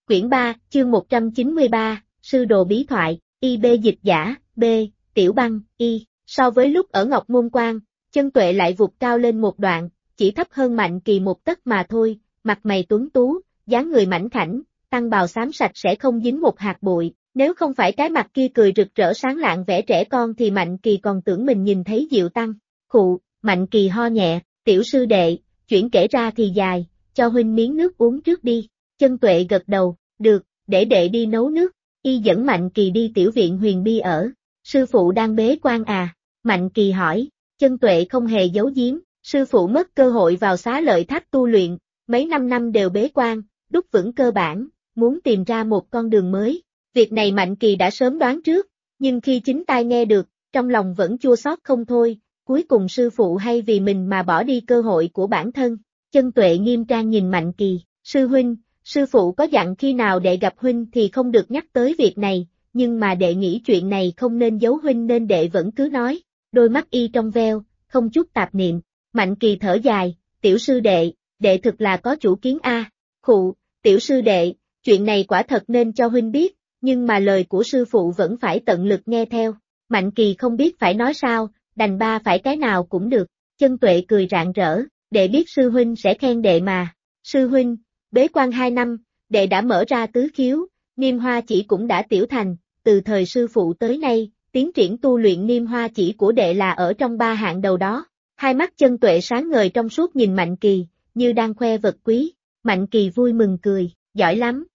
Quyển 3, chương 193, Sư đồ bí thoại, IB dịch giả, B, Tiểu Băng, Y. So với lúc ở Ngọc Môn Quan, Chân Tuệ lại vụt cao lên một đoạn, chỉ thấp hơn Mạnh Kỳ một tấc mà thôi, mặt mày tuấn tú, dáng người mảnh khảnh, tăng bào xám sạch sẽ không dính một hạt bụi, nếu không phải cái mặt kia cười rực rỡ sáng lạng vẻ trẻ con thì Mạnh Kỳ còn tưởng mình nhìn thấy Diệu Tăng. Khụ, Mạnh Kỳ ho nhẹ, tiểu sư đệ, chuyện kể ra thì dài, cho huynh miếng nước uống trước đi. Chân Tuệ gật đầu, được, để đệ đi nấu nước. Y dẫn Mạnh Kỳ đi tiểu viện Huyền Bi ở. Sư phụ đang bế quan à? Mạnh Kỳ hỏi. Chân Tuệ không hề giấu giếm, sư phụ mất cơ hội vào Xá Lợi Tháp tu luyện, mấy năm đều bế quan, đúc vững cơ bản, muốn tìm ra một con đường mới. Việc này Mạnh Kỳ đã sớm đoán trước, nhưng khi chính tai nghe được, trong lòng vẫn chua xót không thôi, cuối cùng sư phụ hay vì mình mà bỏ đi cơ hội của bản thân. Chân Tuệ nghiêm trang nhìn Mạnh Kỳ, sư huynh, sư phụ có dặn khi nào đệ gặp huynh thì không được nhắc tới việc này, nhưng mà đệ nghĩ chuyện này không nên giấu huynh nên đệ vẫn cứ nói. Đôi mắt Y trong veo, không chút tạp niệm. Mạnh Kỳ thở dài, tiểu sư đệ, đệ thực là có chủ kiến a. Khụ, tiểu sư đệ, chuyện này quả thật nên cho huynh biết, nhưng mà lời của sư phụ vẫn phải tận lực nghe theo. Mạnh Kỳ không biết phải nói sao, đành ba phải cái nào cũng được. Chân Tuệ cười rạng rỡ, đệ biết sư huynh sẽ khen đệ mà. Sư huynh, bế quan 2 năm, đệ đã mở ra tứ khiếu, Niêm Hoa Chỉ cũng đã tiểu thành, từ thời sư phụ tới nay, tiến triển tu luyện Niêm Hoa Chỉ của đệ là ở trong 3 hạng đầu đó. Hai mắt Chân Tuệ sáng ngời trong suốt nhìn Mạnh Kỳ, như đang khoe vật quý. Mạnh Kỳ vui mừng cười, giỏi lắm.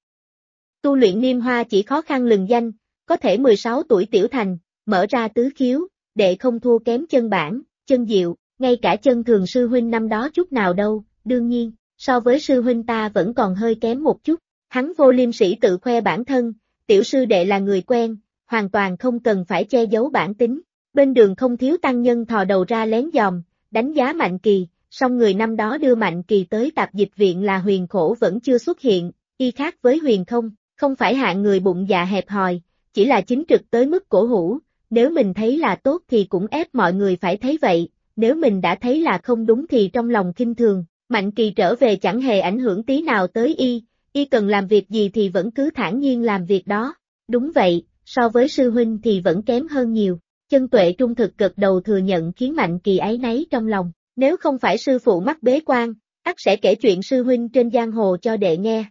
Tu luyện Niêm Hoa Chỉ khó khăn lừng danh, có thể 16 tuổi tiểu thành, mở ra tứ khiếu, đệ không thua kém Chân Bản, Chân Diệu, ngay cả Chân Thường sư huynh năm đó chút nào đâu, đương nhiên, so với sư huynh ta vẫn còn hơi kém một chút. Hắn vô liêm sỉ tự khoe bản thân, tiểu sư đệ là người quen, hoàn toàn không cần phải che giấu bản tính. Bên đường không thiếu tăng nhân thò đầu ra lén dòm, đánh giá Mạnh Kỳ, song người năm đó đưa Mạnh Kỳ tới tạp dịch viện là Huyền Khổ vẫn chưa xuất hiện, y khác với Huyền không phải hạng người bụng dạ hẹp hòi, chỉ là chính trực tới mức cổ hủ, nếu mình thấy là tốt thì cũng ép mọi người phải thấy vậy, nếu mình đã thấy là không đúng thì trong lòng khinh thường. Mạnh Kỳ trở về chẳng hề ảnh hưởng tí nào tới y cần làm việc gì thì vẫn cứ thản nhiên làm việc đó. Đúng vậy, so với sư huynh thì vẫn kém hơn nhiều. Chân Tuệ trung thực gật đầu thừa nhận khiến Mạnh Kỳ áy náy trong lòng. Nếu không phải sư phụ mắc bế quan, ắt sẽ kể chuyện sư huynh trên giang hồ cho đệ nghe.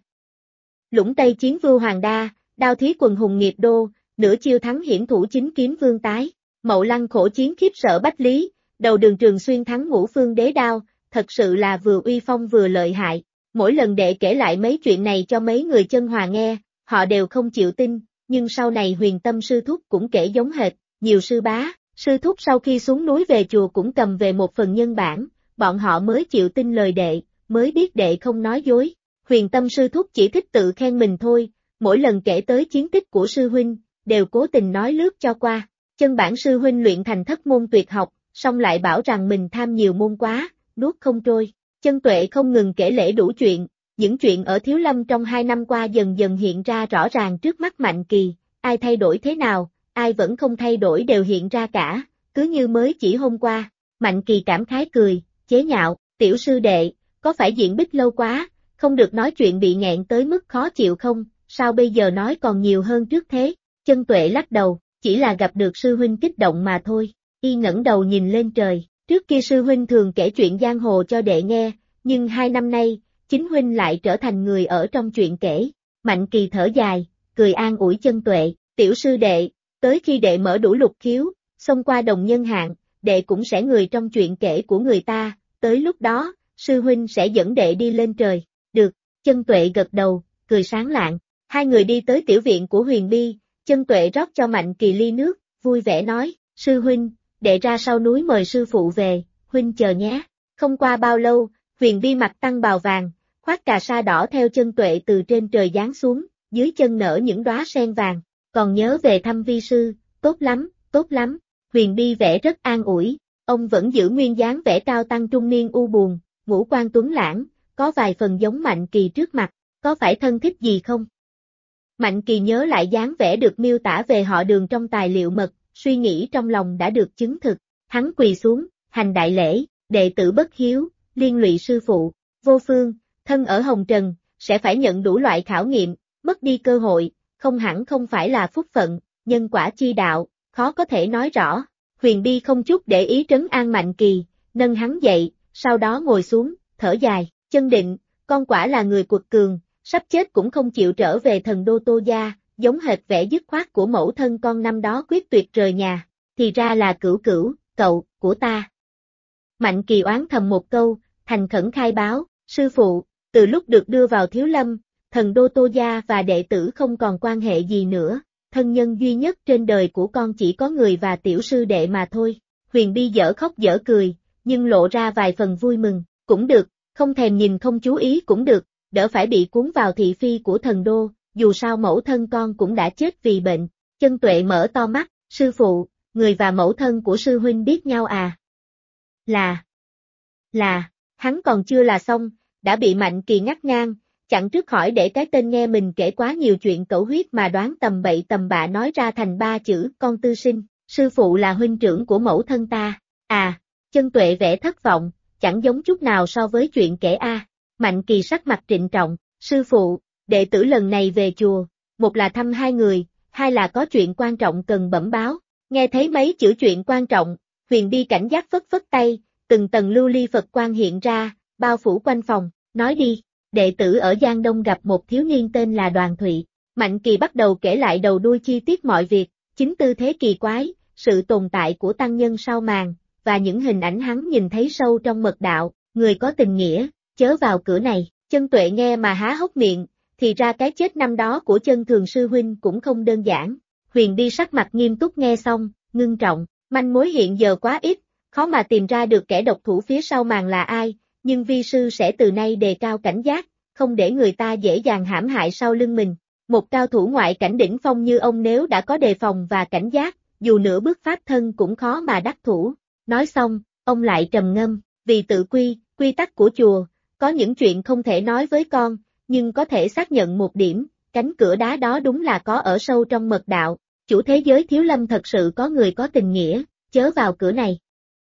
Lũng Tây chiến vưu Hoàng Đa, đao thí quần hùng nghiệp đô, nửa chiêu thắng hiển thủ chính kiếm vương tái. Mậu Lăng khổ chiến khiếp sợ Bách Lý, đầu đường Trường Xuyên thắng Ngũ Phương đế đao, thật sự là vừa uy phong vừa lợi hại. Mỗi lần đệ kể lại mấy chuyện này cho mấy người chân hòa nghe, họ đều không chịu tin, nhưng sau này Huyền Tâm sư thúc cũng kể giống hệt, nhiều sư bá, sư thúc sau khi xuống núi về chùa cũng cầm về một phần nhân bản, bọn họ mới chịu tin lời đệ, mới biết đệ không nói dối. Huyền Tâm sư thúc chỉ thích tự khen mình thôi, mỗi lần kể tới chiến tích của sư huynh, đều cố tình nói lướt cho qua. Chân Bản sư huynh luyện thành thất môn tuyệt học, song lại bảo rằng mình tham nhiều môn quá, nuốt không trôi. Chân Tuệ không ngừng kể lể đủ chuyện, những chuyện ở Thiếu Lâm trong 2 năm qua dần dần hiện ra rõ ràng trước mắt Mạnh Kỳ, ai thay đổi thế nào, ai vẫn không thay đổi đều hiện ra cả, cứ như mới chỉ hôm qua. Mạnh Kỳ cảm khái cười, chế nhạo, tiểu sư đệ, có phải diện bích lâu quá, không được nói chuyện bị nghẹn tới mức khó chịu không, sao bây giờ nói còn nhiều hơn trước thế? Chân Tuệ lắc đầu, chỉ là gặp được sư huynh kích động mà thôi. Y ngẩng đầu nhìn lên trời. Trước kia sư huynh thường kể chuyện giang hồ cho đệ nghe, nhưng 2 năm nay, chính huynh lại trở thành người ở trong chuyện kể. Mạnh Kỳ thở dài, cười an ủi Chân Tuệ, tiểu sư đệ, tới khi đệ mở đủ lục khiếu, xông qua đồng nhân hạng, đệ cũng sẽ người trong chuyện kể của người ta, tới lúc đó, sư huynh sẽ dẫn đệ đi lên trời. Được, Chân Tuệ gật đầu, cười sáng lạng. Hai người đi tới tiểu viện của Huyền Bi, Chân Tuệ rót cho Mạnh Kỳ ly nước, vui vẻ nói, sư huynh, đệ ra sau núi mời sư phụ về, huynh chờ nhé. Không qua bao lâu, Huyền Bi mặc tăng bào vàng, khoác cà sa đỏ theo Chân Tuệ từ trên trời giáng xuống, dưới chân nở những đóa sen vàng. Còn nhớ về thăm vi sư, tốt lắm, tốt lắm. Huyền Bi vẽ rất an ủi, ông vẫn giữ nguyên dáng vẻ cao tăng trung niên u buồn, ngũ quan tuấn lãng, có vài phần giống Mạnh Kỳ trước mặt, có phải thân thích gì không? Mạnh Kỳ nhớ lại dáng vẻ được miêu tả về họ Đường trong tài liệu mật, suy nghĩ trong lòng đã được chứng thực, hắn quỳ xuống, hành đại lễ, đệ tử bất hiếu, liên lụy sư phụ, vô phương, thân ở hồng trần, sẽ phải nhận đủ loại khảo nghiệm, mất đi cơ hội, không hẳn không phải là phúc phận, nhân quả chi đạo, khó có thể nói rõ. Huyền Bi không chút để ý trấn an Mạnh Kỳ, nâng hắn dậy, sau đó ngồi xuống, thở dài, chân định, con quả là người quật cường, sắp chết cũng không chịu trở về thần đô Tô Gia, giống hệt vẻ dứt khoát của mẫu thân con năm đó quyết tuyệt rời nhà, thì ra là Cửu Cửu, cậu, của ta. Mạnh Kỳ oán thầm một câu, thành khẩn khai báo, sư phụ, từ lúc được đưa vào Thiếu Lâm, thần đô Tô Gia và đệ tử không còn quan hệ gì nữa, thân nhân duy nhất trên đời của con chỉ có người và tiểu sư đệ mà thôi. Huyền Bi dở khóc dở cười, nhưng lộ ra vài phần vui mừng, cũng được, không thèm nhìn không chú ý cũng được, đỡ phải bị cuốn vào thị phi của thần đô, dù sao mẫu thân con cũng đã chết vì bệnh. Chân Tuệ mở to mắt, sư phụ, người và mẫu thân của sư huynh biết nhau à? Là, hắn còn chưa là xong, đã bị Mạnh Kỳ ngắt ngang, chặn trước hỏi để cái tên nghe mình kể quá nhiều chuyện cẩu huyết mà đoán tầm bậy tầm bạ nói ra thành 3 chữ con tư sinh, sư phụ là huynh trưởng của mẫu thân ta, à, Chân Tuệ vẻ thất vọng, chẳng giống chút nào so với chuyện kể a. Mạnh Kỳ sắc mặt trịnh trọng, sư phụ, đệ tử lần này về chùa, một là thăm hai người, hai là có chuyện quan trọng cần bẩm báo, nghe thấy mấy chữ chuyện quan trọng, Huyền Bi cảnh giác phất phất tay, từng tầng lưu ly Phật quang hiện ra, bao phủ quanh phòng, nói đi. Đệ tử ở Giang Đông gặp một thiếu niên tên là Đoàn Thụy. Mạnh Kỳ bắt đầu kể lại đầu đuôi chi tiết mọi việc, chính tư thế kỳ quái, sự tồn tại của tăng nhân sau màn, và những hình ảnh hắn nhìn thấy sâu trong mật đạo, người có tình nghĩa, chớ vào cửa này. Chân Tuệ nghe mà há hốc miệng, thì ra cái chết năm đó của Chân Thường sư huynh cũng không đơn giản. Huyền Bi sắc mặt nghiêm túc nghe xong, ngưng trọng, manh mối hiện giờ quá ít, khó mà tìm ra được kẻ độc thủ phía sau màn là ai. Nhưng vi sư sẽ từ nay đề cao cảnh giác, không để người ta dễ dàng hãm hại sau lưng mình. Một cao thủ ngoại cảnh đỉnh phong như ông nếu đã có đề phòng và cảnh giác, dù nửa bước pháp thân cũng khó mà đắc thủ. Nói xong, ông lại trầm ngâm, vì tự quy tắc của chùa, có những chuyện không thể nói với con, nhưng có thể xác nhận một điểm, cánh cửa đá đó đúng là có ở sâu trong mật đạo, chủ thế giới Thiếu Lâm thật sự có người có tình nghĩa, chớ vào cửa này.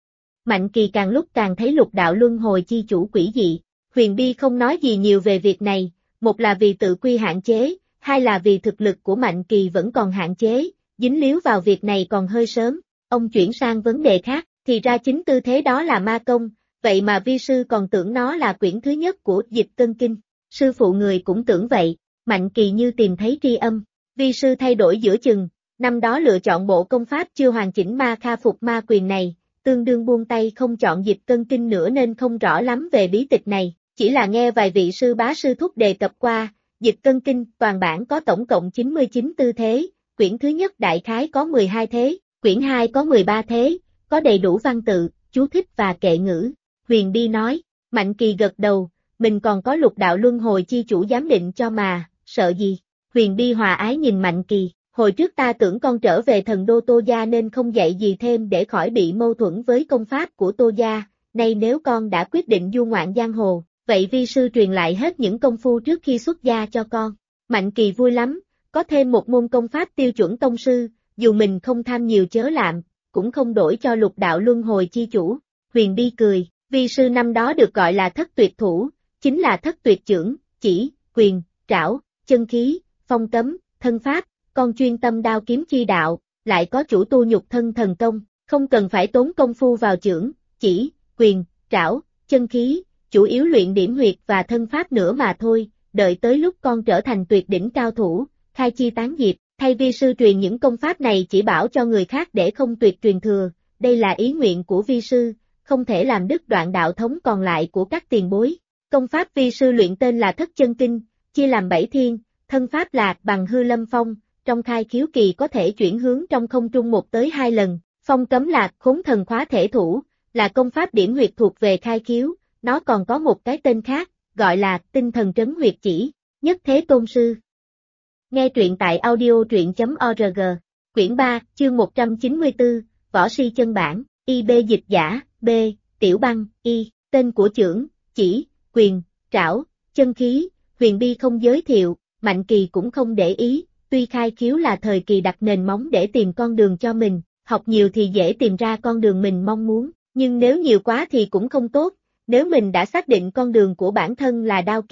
Mạnh Kỳ càng lúc càng thấy lục đạo luân hồi chi chủ quỷ dị, Huyền Bi không nói gì nhiều về việc này, một là vì tự quy hạn chế, hai là vì thực lực của Mạnh Kỳ vẫn còn hạn chế, dính líu vào việc này còn hơi sớm. Ông chuyển sang vấn đề khác, thì ra chính tư thế đó là ma công, vậy mà vi sư còn tưởng nó là quyển thứ nhất của Dịch Cân Kinh, sư phụ người cũng tưởng vậy. Mạnh Kỳ như tìm thấy tri âm, vi sư thay đổi giữa chừng, năm đó lựa chọn bộ công pháp chưa hoàn chỉnh ma kha phục ma quyền này, tương đương buông tay không chọn Dịch Cân Kinh nữa nên không rõ lắm về bí tịch này, chỉ là nghe vài vị sư bá sư thúc đề cập qua. Dịch Cân Kinh toàn bản có tổng cộng 99 tư thế, quyển thứ nhất đại khái có 12 thế, quyển 2 có 13 thế, có đầy đủ văn tự, chú thích và kệ ngữ. Huyền Bi nói, Mạnh Kỳ gật đầu, mình còn có lục đạo luân hồi chi chủ giám định cho mà, sợ gì? Huyền Bi hòa ái nhìn Mạnh Kỳ, hồi trước ta tưởng con trở về thần đô Tô Gia nên không dạy gì thêm để khỏi bị mâu thuẫn với công pháp của Tô Gia, nay nếu con đã quyết định du ngoạn giang hồ, vậy vi sư truyền lại hết những công phu trước khi xuất gia cho con. Mạnh Kỳ vui lắm, có thêm một môn công pháp tiêu chuẩn tông sư, dù mình không tham nhiều chớ lạm, cũng không đổi cho lục đạo luân hồi chi chủ. Huyền Bi cười, vi sư năm đó được gọi là thất tuyệt thủ, chính là thất tuyệt chưởng, chỉ, quyền, trảo, chân khí, phong cấm, thân pháp, con chuyên tâm đao kiếm chi đạo, lại có chủ tu nhục thân thần công, không cần phải tốn công phu vào chưởng, chỉ, quyền, trảo, chân khí, chủ yếu luyện điểm huyệt và thân pháp nữa mà thôi, đợi tới lúc con trở thành tuyệt đỉnh cao thủ, khai chi tán diệp, thay vi sư truyền những công pháp này chỉ bảo cho người khác để không tuyệt truyền thừa, đây là ý nguyện của vi sư, không thể làm đứt đoạn đạo thống còn lại của các tiền bối. Công pháp vi sư luyện tên là Thất Chân Kinh, chia làm 7 thiên, thân pháp lạc bằng hư lâm phong, trong khai khiếu kỳ có thể chuyển hướng trong không trung 1 tới 2 lần, phong cấm lạc khốn thần khóa thể thủ, là công pháp điểm huyệt thuộc về khai khiếu, nó còn có một cái tên khác, gọi là tinh thần trấn huyệt chỉ, nhất thế tôn sư. Nghe truyện tại audio.org, quyển 3, chương 194, Võ Si Chân Bản, IB dịch giả, B, Tiểu Băng, Y, tên của chưởng, chỉ, quyền, trảo, chân khí, Huyền Bi không giới thiệu, Mạnh Kỳ cũng không để ý, tuy khai khiếu là thời kỳ đặt nền móng để tìm con đường cho mình, học nhiều thì dễ tìm ra con đường mình mong muốn, nhưng nếu nhiều quá thì cũng không tốt, nếu mình đã xác định con đường của bản thân là đao kiếm,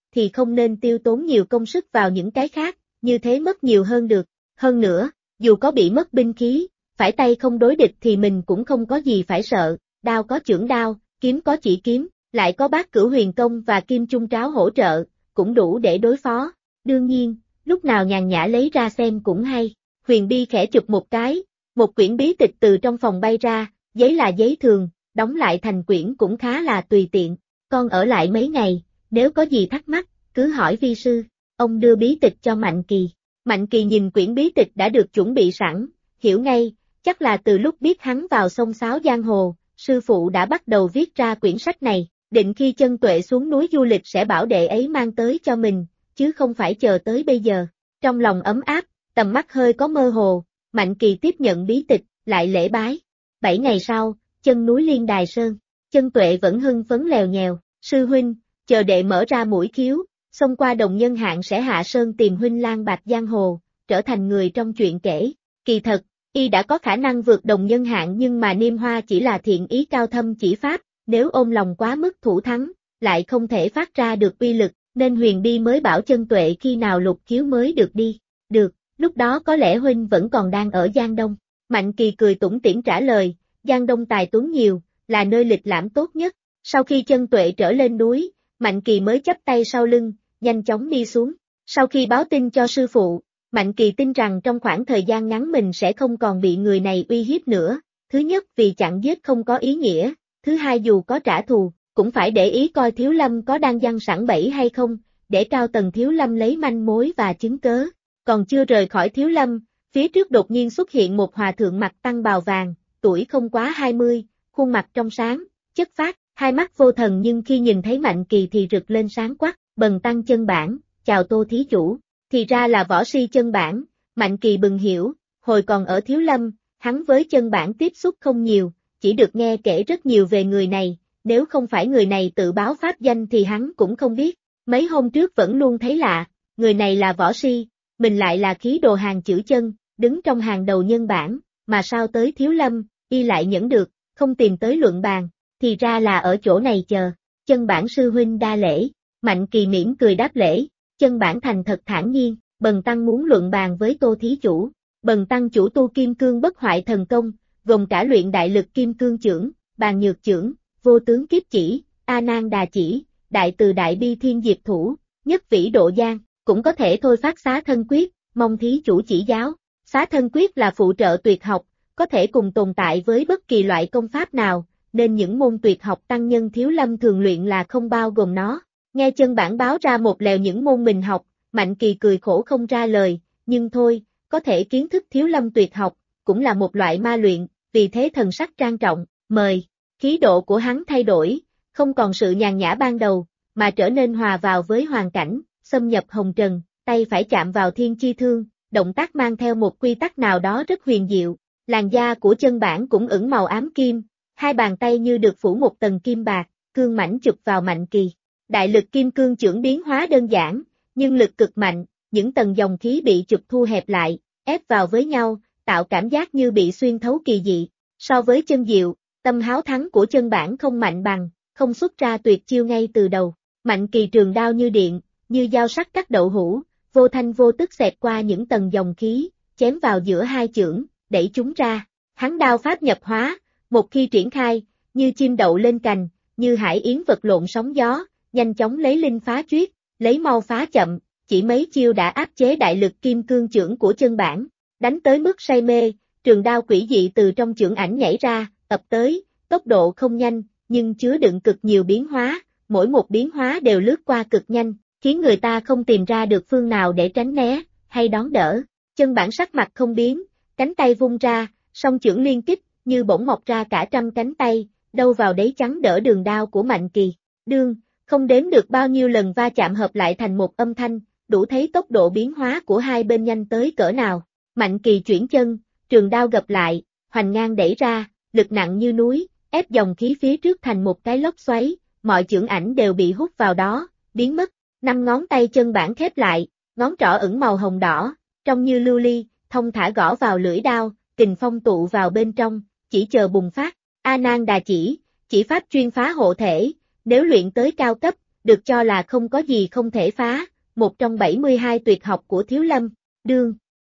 thì không nên tiêu tốn nhiều công sức vào những cái khác, như thế mất nhiều hơn được. Hơn nữa, dù có bị mất binh khí, phải tay không đối địch thì mình cũng không có gì phải sợ, đao có chưởng đao, kiếm có chỉ kiếm, lại có bát cửu huyền công và kim chung tráo hỗ trợ, cũng đủ để đối phó. Đương nhiên, lúc nào nhàn nhã lấy ra xem cũng hay. Huyền Bi khẽ chụp một cái, một quyển bí tịch từ trong phòng bay ra, giấy là giấy thường, đóng lại thành quyển cũng khá là tùy tiện. Con ở lại mấy ngày, nếu có gì thắc mắc, cứ hỏi vi sư. Ông đưa bí tịch cho Mạnh Kỳ. Mạnh Kỳ nhìn quyển bí tịch đã được chuẩn bị sẵn, hiểu ngay, chắc là từ lúc biết hắn vào xông xáo giang hồ, sư phụ đã bắt đầu viết ra quyển sách này, định khi Chân Tuệ xuống núi du lịch sẽ bảo đệ ấy mang tới cho mình, chứ không phải chờ tới bây giờ. Trong lòng ấm áp, tầm mắt hơi có mơ hồ, Mạnh Kỳ tiếp nhận bí tịch, lại lễ bái. 7 ngày sau, chân núi Liên Đài Sơn, Chân Tuệ vẫn hưng phấn lèo nhèo, sư huynh, chờ đệ mở ra mũi khiếu, xông qua Đồng Nhân Hạng sẽ hạ sơn tìm huynh lang bạc giang hồ, trở thành người trong chuyện kể. Kỳ thật, y đã có khả năng vượt Đồng Nhân Hạng nhưng mà Niêm Hoa chỉ là thiện ý cao thâm chỉ pháp, nếu ôm lòng quá mức thủ thắng, lại không thể phát ra được uy lực, nên Huyền Bi mới bảo Chân Tuệ khi nào lục khiếu mới được đi. Được, lúc đó có lẽ huynh vẫn còn đang ở Giang Đông. Mạnh Kỳ cười tủm tỉm trả lời, Giang Đông tài tuấn nhiều, là nơi lịch lãm tốt nhất. Sau khi Chân Tuệ trở lên núi, Mạnh Kỳ mới chắp tay sau lưng, nhanh chóng đi xuống. Sau khi báo tin cho sư phụ, Mạnh Kỳ tin rằng trong khoảng thời gian ngắn mình sẽ không còn bị người này uy hiếp nữa. Thứ nhất vì chặn giết không có ý nghĩa, thứ hai dù có trả thù, cũng phải để ý coi Thiếu Lâm có đang giăng sẵn bẫy hay không, để cao tầng Thiếu Lâm lấy manh mối và chứng cớ. Còn chưa rời khỏi Thiếu Lâm, phía trước đột nhiên xuất hiện một hòa thượng mặc tăng bào vàng, tuổi không quá 20, khuôn mặt trong sáng, chất phác, hai mắt vô thần nhưng khi nhìn thấy Mạnh Kỳ thì rực lên sáng quắc, Bần tăng Chân Bản, chào Tô thí chủ. Thì ra là võ si Chân Bản, Mạnh Kỳ bừng hiểu, hồi còn ở Thiếu Lâm, hắn với Chân Bản tiếp xúc không nhiều, chỉ được nghe kể rất nhiều về người này, nếu không phải người này tự báo pháp danh thì hắn cũng không biết. Mấy hôm trước vẫn luôn thấy lạ, người này là võ si, mình lại là khí đồ hàng chữ chân, đứng trong hàng đầu nhân bản, mà sao tới Thiếu Lâm, y lại nhẫn được, không tìm tới luận bàn, thì ra là ở chỗ này chờ. Chân Bản sư huynh đa lễ. Mạnh Kỳ mỉm cười đáp lễ, Chân Bản thành thật thản nhiên, bần tăng muốn luận bàn với Tô thí chủ. Bần tăng chủ tu kim cương bất hoại thần công, gồm cả luyện đại lực kim cương chưởng, bàn nhược chưởng, vô tướng kiếp chỉ, A Nan đà chỉ, đại từ đại bi thiên diệp thủ, nhất vĩ độ giang, cũng có thể thôi phát xá thân quyết, mong thí chủ chỉ giáo. Xá thân quyết là phụ trợ tuyệt học, có thể cùng tồn tại với bất kỳ loại công pháp nào, nên những môn tuyệt học tăng nhân Thiếu Lâm thường luyện là không bao gồm nó. Nghe Chân Bản báo ra một lèo những môn mình học, Mạnh Kỳ cười khổ không ra lời, nhưng thôi, có thể kiến thức Thiếu Lâm tuyệt học, cũng là một loại ma luyện, vì thế thần sắc trang trọng, mời. Khí độ của hắn thay đổi, không còn sự nhàn nhã ban đầu, mà trở nên hòa vào với hoàn cảnh, xâm nhập hồng trần, tay phải chạm vào thiên chi thương, động tác mang theo một quy tắc nào đó rất huyền diệu. Làn da của Chân Bản cũng ửng màu ám kim, hai bàn tay như được phủ một tầng kim bạc, cương mãnh chụp vào Mạnh Kỳ. Đại lực kim cương chưởng biến hóa đơn giản, nhưng lực cực mạnh, những tầng dòng khí bị chụp thu hẹp lại, ép vào với nhau, tạo cảm giác như bị xuyên thấu kỳ dị. So với Chân Diệu, tâm háo thắng của Chân Bản không mạnh bằng, không xuất ra tuyệt chiêu ngay từ đầu. Mạnh Kỳ trường đao như điện, như dao sắc cắt đậu hũ, vô thanh vô tức xẹt qua những tầng dòng khí, chém vào giữa hai chưởng, đẩy chúng ra. Hắn đao pháp nhập hóa, một khi triển khai, như chim đậu lên cành, như hải yến vật lộn sóng gió, nhanh chóng lấy linh phá chuyết, lấy mau phá chậm, chỉ mấy chiêu đã áp chế đại lực kim cương chưởng của Chân Bản. Đánh tới mức say mê, trường đao quỷ dị từ trong chưởng ảnh nhảy ra, ập tới, tốc độ không nhanh, nhưng chứa đựng cực nhiều biến hóa, mỗi một biến hóa đều lướt qua cực nhanh, khiến người ta không tìm ra được phương nào để tránh né, hay đón đỡ. Chân Bản sắc mặt không biến, cánh tay vung ra, song chưởng liên kích, như bỗng mọc ra cả trăm cánh tay, đâu vào đấy chắn đỡ đường đao của Mạnh Kỳ. Đương, không đếm được bao nhiêu lần va chạm hợp lại thành một âm thanh, đủ thấy tốc độ biến hóa của hai bên nhanh tới cỡ nào. Mạnh Kỳ chuyển chân, trường đao gập lại, hoành ngang đẩy ra, lực nặng như núi, ép dòng khí phía trước thành một cái lốc xoáy, mọi chưởng ảnh đều bị hút vào đó, biến mất. 5 ngón tay Chân Bản khép lại, ngón trỏ ửng màu hồng đỏ, trông như lưu ly, thông thả gõ vào lưỡi đao, kình phong tụ vào bên trong, chỉ chờ bùng phát. A Nan đà chỉ pháp chuyên phá hộ thể, nếu luyện tới cao cấp, được cho là không có gì không thể phá, một trong 72 tuyệt học của Thiếu Lâm, đương.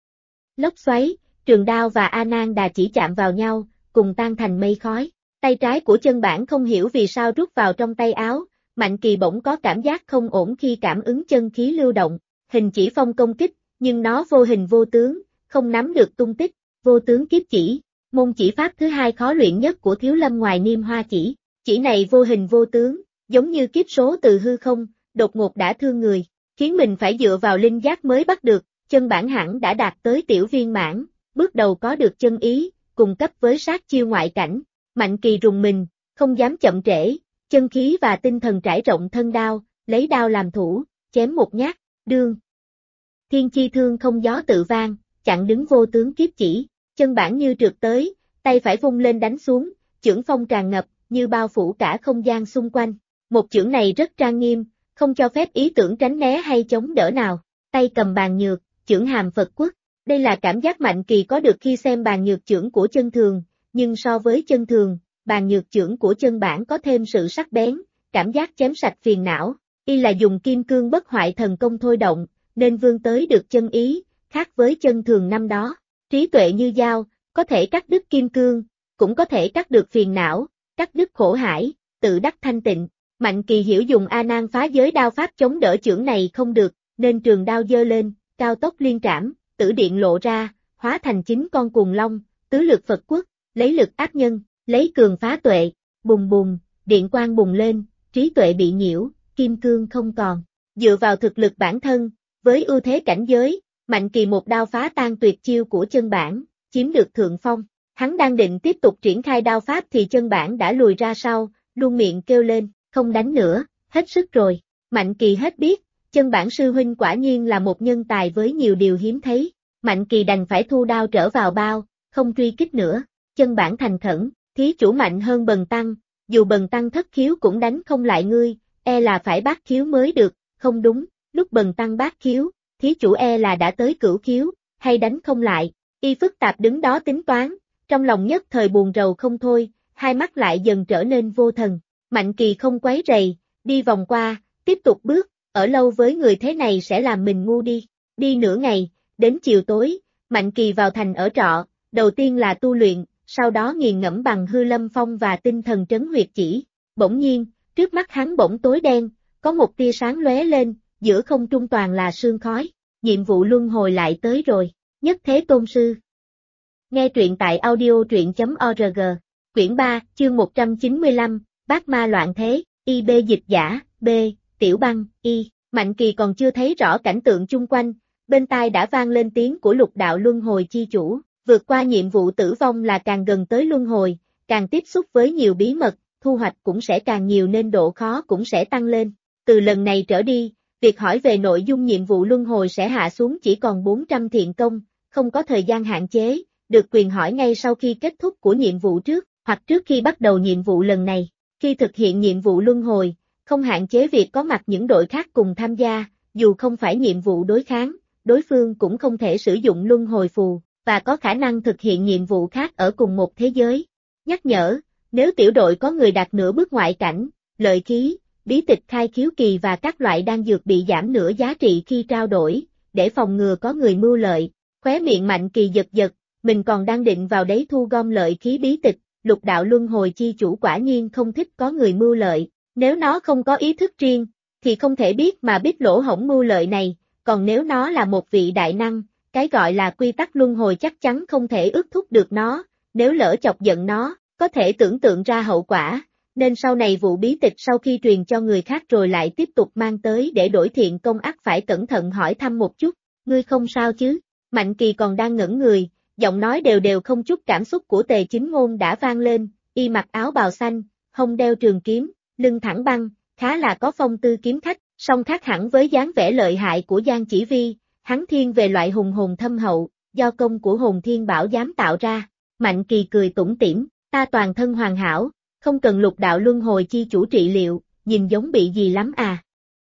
Lốc xoáy, trường đao và A Nan Đà chỉ chạm vào nhau, cùng tan thành mây khói. Tay trái của Chân Bản không hiểu vì sao rút vào trong tay áo, Mạnh Kỳ bỗng có cảm giác không ổn khi cảm ứng chân khí lưu động, hình chỉ phong công kích, nhưng nó vô hình vô tướng, không nắm được tung tích, vô tướng kiếp chỉ, môn chỉ pháp thứ hai khó luyện nhất của Thiếu Lâm ngoài Niêm Hoa chỉ này vô hình vô tướng, giống như kiếp số từ hư không, đột ngột đã thương người, khiến mình phải dựa vào linh giác mới bắt được, Chân Bản hẳn đã đạt tới tiểu viên mãn, bước đầu có được chân ý, cùng cấp với sát chiêu ngoại cảnh. Mạnh Kỳ rùng mình, không dám chậm trễ, chân khí và tinh thần trải rộng thân đao, lấy đao làm thủ, chém một nhát, đương. Thiên chi thương không gió tự vang, chặn đứng vô tướng kiếp chỉ, Chân Bản như trượt tới, tay phải vung lên đánh xuống, chưởng phong tràn ngập, như bao phủ cả không gian xung quanh. Một chưởng này rất trang nghiêm, không cho phép ý tưởng tránh né hay chống đỡ nào. Tay cầm bàn nhược, chưởng hàm Phật quốc. Đây là cảm giác Mạnh Kỳ có được khi xem bàn nhược chưởng của Chân Thường, nhưng so với Chân Thường, bàn nhược chưởng của Chân Bản có thêm sự sắc bén, cảm giác chém sạch phiền não. Y là dùng kim cương bất hoại thần công thôi động, nên vươn tới được chân ý, khác với Chân Thường năm đó. Trí tuệ như dao, có thể cắt đứt kim cương, cũng có thể cắt được phiền não, cắt đứt khổ hải, tự đắc thanh tịnh. Mạnh Kỳ hiểu dùng A Nan phá giới đao pháp chống đỡ chưởng này không được, nên trường đao giơ lên, cao tốc liên trảm, tử điện lộ ra, hóa thành 9 con cuồng long, tứ lực Phật quốc, lấy lực áp nhân, lấy cường phá tuệ, bùng bùng, điện quang bùng lên, trí tuệ bị nhiễu, kim cương không còn. Dựa vào thực lực bản thân, với ưu thế cảnh giới, Mạnh Kỳ một đao phá tan tuyệt chiêu của Chân Bản, chiếm được thượng phong. Hắn đang định tiếp tục triển khai đao pháp thì Chân Bản đã lùi ra sau, luôn miệng kêu lên, không đánh nữa, hết sức rồi. Mạnh Kỳ hết biết, Chân Bản sư huynh quả nhiên là một nhân tài với nhiều điều hiếm thấy. Mạnh Kỳ đành phải thu đao trở vào bao, không truy kích nữa. Chân Bản thành khẩn, thí chủ mạnh hơn Bần Tăng, dù Bần Tăng thất khiếu cũng đánh không lại ngươi, e là phải bát khiếu mới được, không đúng, lúc Bần Tăng bát khiếu, thí chủ e là đã tới cửu khiếu, hay đánh không lại. Y phức tạp đứng đó tính toán, trong lòng nhất thời buồn rầu không thôi, hai mắt lại dần trở nên vô thần. Mạnh Kỳ không quấy rầy, đi vòng qua, tiếp tục bước, ở lâu với người thế này sẽ làm mình ngu đi. Đi nửa ngày, đến chiều tối, Mạnh Kỳ vào thành ở trọ, đầu tiên là tu luyện, sau đó nghiền ngẫm bằng hư lâm phong và tinh thần trấn huyệt chỉ. Bỗng nhiên, trước mắt hắn bỗng tối đen, có một tia sáng lóe lên, giữa không trung toàn là sương khói. Nhiệm vụ luân hồi lại tới rồi, Nhất Thế Tôn Sư. Nghe truyện tại audio.org, quyển 3, chương 195, Bát Ma Loạn Thế, IB dịch giả, B, Tiểu Băng, Y. Mạnh Kỳ còn chưa thấy rõ cảnh tượng chung quanh, bên tai đã vang lên tiếng của Lục Đạo Luân Hồi chi chủ. Vượt qua nhiệm vụ tử vong là càng gần tới luân hồi, càng tiếp xúc với nhiều bí mật, thu hoạch cũng sẽ càng nhiều nên độ khó cũng sẽ tăng lên. Từ lần này trở đi, việc hỏi về nội dung nhiệm vụ luân hồi sẽ hạ xuống chỉ còn 400 thiện công, không có thời gian hạn chế, được quyền hỏi ngay sau khi kết thúc của nhiệm vụ trước, hoặc trước khi bắt đầu nhiệm vụ lần này. Khi thực hiện nhiệm vụ luân hồi, không hạn chế việc có mặt những đội khác cùng tham gia, dù không phải nhiệm vụ đối kháng, đối phương cũng không thể sử dụng luân hồi phù, và có khả năng thực hiện nhiệm vụ khác ở cùng một thế giới. Nhắc nhở, nếu tiểu đội có người đạt nửa bước ngoại cảnh, lợi khí, bí tịch khai khiếu kỳ và các loại đan dược bị giảm nửa giá trị khi trao đổi, để phòng ngừa có người mưu lợi. Khóe miệng Mạnh Kỳ giật giật, mình còn đang định vào đấy thu gom lợi khí bí tịch, Lục Đạo Luân Hồi chi chủ quả nhiên không thích có người mưu lợi, nếu nó không có ý thức riêng, thì không thể biết mà biết lỗ hổng mưu lợi này, còn nếu nó là một vị đại năng, cái gọi là quy tắc luân hồi chắc chắn không thể ước thúc được nó, nếu lỡ chọc giận nó, có thể tưởng tượng ra hậu quả, nên sau này vụ bí tịch sau khi truyền cho người khác rồi lại tiếp tục mang tới để đổi thiện công ắt phải cẩn thận hỏi thăm một chút, ngươi không sao chứ? Mạnh Kỳ còn đang ngẩn người, giọng nói đều đều không chút cảm xúc của Tề Chính Ngôn đã vang lên, y mặc áo bào xanh, hông đeo trường kiếm, lưng thẳng băng, khá là có phong tư kiếm khách, song khác hẳn với dáng vẻ lợi hại của Giang Chỉ Vi, hắn thiên về loại hùng hồn thâm hậu, do công của hồn thiên bảo dám tạo ra. Mạnh Kỳ cười tủm tỉm, ta toàn thân hoàn hảo, không cần Lục Đạo Luân Hồi chi chủ trị liệu, nhìn giống bị gì lắm à.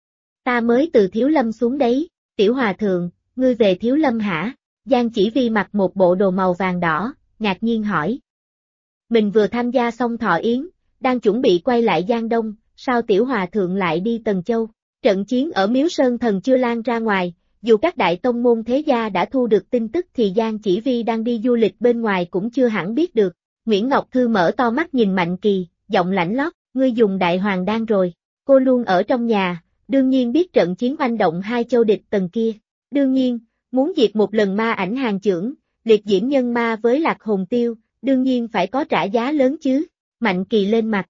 Ta mới từ Thiếu Lâm xuống đấy, Tiểu Hòa Thượng, ngươi về Thiếu Lâm hả? Giang Chỉ Vi mặc một bộ đồ màu vàng đỏ, ngạc nhiên hỏi. Mình vừa tham gia xong thọ yến, đang chuẩn bị quay lại Giang Đông, sao Tiểu Hòa Thượng lại đi Tần Châu? Trận chiến ở Miếu Sơn Thần chưa lan ra ngoài, dù các đại tông môn thế gia đã thu được tin tức thì Giang Chỉ Vi đang đi du lịch bên ngoài cũng chưa hẳn biết được. Nguyễn Ngọc Thư mở to mắt nhìn Mạnh Kỳ, giọng lãnh lót, ngươi dùng đại hoàng đan rồi. Cô luôn ở trong nhà, đương nhiên biết trận chiến oanh động hai châu địch tần kia. Đương nhiên, muốn diệt một lần ma ảnh hàng chưởng, liệt diễm nhân ma với Lạc Hồn Tiêu, đương nhiên phải có trả giá lớn chứ. Mạnh Kỳ lên mặt,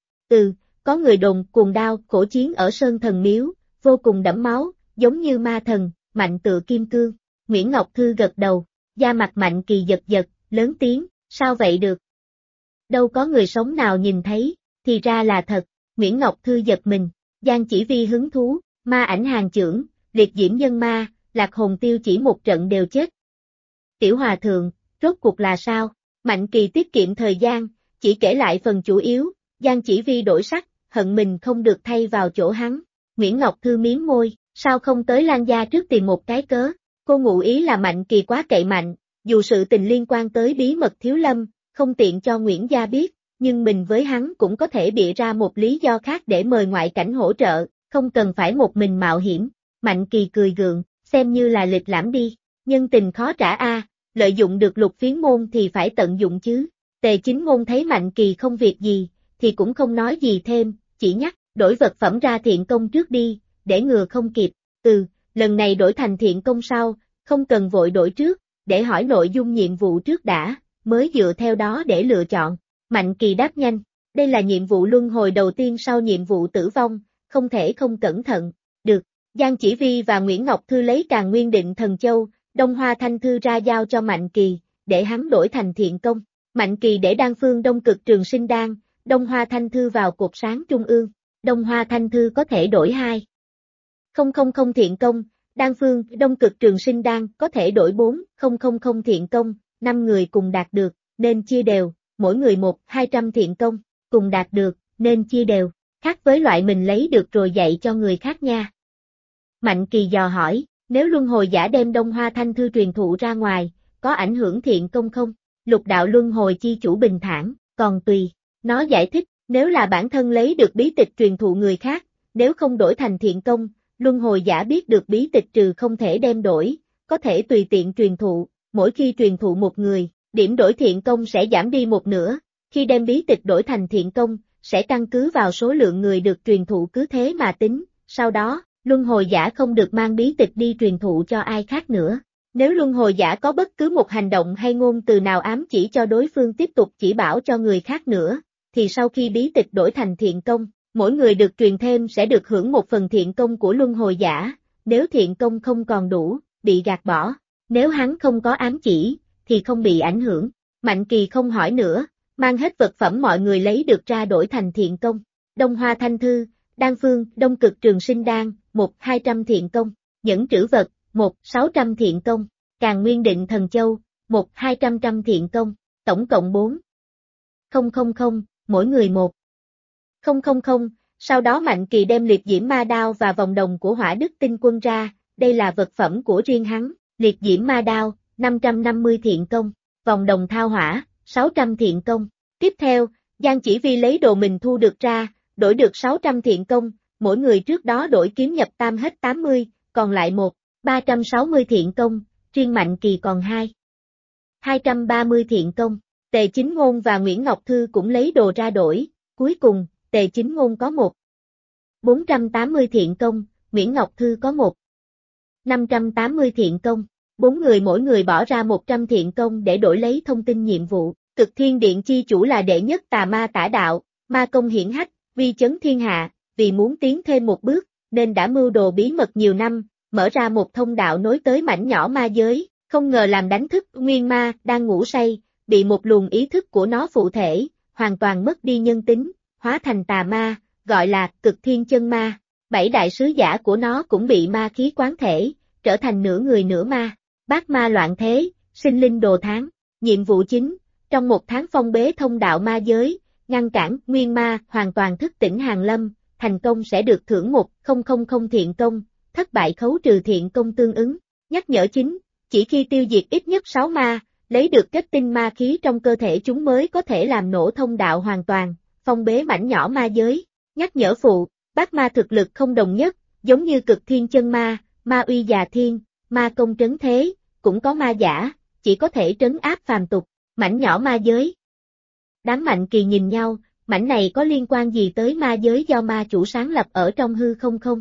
có người đồn cuồng đao khổ chiến ở Sơn Thần Miếu, vô cùng đẫm máu, giống như ma thần, mạnh tựa kim cương. Nguyễn Ngọc Thư gật đầu, da mặt Mạnh Kỳ giật giật, lớn tiếng, sao vậy được? Đâu có người sống nào nhìn thấy, thì ra là thật. Nguyễn Ngọc Thư giật mình, Giang Chỉ Vi hứng thú, ma ảnh hàng chưởng, liệt diễm nhân ma, Lạc Hồn Tiêu chỉ một trận đều chết. Tiểu Hòa Thượng, rốt cuộc là sao? Mạnh Kỳ tiết kiệm thời gian, chỉ kể lại phần chủ yếu, Giang Chỉ Vi đổi sắc, hận mình không được thay vào chỗ hắn. Nguyễn Ngọc Thư miếm môi, sao không tới Lan gia trước tìm một cái cớ? Cô ngụ ý là Mạnh Kỳ quá cậy mạnh, dù sự tình liên quan tới bí mật Thiếu Lâm, không tiện cho Nguyễn gia biết, nhưng mình với hắn cũng có thể bịa ra một lý do khác để mời ngoại cảnh hỗ trợ, không cần phải một mình mạo hiểm. Mạnh Kỳ cười gượng, xem như là lịch lãm đi, nhân tình khó trả lợi dụng được Lục Phiến môn thì phải tận dụng chứ. Tề Chính Ngôn thấy Mạnh Kỳ không việc gì, thì cũng không nói gì thêm, chỉ nhắc, đổi vật phẩm ra thiện công trước đi, để ngừa không kịp. Lần này đổi thành thiện công sau, không cần vội đổi trước, để hỏi nội dung nhiệm vụ trước đã, mới dựa theo đó để lựa chọn. Mạnh Kỳ đáp nhanh, đây là nhiệm vụ luân hồi đầu tiên sau nhiệm vụ tử vong, không thể không cẩn thận. Được, Giang Chỉ Vi và Nguyễn Ngọc Thư lấy Càn Nguyên Định Thần Châu, Đông Hoa Thanh Thư ra giao cho Mạnh Kỳ, để hắn đổi thành thiện công. Mạnh Kỳ để đan phương Đông Cực Trường Sinh Đan, Đông Hoa Thanh Thư vào cột sáng trung ương. Đông Hoa Thanh Thư có thể đổi 2,000 thiện công, đan phương Đông Cực Trường Sinh Đan có thể đổi 4,000 thiện công, 5 người cùng đạt được, nên chia đều, mỗi người 1-200 thiện công, cùng đạt được, nên chia đều, khác với loại mình lấy được rồi dạy cho người khác nha. Mạnh Kỳ dò hỏi, nếu luân hồi giả đem Đông Hoa Thanh Thư truyền thụ ra ngoài, có ảnh hưởng thiện công không? Lục đạo luân hồi chi chủ bình thản, còn tùy. Nó giải thích, nếu là bản thân lấy được bí tịch truyền thụ người khác, nếu không đổi thành thiện công, luân hồi giả biết được bí tịch trừ không thể đem đổi, có thể tùy tiện truyền thụ, mỗi khi truyền thụ một người, điểm đổi thiện công sẽ giảm đi một nửa, khi đem bí tịch đổi thành thiện công, sẽ căn cứ vào số lượng người được truyền thụ cứ thế mà tính, sau đó, luân hồi giả không được mang bí tịch đi truyền thụ cho ai khác nữa. Nếu luân hồi giả có bất cứ một hành động hay ngôn từ nào ám chỉ cho đối phương tiếp tục chỉ bảo cho người khác nữa, thì sau khi bí tịch đổi thành thiện công, mỗi người được truyền thêm sẽ được hưởng một phần thiện công của luân hồi giả, nếu thiện công không còn đủ, bị gạt bỏ, nếu hắn không có ám chỉ, thì không bị ảnh hưởng. Mạnh Kỳ không hỏi nữa, mang hết vật phẩm mọi người lấy được ra đổi thành thiện công. Đông Hoa Thanh Thư, đan phương Đông Cực Trường Sinh Đan, 1-200 thiện công, nhẫn trữ vật, 1-600 thiện công, Càn Nguyên Định Thần Châu, 1-200 thiện công, tổng cộng 4,000, mỗi người 1,000. Sau đó Mạnh Kỳ đem liệt diễm ma đao và vòng đồng của Hỏa Đức Tinh Quân ra, đây là vật phẩm của riêng hắn, liệt diễm ma đao, 550 thiện công, vòng đồng thao hỏa, 600 thiện công. Tiếp theo, Giang Chỉ Vi lấy đồ mình thu được ra, đổi được 600 thiện công, mỗi người trước đó đổi kiếm nhập tam hết 80, còn lại 360 thiện công, riêng Mạnh Kỳ còn 230 thiện công. Tề Chính Ngôn và Nguyễn Ngọc Thư cũng lấy đồ ra đổi, cuối cùng, Tề Chính Ngôn có 480 thiện công, Nguyễn Ngọc Thư có 580 thiện công. 4 người mỗi người bỏ ra 100 thiện công để đổi lấy thông tin nhiệm vụ. Cực Thiên Điện chi chủ là đệ nhất tà ma tả đạo, ma công hiển hách, uy chấn thiên hạ, vì muốn tiến thêm một bước, nên đã mưu đồ bí mật nhiều năm, mở ra một thông đạo nối tới mảnh nhỏ ma giới, không ngờ làm đánh thức nguyên ma đang ngủ say, bị một luồng ý thức của nó phụ thể, hoàn toàn mất đi nhân tính, hóa thành tà ma, gọi là Cực Thiên Chân Ma. 7 đại sứ giả của nó cũng bị ma khí quán thể, trở thành nửa người nửa ma. Bát ma loạn thế, sinh linh đồ tháng. Nhiệm vụ chính, trong một tháng phong bế thông đạo ma giới, ngăn cản nguyên ma hoàn toàn thức tỉnh hàng lâm, thành công sẽ được thưởng 1,000 thiện công, thất bại khấu trừ thiện công tương ứng. Nhắc nhở chính, chỉ khi tiêu diệt ít nhất 6 ma, lấy được kết tinh ma khí trong cơ thể chúng mới có thể làm nổ thông đạo hoàn toàn, phong bế mảnh nhỏ ma giới. Nhắc nhở phụ, Bát ma thực lực không đồng nhất, giống như cực thiên chân ma, ma uy già thiên, ma công trấn thế, cũng có ma giả, chỉ có thể trấn áp phàm tục, mảnh nhỏ ma giới. Đám Mạnh Kỳ nhìn nhau, mảnh này có liên quan gì tới ma giới do ma chủ sáng lập ở trong hư không không?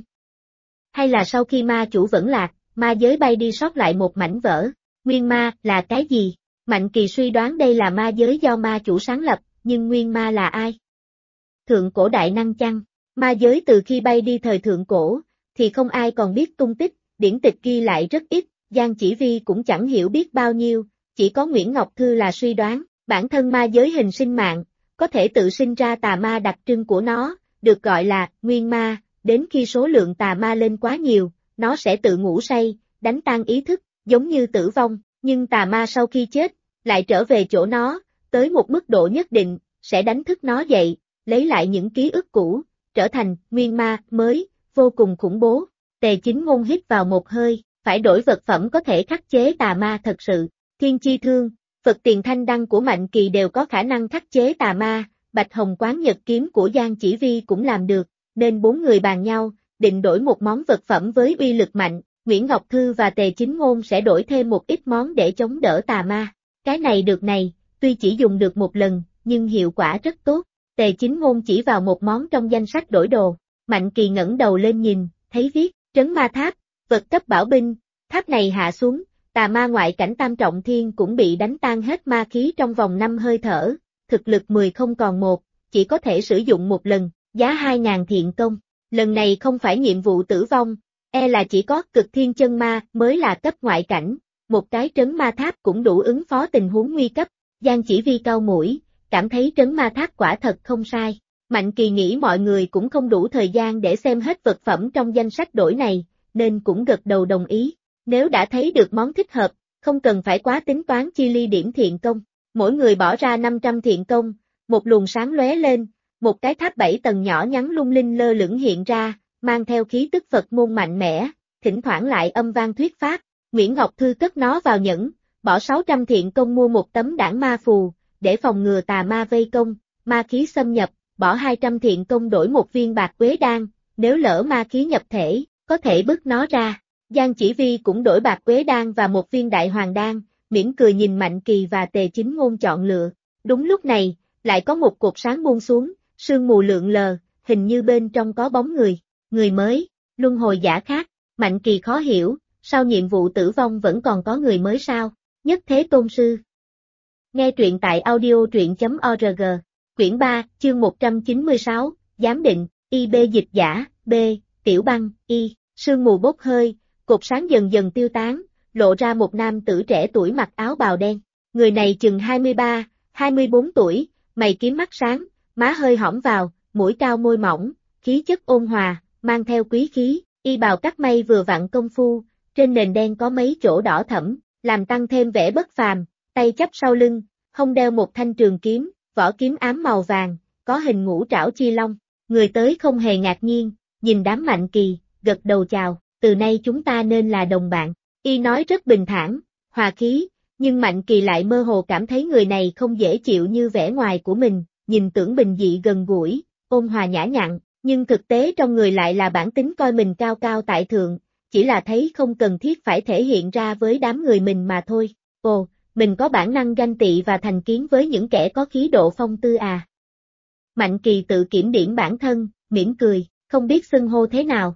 Hay là sau khi ma chủ vẫn lạc, ma giới bay đi sót lại một mảnh vỡ? Nguyên ma là cái gì? Mạnh Kỳ suy đoán đây là ma giới do ma chủ sáng lập, nhưng nguyên ma là ai? Thượng cổ đại năng chăng? Ma giới từ khi bay đi thời thượng cổ, thì không ai còn biết tung tích, điển tịch ghi lại rất ít, Giang Chỉ Vi cũng chẳng hiểu biết bao nhiêu, chỉ có Nguyễn Ngọc Thư là suy đoán, bản thân ma giới hình sinh mạng, có thể tự sinh ra tà ma đặc trưng của nó, được gọi là nguyên ma, đến khi số lượng tà ma lên quá nhiều, nó sẽ tự ngủ say, đánh tan ý thức, giống như tử vong, nhưng tà ma sau khi chết, lại trở về chỗ nó, tới một mức độ nhất định, sẽ đánh thức nó dậy, lấy lại những ký ức cũ, trở thành nguyên ma mới, vô cùng khủng bố. Tề Chính Ngôn hít vào một hơi, phải đổi vật phẩm có thể khắc chế tà ma thật sự. Thiên Chi Thương, Phật Tiền Thanh Đăng của Mạnh Kỳ đều có khả năng khắc chế tà ma, Bạch Hồng Quán Nhật Kiếm của Giang Chỉ Vi cũng làm được, nên bốn người bàn nhau, định đổi một món vật phẩm với uy lực mạnh, Nguyễn Ngọc Thư và Tề Chính Ngôn sẽ đổi thêm một ít món để chống đỡ tà ma. Cái này được này, tuy chỉ dùng được một lần, nhưng hiệu quả rất tốt. Tề Chính Ngôn chỉ vào một món trong danh sách đổi đồ, Mạnh Kỳ ngẩng đầu lên nhìn, thấy viết, Trấn Ma Tháp, vật cấp bảo binh, tháp này hạ xuống, tà ma ngoại cảnh tam trọng thiên cũng bị đánh tan hết ma khí trong vòng 5 hơi thở, thực lực 10 không còn 1, chỉ có thể sử dụng một lần, giá 2.000 thiện công. Lần này không phải nhiệm vụ tử vong, là chỉ có cực thiên chân ma mới là cấp ngoại cảnh, một cái trấn ma tháp cũng đủ ứng phó tình huống nguy cấp. Giang Chỉ Vi cau mũi, cảm thấy trấn ma tháp quả thật không sai. Mạnh Kỳ nghĩ mọi người cũng không đủ thời gian để xem hết vật phẩm trong danh sách đổi này, nên cũng gật đầu đồng ý. Nếu đã thấy được món thích hợp, không cần phải quá tính toán chi ly điểm thiện công. Mỗi người bỏ ra 500 thiện công, một luồng sáng lóe lên, một cái tháp 7 tầng nhỏ nhắn lung linh lơ lửng hiện ra, mang theo khí tức Phật môn mạnh mẽ, thỉnh thoảng lại âm vang thuyết pháp. Nguyễn Ngọc Thư cất nó vào nhẫn, bỏ 600 thiện công mua một tấm đảng ma phù, để phòng ngừa tà ma vây công, ma khí xâm nhập, bỏ 200 thiện công đổi một viên bạc quế đan, nếu lỡ ma khí nhập thể, có thể bứt nó ra. Giang Chỉ Vi cũng đổi bạc quế đan và một viên đại hoàng đan, mỉm cười nhìn Mạnh Kỳ và Tề Chính Ngôn chọn lựa. Đúng lúc này, lại có một cột sáng buông xuống, sương mù lượn lờ, hình như bên trong có bóng người mới, luân hồi giả khác. Mạnh Kỳ khó hiểu, sau nhiệm vụ tử vong vẫn còn có người mới sao? Nhất Thế Tôn Sư. Nghe truyện tại audio.truyện.org, quyển 3, chương 196, giám định, IB dịch giả, B, tiểu băng, Y, sương mù bốc hơi, cột sáng dần dần tiêu tán, lộ ra một nam tử trẻ tuổi mặc áo bào đen. Người này chừng 23, 24 tuổi, mày kiếm mắt sáng, má hơi hõm vào, mũi cao môi mỏng, khí chất ôn hòa, mang theo quý khí, y bào cắt may vừa vặn công phu, trên nền đen có mấy chỗ đỏ thẫm, làm tăng thêm vẻ bất phàm, tay chắp sau lưng, hông đeo một thanh trường kiếm, vỏ kiếm ám màu vàng, có hình ngũ trảo chi long. Người tới không hề ngạc nhiên, nhìn đám Mạnh Kỳ, gật đầu chào, từ nay chúng ta nên là đồng bạn. Y nói rất bình thản, hòa khí, nhưng Mạnh Kỳ lại mơ hồ cảm thấy người này không dễ chịu như vẻ ngoài của mình, nhìn tưởng bình dị gần gũi, ôn hòa nhã nhặn, nhưng thực tế trong người lại là bản tính coi mình cao cao tại thượng, chỉ là thấy không cần thiết phải thể hiện ra với đám người mình mà thôi. Ồ, mình có bản năng ganh tị và thành kiến với những kẻ có khí độ phong tư à? Mạnh Kỳ tự kiểm điểm bản thân, mỉm cười, không biết xưng hô thế nào.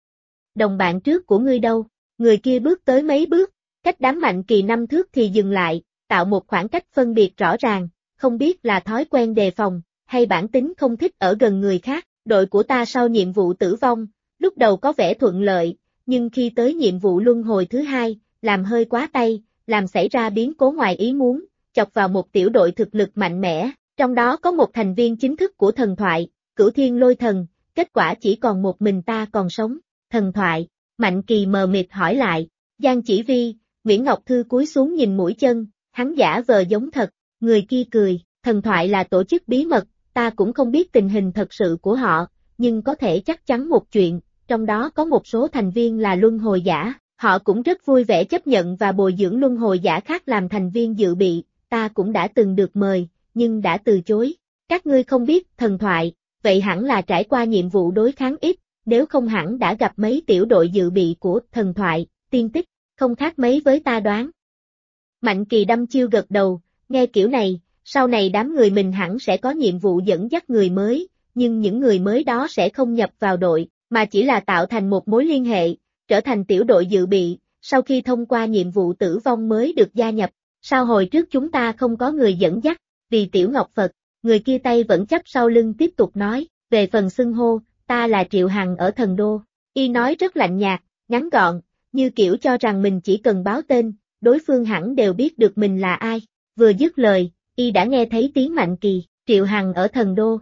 Đồng bạn trước của ngươi đâu? Người kia bước tới mấy bước, cách đám Mạnh Kỳ 5 thước thì dừng lại, tạo một khoảng cách phân biệt rõ ràng, không biết là thói quen đề phòng, hay bản tính không thích ở gần người khác. Đội của ta sau nhiệm vụ tử vong, lúc đầu có vẻ thuận lợi, nhưng khi tới nhiệm vụ luân hồi thứ 2, làm hơi quá tay, làm xảy ra biến cố ngoài ý muốn, chọc vào một tiểu đội thực lực mạnh mẽ, trong đó có một thành viên chính thức của thần thoại, Cửu Thiên Lôi Thần, kết quả chỉ còn một mình ta còn sống. Thần thoại, Mạnh Kỳ mờ mịt hỏi lại, Giang Chỉ Vi, Nguyễn Ngọc Thư cúi xuống nhìn mũi chân, hắn giả vờ giống thật, người kia cười, thần thoại là tổ chức bí mật, ta cũng không biết tình hình thật sự của họ, nhưng có thể chắc chắn một chuyện, trong đó có một số thành viên là luân hồi giả, họ cũng rất vui vẻ chấp nhận và bồi dưỡng luân hồi giả khác làm thành viên dự bị, ta cũng đã từng được mời, nhưng đã từ chối. Các ngươi không biết, thần thoại, vậy hẳn là trải qua nhiệm vụ đối kháng ít, nếu không hẳn đã gặp mấy tiểu đội dự bị của thần thoại, tiên tích, không khác mấy với ta đoán. Mạnh Kỳ đăm chiêu gật đầu, nghe kiểu này, sau này đám người mình hẳn sẽ có nhiệm vụ dẫn dắt người mới, nhưng những người mới đó sẽ không nhập vào đội, mà chỉ là tạo thành một mối liên hệ, trở thành tiểu đội dự bị, sau khi thông qua nhiệm vụ tử vong mới được gia nhập. Sao hồi trước chúng ta không có người dẫn dắt, vì Tiểu Ngọc Phật, người kia tay vẫn chắp sau lưng tiếp tục nói, về phần xưng hô, ta là Triệu Hằng ở Thần Đô. Y nói rất lạnh nhạt, ngắn gọn, như kiểu cho rằng mình chỉ cần báo tên, đối phương hẳn đều biết được mình là ai. Vừa dứt lời, Y đã nghe thấy tiếng Mạnh Kỳ, Triệu Hằng ở Thần Đô.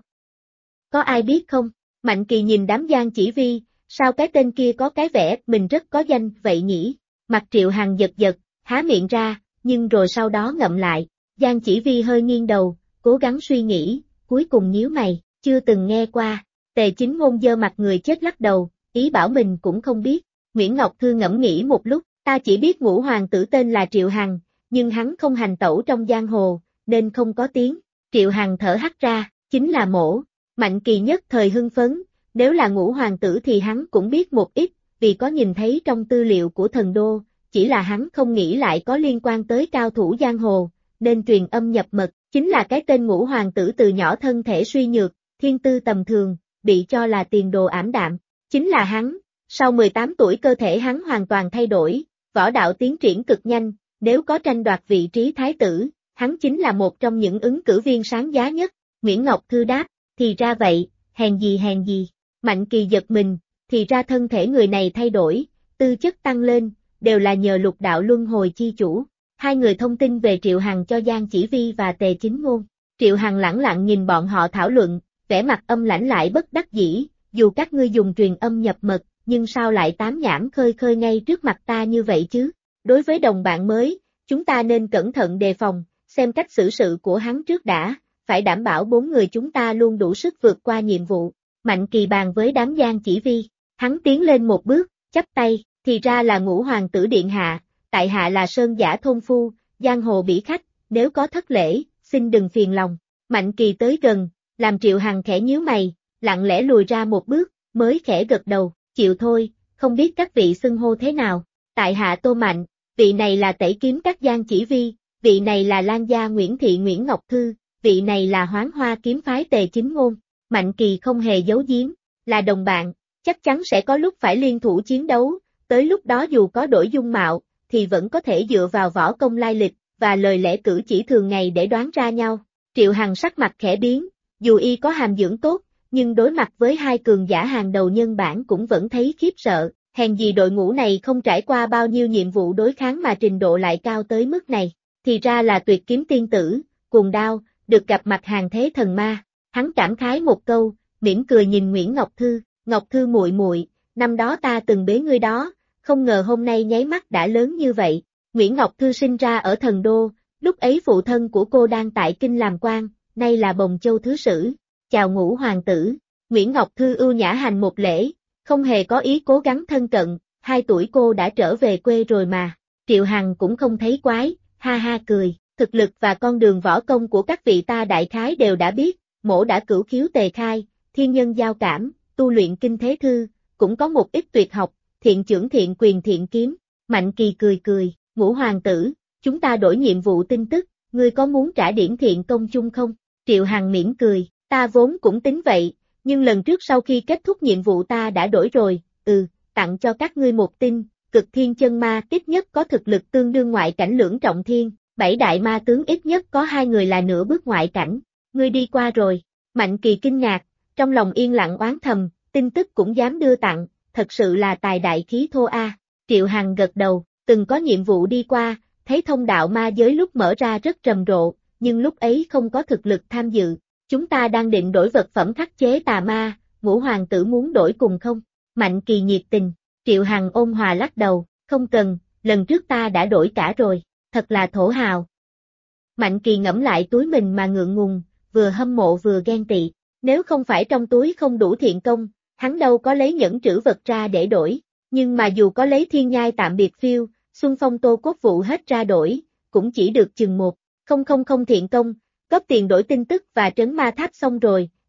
Có ai biết không? Mạnh Kỳ nhìn đám Giang Chỉ Vi, sao cái tên kia có cái vẻ mình rất có danh vậy nhỉ? Mặt Triệu Hằng giật giật, há miệng ra, nhưng rồi sau đó ngậm lại. Giang Chỉ Vi hơi nghiêng đầu, cố gắng suy nghĩ, cuối cùng nhíu mày, chưa từng nghe qua. Tề Chính Ngôn giơ mặt người chết lắc đầu, ý bảo mình cũng không biết. Nguyễn Ngọc Thư ngẫm nghĩ một lúc, ta chỉ biết ngũ hoàng tử tên là Triệu Hằng, nhưng hắn không hành tẩu trong giang hồ, nên không có tiếng. Triệu Hằng thở hắt ra, chính là mổ. Mạnh Kỳ nhất thời hưng phấn, nếu là ngũ hoàng tử thì hắn cũng biết một ít, vì có nhìn thấy trong tư liệu của Thần Đô, chỉ là hắn không nghĩ lại có liên quan tới cao thủ giang hồ, nên truyền âm nhập mật, chính là cái tên ngũ hoàng tử từ nhỏ thân thể suy nhược, thiên tư tầm thường, bị cho là tiền đồ ảm đạm, chính là hắn. Sau 18 tuổi cơ thể hắn hoàn toàn thay đổi, võ đạo tiến triển cực nhanh, nếu có tranh đoạt vị trí thái tử, hắn chính là một trong những ứng cử viên sáng giá nhất. Nguyễn Ngọc Thư đáp, thì ra vậy, hèn gì. Mạnh Kỳ giật mình, thì ra thân thể người này thay đổi, tư chất tăng lên, đều là nhờ lục đạo luân hồi chi chủ. Hai người thông tin về Triệu Hằng cho Giang Chỉ Vi và Tề Chính Ngôn. Triệu Hằng lẳng lặng nhìn bọn họ thảo luận, vẻ mặt âm lãnh lại bất đắc dĩ, dù các ngươi dùng truyền âm nhập mật, nhưng sao lại tám nhảm khơi khơi ngay trước mặt ta như vậy chứ? Đối với đồng bạn mới, chúng ta nên cẩn thận đề phòng, xem cách xử sự của hắn trước đã, phải đảm bảo 4 người chúng ta luôn đủ sức vượt qua nhiệm vụ. Mạnh Kỳ bàn với đám Giang Chỉ Vi, hắn tiến lên một bước, chắp tay, thì ra là ngũ hoàng tử điện hạ, tại hạ là Sơn Giả thôn phu, giang hồ bỉ khách, nếu có thất lễ, xin đừng phiền lòng. Mạnh Kỳ tới gần, làm Triệu Hằng khẽ nhíu mày, lặng lẽ lùi ra một bước, mới khẽ gật đầu, chịu thôi, không biết các vị xưng hô thế nào. Tại hạ Tô Mạnh, vị này là Tẩy Kiếm Các Giang Chỉ Vi, vị này là Lan Gia Nguyễn Thị Nguyễn Ngọc Thư, vị này là Hoán Hoa Kiếm Phái Tề Chính Ngôn. Mạnh Kỳ không hề giấu giếm, là đồng bạn, chắc chắn sẽ có lúc phải liên thủ chiến đấu, tới lúc đó dù có đổi dung mạo, thì vẫn có thể dựa vào võ công lai lịch, và lời lẽ cử chỉ thường ngày để đoán ra nhau. Triệu Hằng sắc mặt khẽ biến, dù y có hàm dưỡng tốt, nhưng đối mặt với hai cường giả hàng đầu nhân bản cũng vẫn thấy khiếp sợ, hèn gì đội ngũ này không trải qua bao nhiêu nhiệm vụ đối kháng mà trình độ lại cao tới mức này. Thì ra là Tuyệt Kiếm Tiên Tử, Cuồng Đao, được gặp mặt hàng thế thần ma. Hắn cảm khái một câu, mỉm cười nhìn Nguyễn Ngọc Thư, Ngọc Thư muội muội, năm đó ta từng bế ngươi đó, không ngờ hôm nay nháy mắt đã lớn như vậy. Nguyễn Ngọc Thư sinh ra ở Thần Đô, lúc ấy phụ thân của cô đang tại kinh làm quan, nay là Bồng Châu thứ sử. Chào ngũ hoàng tử. Nguyễn Ngọc Thư ưu nhã hành một lễ, không hề có ý cố gắng thân cận, 2 tuổi cô đã trở về quê rồi mà. Triệu Hằng cũng không thấy quái, ha ha cười, thực lực và con đường võ công của các vị ta đại khái đều đã biết, mổ đã cửu khiếu tề khai, thiên nhân giao cảm, tu luyện kinh thế thư, cũng có một ít tuyệt học, thiện chưởng thiện quyền thiện kiếm. Mạnh Kỳ cười, ngũ hoàng tử, chúng ta đổi nhiệm vụ tin tức, ngươi có muốn trả điểm thiện công chung không? Triệu Hằng mỉm cười, ta vốn cũng tính vậy, nhưng lần trước sau khi kết thúc nhiệm vụ ta đã đổi rồi, tặng cho các ngươi một tin, Cực Thiên Chân Ma ít nhất có thực lực tương đương ngoại cảnh lưỡng trọng thiên, 7 đại ma tướng ít nhất có 2 người là nửa bước ngoại cảnh, ngươi đi qua rồi. Mạnh Kỳ kinh ngạc, trong lòng yên lặng oán thầm, tin tức cũng dám đưa tặng, thật sự là tài đại khí thô a. Triệu Hằng gật đầu, từng có nhiệm vụ đi qua, thấy thông đạo ma giới lúc mở ra rất rầm rộ, nhưng lúc ấy không có thực lực tham dự. Chúng ta đang định đổi vật phẩm khắc chế tà ma, ngũ hoàng tử muốn đổi cùng không? Mạnh Kỳ nhiệt tình, Triệu Hằng ôn hòa lắc đầu, không cần, lần trước ta đã đổi cả rồi, thật là thổ hào. Mạnh Kỳ ngẫm lại túi mình mà ngượng ngùng, vừa hâm mộ vừa ghen tị, nếu không phải trong túi không đủ thiện công, hắn đâu có lấy nhẫn trữ vật ra để đổi, nhưng mà dù có lấy thiên nhai tạm biệt phiêu, Xuân Phong Tô Cốt Vụ hết ra đổi, cũng chỉ được chừng 1,000 thiện công, góp tiền đổi tin tức và trấn ma tháp xong rồi,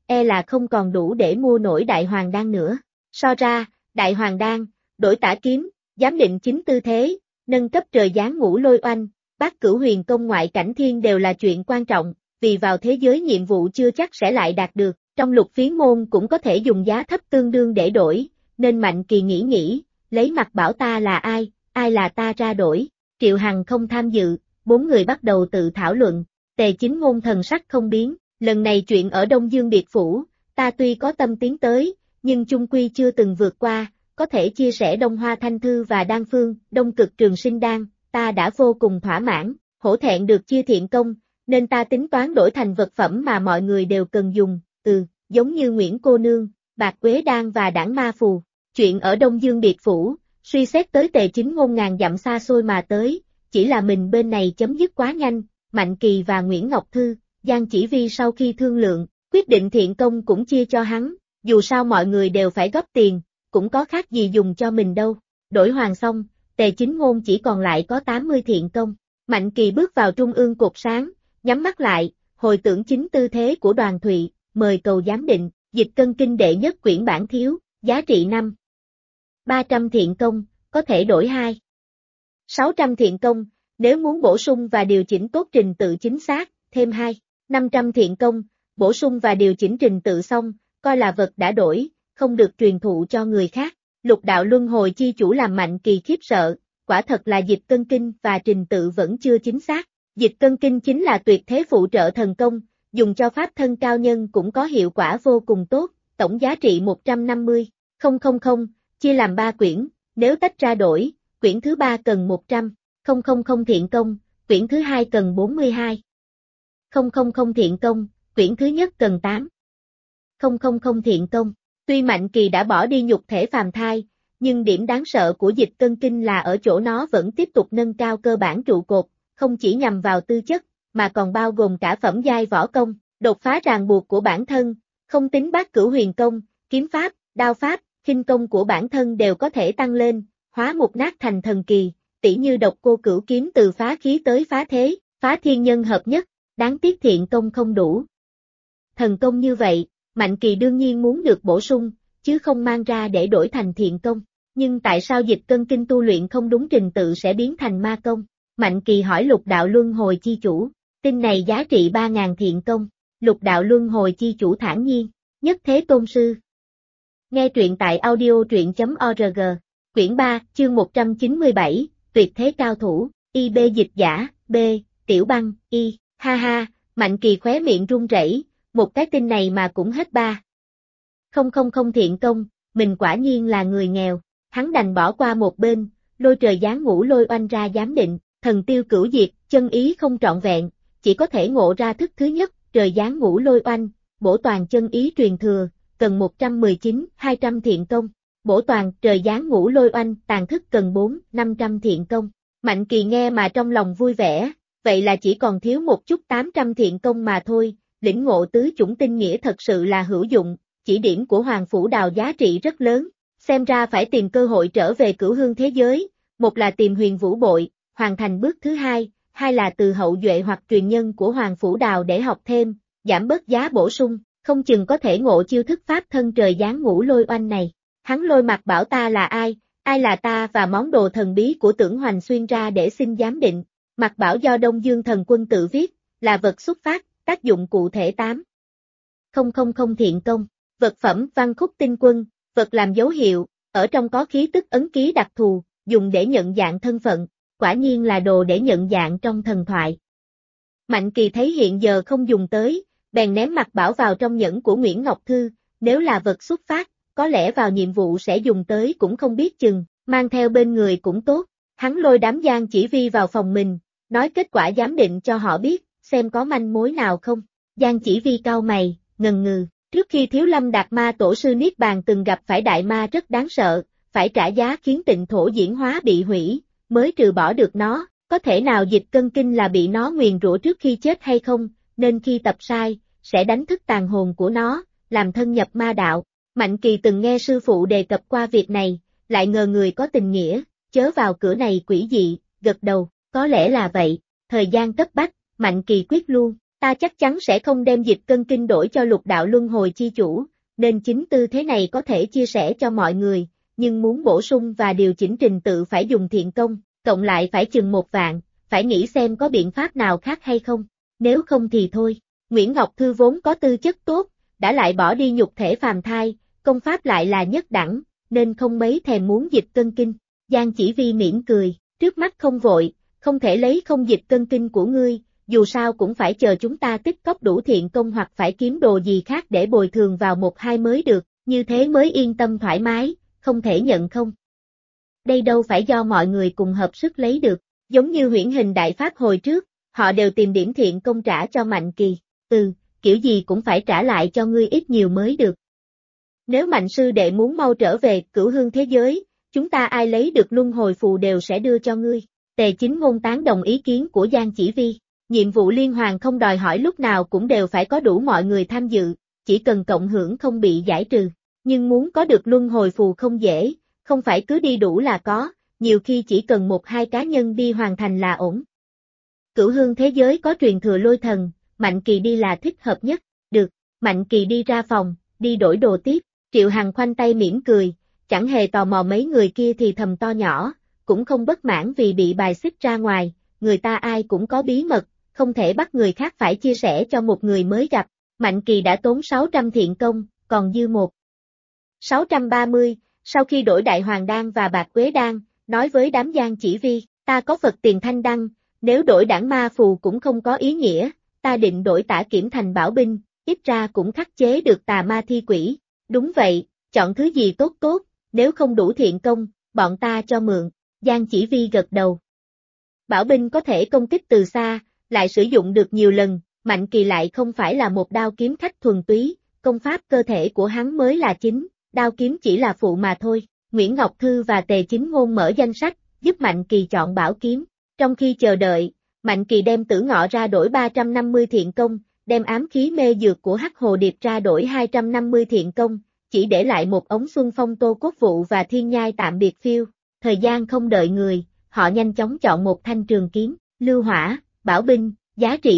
e là không còn đủ để mua nổi đại hoàng đan nữa. So ra, đại hoàng đan, đổi tả kiếm, giám định chính tư thế, nâng cấp trời giáng ngũ lôi oanh, bát cửu huyền công ngoại cảnh thiên đều là chuyện quan trọng, vì vào thế giới nhiệm vụ chưa chắc sẽ lại đạt được, trong lục phiến môn cũng có thể dùng giá thấp tương đương để đổi, nên Mạnh Kỳ nghĩ, lấy mặt bảo ta là ai là ta ra đổi. Triệu Hằng không tham dự, bốn người bắt đầu tự thảo luận, Tề Chính Ngôn thần sắc không biến, lần này chuyện ở Đông Dương Biệt Phủ, ta tuy có tâm tiến tới, nhưng chung quy chưa từng vượt qua, có thể chia sẻ Đông Hoa Thanh Thư và Đan Phương, Đông Cực Trường Sinh Đan, ta đã vô cùng thỏa mãn, hổ thẹn được chia thiện công, nên ta tính toán đổi thành vật phẩm mà mọi người đều cần dùng, giống như Nguyễn Cô Nương, Bạc Quế Đan và Đảng Ma Phù. Chuyện ở Đông Dương Biệt Phủ, suy xét tới Tề Chính Ngôn ngàn dặm xa xôi mà tới, chỉ là mình bên này chấm dứt quá nhanh, Mạnh Kỳ và Nguyễn Ngọc Thư, Giang Chỉ Vi sau khi thương lượng, quyết định thiện công cũng chia cho hắn, dù sao mọi người đều phải góp tiền, cũng có khác gì dùng cho mình đâu. Đổi hoàng xong, Tề Chính Ngôn chỉ còn lại có 80 thiện công. Mạnh Kỳ bước vào trung ương cột sáng, nhắm mắt lại, hồi tưởng chính tư thế của Đoàn Thụy, mời cầu giám định, dịch cân kinh đệ nhất quyển bản thiếu, giá trị 300 thiện công, có thể đổi 600 thiện công, nếu muốn bổ sung và điều chỉnh tốt trình tự chính xác, thêm 500 thiện công, bổ sung và điều chỉnh trình tự xong, coi là vật đã đổi, không được truyền thụ cho người khác. Lục đạo luân hồi chi chủ làm Mạnh Kỳ khiếp sợ, quả thật là dịch cân kinh và trình tự vẫn chưa chính xác. Dịch cân kinh chính là tuyệt thế phụ trợ thần công, dùng cho pháp thân cao nhân cũng có hiệu quả vô cùng tốt, tổng giá trị 150,000, chia làm 3 quyển, nếu tách ra đổi, quyển thứ 3 cần 100,000 thiện công, quyển thứ 2 cần 42,000 thiện công, quyển thứ nhất cần 8,000 thiện công. Tuy Mạnh Kỳ đã bỏ đi nhục thể phàm thai, nhưng điểm đáng sợ của dịch cân kinh là ở chỗ nó vẫn tiếp tục nâng cao cơ bản trụ cột, không chỉ nhằm vào tư chất, mà còn bao gồm cả phẩm giai võ công, đột phá ràng buộc của bản thân, không tính bát cửu huyền công, kiếm pháp, đao pháp, khinh công của bản thân đều có thể tăng lên, hóa mục nát thành thần kỳ, tỉ như độc cô cửu kiếm từ phá khí tới phá thế, phá thiên nhân hợp nhất, đáng tiếc thiện công không đủ. Thần công như vậy, Mạnh Kỳ đương nhiên muốn được bổ sung, chứ không mang ra để đổi thành thiện công. Nhưng tại sao dịch cân kinh tu luyện không đúng trình tự sẽ biến thành ma công? Mạnh Kỳ hỏi lục đạo luân hồi chi chủ, tin này giá trị 3.000 thiện công. Lục đạo luân hồi chi chủ thản nhiên, nhất thế tôn sư. Nghe truyện tại audio truyện.org, quyển 3, chương 197, tuyệt thế cao thủ, IB dịch giả, B, tiểu băng, Y, ha ha, Mạnh Kỳ khóe miệng run rẩy, một cái tin này mà cũng hết 3,000 thiện công, mình quả nhiên là người nghèo, hắn đành bỏ qua một bên, lôi trời giáng ngũ lôi oanh ra giám định, thần tiêu cửu diệt, chân ý không trọn vẹn, chỉ có thể ngộ ra thức thứ nhất, trời giáng ngũ lôi oanh, bổ toàn chân ý truyền thừa, cần 119,200 thiện công, bổ toàn trời giáng ngũ lôi oanh, tàn thức cần 4,500 thiện công. Mạnh Kỳ nghe mà trong lòng vui vẻ, vậy là chỉ còn thiếu một chút 800 thiện công mà thôi, lĩnh ngộ tứ chủng tinh nghĩa thật sự là hữu dụng, chỉ điểm của Hoàng Phủ Đào giá trị rất lớn, xem ra phải tìm cơ hội trở về cửu hương thế giới, một là tìm Huyền Vũ Bội, hoàn thành bước thứ hai là từ hậu duệ hoặc truyền nhân của Hoàng Phủ Đào để học thêm, giảm bớt giá bổ sung, không chừng có thể ngộ chiêu thức pháp thân trời giáng ngũ lôi oanh này. Hắn lôi mặt bảo ta là ai là ta và món đồ thần bí của Tưởng Hoành Xuyên ra để xin giám định, mặt bảo do Đông Dương Thần Quân tự viết, là vật xuất phát, tác dụng cụ thể 8,000 thiện công, vật phẩm văn khúc tinh quân, vật làm dấu hiệu, ở trong có khí tức ấn ký đặc thù, dùng để nhận dạng thân phận, quả nhiên là đồ để nhận dạng trong thần thoại. Mạnh Kỳ thấy hiện giờ không dùng tới, bèn ném mặt bảo vào trong nhẫn của Nguyễn Ngọc Thư, nếu là vật xuất phát, có lẽ vào nhiệm vụ sẽ dùng tới cũng không biết chừng, mang theo bên người cũng tốt. Hắn lôi đám Giang Chỉ Vi vào phòng mình, nói kết quả giám định cho họ biết, xem có manh mối nào không. Giang Chỉ Vi cau mày, ngần ngừ, trước khi Thiếu Lâm Đạt Ma Tổ sư Niết Bàn từng gặp phải đại ma rất đáng sợ, phải trả giá khiến tịnh thổ diễn hóa bị hủy, mới trừ bỏ được nó, có thể nào dịch cân kinh là bị nó nguyền rủa trước khi chết hay không, nên khi tập sai, sẽ đánh thức tàn hồn của nó, làm thân nhập ma đạo. Mạnh Kỳ từng nghe sư phụ đề cập qua việc này, lại ngờ người có tình nghĩa, chớ vào cửa này quỷ dị, gật đầu, có lẽ là vậy, thời gian cấp bách, Mạnh Kỳ quyết luôn, Ta chắc chắn sẽ không đem dịch cân kinh đổi cho lục đạo luân hồi chi chủ, nên chính tư thế này có thể chia sẻ cho mọi người, nhưng muốn bổ sung và điều chỉnh trình tự phải dùng thiện công, cộng lại phải chừng 1 vạn, phải nghĩ xem có biện pháp nào khác hay không, nếu không thì thôi. Nguyễn Ngọc Thư vốn có tư chất tốt, đã lại bỏ đi nhục thể phàm thai, công pháp lại là nhất đẳng, nên không mấy thèm muốn dịch cân kinh. Giang Chỉ Vi mỉm cười, trước mắt không vội, không thể lấy không dịch cân kinh của ngươi, dù sao cũng phải chờ chúng ta tích cóp đủ thiện công hoặc phải kiếm đồ gì khác để bồi thường vào 1-2 mới được, như thế mới yên tâm thoải mái, không thể nhận không. Đây đâu phải do mọi người cùng hợp sức lấy được, giống như Huyễn Hình Đại Pháp hồi trước, họ đều tìm điểm thiện công trả cho Mạnh Kỳ, kiểu gì cũng phải trả lại cho ngươi ít nhiều mới được. Nếu Mạnh sư đệ muốn mau trở về Cửu Hương thế giới, chúng ta ai lấy được luân hồi phù đều sẽ đưa cho ngươi. Tề Chính Ngôn tán đồng ý kiến của Giang Chỉ Vi, nhiệm vụ liên hoàn không đòi hỏi lúc nào cũng đều phải có đủ mọi người tham dự, chỉ cần cộng hưởng không bị giải trừ, nhưng muốn có được luân hồi phù không dễ, không phải cứ đi đủ là có, nhiều khi chỉ cần 1-2 cá nhân đi hoàn thành là ổn. Cửu Hương thế giới có truyền thừa lôi thần, Mạnh Kỳ đi là thích hợp nhất, được, Mạnh Kỳ đi ra phòng, đi đổi đồ tiếp, Triệu Hằng khoanh tay mỉm cười, chẳng hề tò mò mấy người kia thì thầm to nhỏ, cũng không bất mãn vì bị bài xích ra ngoài, người ta ai cũng có bí mật, không thể bắt người khác phải chia sẻ cho một người mới gặp, Mạnh Kỳ đã tốn 600 thiện công, còn dư 630, sau khi đổi Đại Hoàng Đan và Bạc Quế Đan, nói với đám Giang Chỉ Vi, ta có Phật Tiền Thanh Đăng, nếu đổi đảng ma phù cũng không có ý nghĩa, ta định đổi Tả Kiểm thành bảo binh, ít ra cũng khắc chế được tà ma thi quỷ, đúng vậy, chọn thứ gì tốt tốt, nếu không đủ thiện công, bọn ta cho mượn, Giang Chỉ Vi gật đầu. Bảo binh có thể công kích từ xa, lại sử dụng được nhiều lần, Mạnh Kỳ lại không phải là một đao kiếm khách thuần túy, công pháp cơ thể của hắn mới là chính, đao kiếm chỉ là phụ mà thôi. Nguyễn Ngọc Thư và Tề Chính Ngôn mở danh sách, giúp Mạnh Kỳ chọn bảo kiếm. Trong khi chờ đợi, Mạnh Kỳ đem Tử Ngọ ra đổi 350 thiện công, đem ám khí mê dược của Hắc Hồ Điệp ra đổi 250 thiện công, chỉ để lại một ống Xuân Phong Tô Cốt Vụ và Thiên Nhai tạm biệt phiêu. Thời gian không đợi người, họ nhanh chóng chọn một thanh trường kiếm, lưu hỏa, bảo binh, giá trị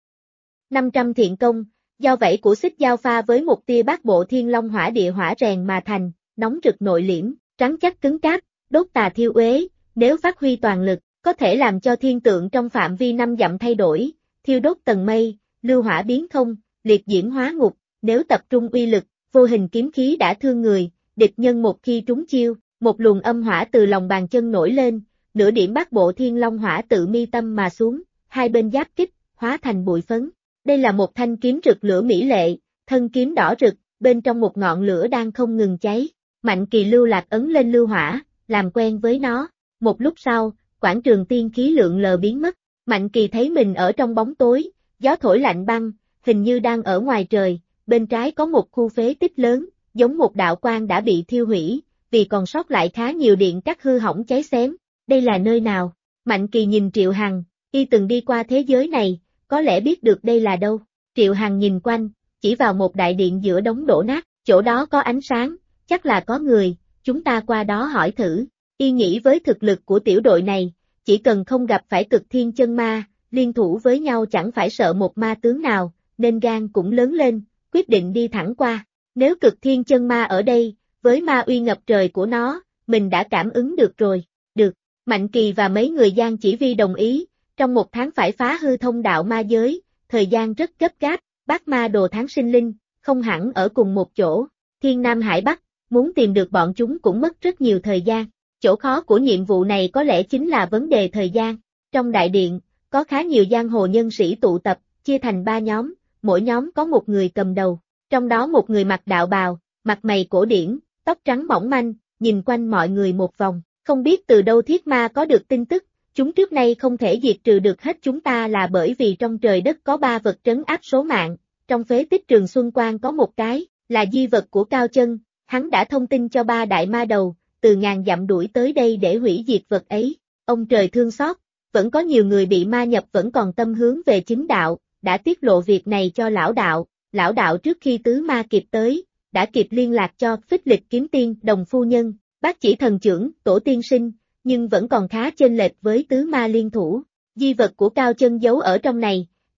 500 thiện công, do vảy của xích dao pha với một tia bát bộ Thiên Long Hỏa Địa Hỏa rèn mà thành, nóng rực nội liễm, trắng chắc cứng cáp, đốt tà thiêu uế, nếu phát huy toàn lực, có thể làm cho thiên tượng trong phạm vi 5 dặm thay đổi, thiêu đốt tầng mây, lưu hỏa biến không, liệt diễm hóa ngục, nếu tập trung uy lực, vô hình kiếm khí đã thương người, địch nhân một khi trúng chiêu, một luồng âm hỏa từ lòng bàn chân nổi lên, nửa điểm bát bộ Thiên Long Hỏa tự mi tâm mà xuống, hai bên giáp kích, hóa thành bụi phấn. Đây là một thanh kiếm rực lửa mỹ lệ, thân kiếm đỏ rực, bên trong một ngọn lửa đang không ngừng cháy. Mạnh Kỳ lưu lạc ấn lên lưu hỏa, làm quen với nó. Một lúc sau, quảng trường tiên khí lượng lờ biến mất. Mạnh Kỳ thấy mình ở trong bóng tối, gió thổi lạnh băng, hình như đang ở ngoài trời. Bên trái có một khu phế tích lớn, giống một đạo quan đã bị thiêu hủy, vì còn sót lại khá nhiều điện cắt hư hỏng cháy xém. Đây là nơi nào? Mạnh Kỳ nhìn Triệu Hằng, y từng đi qua thế giới này, có lẽ biết được đây là đâu. Triệu Hằng nhìn quanh, chỉ vào một đại điện giữa đống đổ nát, chỗ đó có ánh sáng, chắc là có người, chúng ta qua đó hỏi thử. Y nghĩ với thực lực của tiểu đội này, chỉ cần không gặp phải Cực Thiên chân ma, liên thủ với nhau chẳng phải sợ một ma tướng nào, nên gan cũng lớn lên, quyết định đi thẳng qua. Nếu Cực Thiên chân ma ở đây, với ma uy ngập trời của nó, mình đã cảm ứng được rồi. Được, Mạnh Kỳ và mấy người Giang Chỉ Vi đồng ý, trong 1 tháng phải phá hư thông đạo ma giới, thời gian rất gấp gáp, bát ma đồ tháng sinh linh, không hẳn ở cùng một chỗ, Thiên Nam Hải Bắc, muốn tìm được bọn chúng cũng mất rất nhiều thời gian. Chỗ khó của nhiệm vụ này có lẽ chính là vấn đề thời gian. Trong đại điện, có khá nhiều giang hồ nhân sĩ tụ tập, chia thành 3 nhóm, mỗi nhóm có một người cầm đầu. Trong đó một người mặc đạo bào, mặt mày cổ điển, tóc trắng mỏng manh, nhìn quanh mọi người một vòng. Không biết từ đâu thiết ma có được tin tức, chúng trước nay không thể diệt trừ được hết chúng ta là bởi vì trong trời đất có 3 vật trấn áp số mạng. Trong phế tích Trường Xuân Quan có một cái, là di vật của Cao Chân, hắn đã thông tin cho 3 đại ma đầu, từ ngàn dặm đuổi tới đây để hủy diệt vật ấy. Ông trời thương xót, vẫn có nhiều người bị ma nhập vẫn còn tâm hướng về chính đạo, đã tiết lộ việc này cho lão đạo trước khi tứ ma kịp tới, đã kịp liên lạc cho Phích Lịch Kiếm Tiên, Đồng Phu Nhân, Bác Chỉ Thần Trưởng, Tổ Tiên Sinh, nhưng vẫn còn khá chênh lệch với tứ ma liên thủ. Di vật của Cao Chân giấu ở trong này,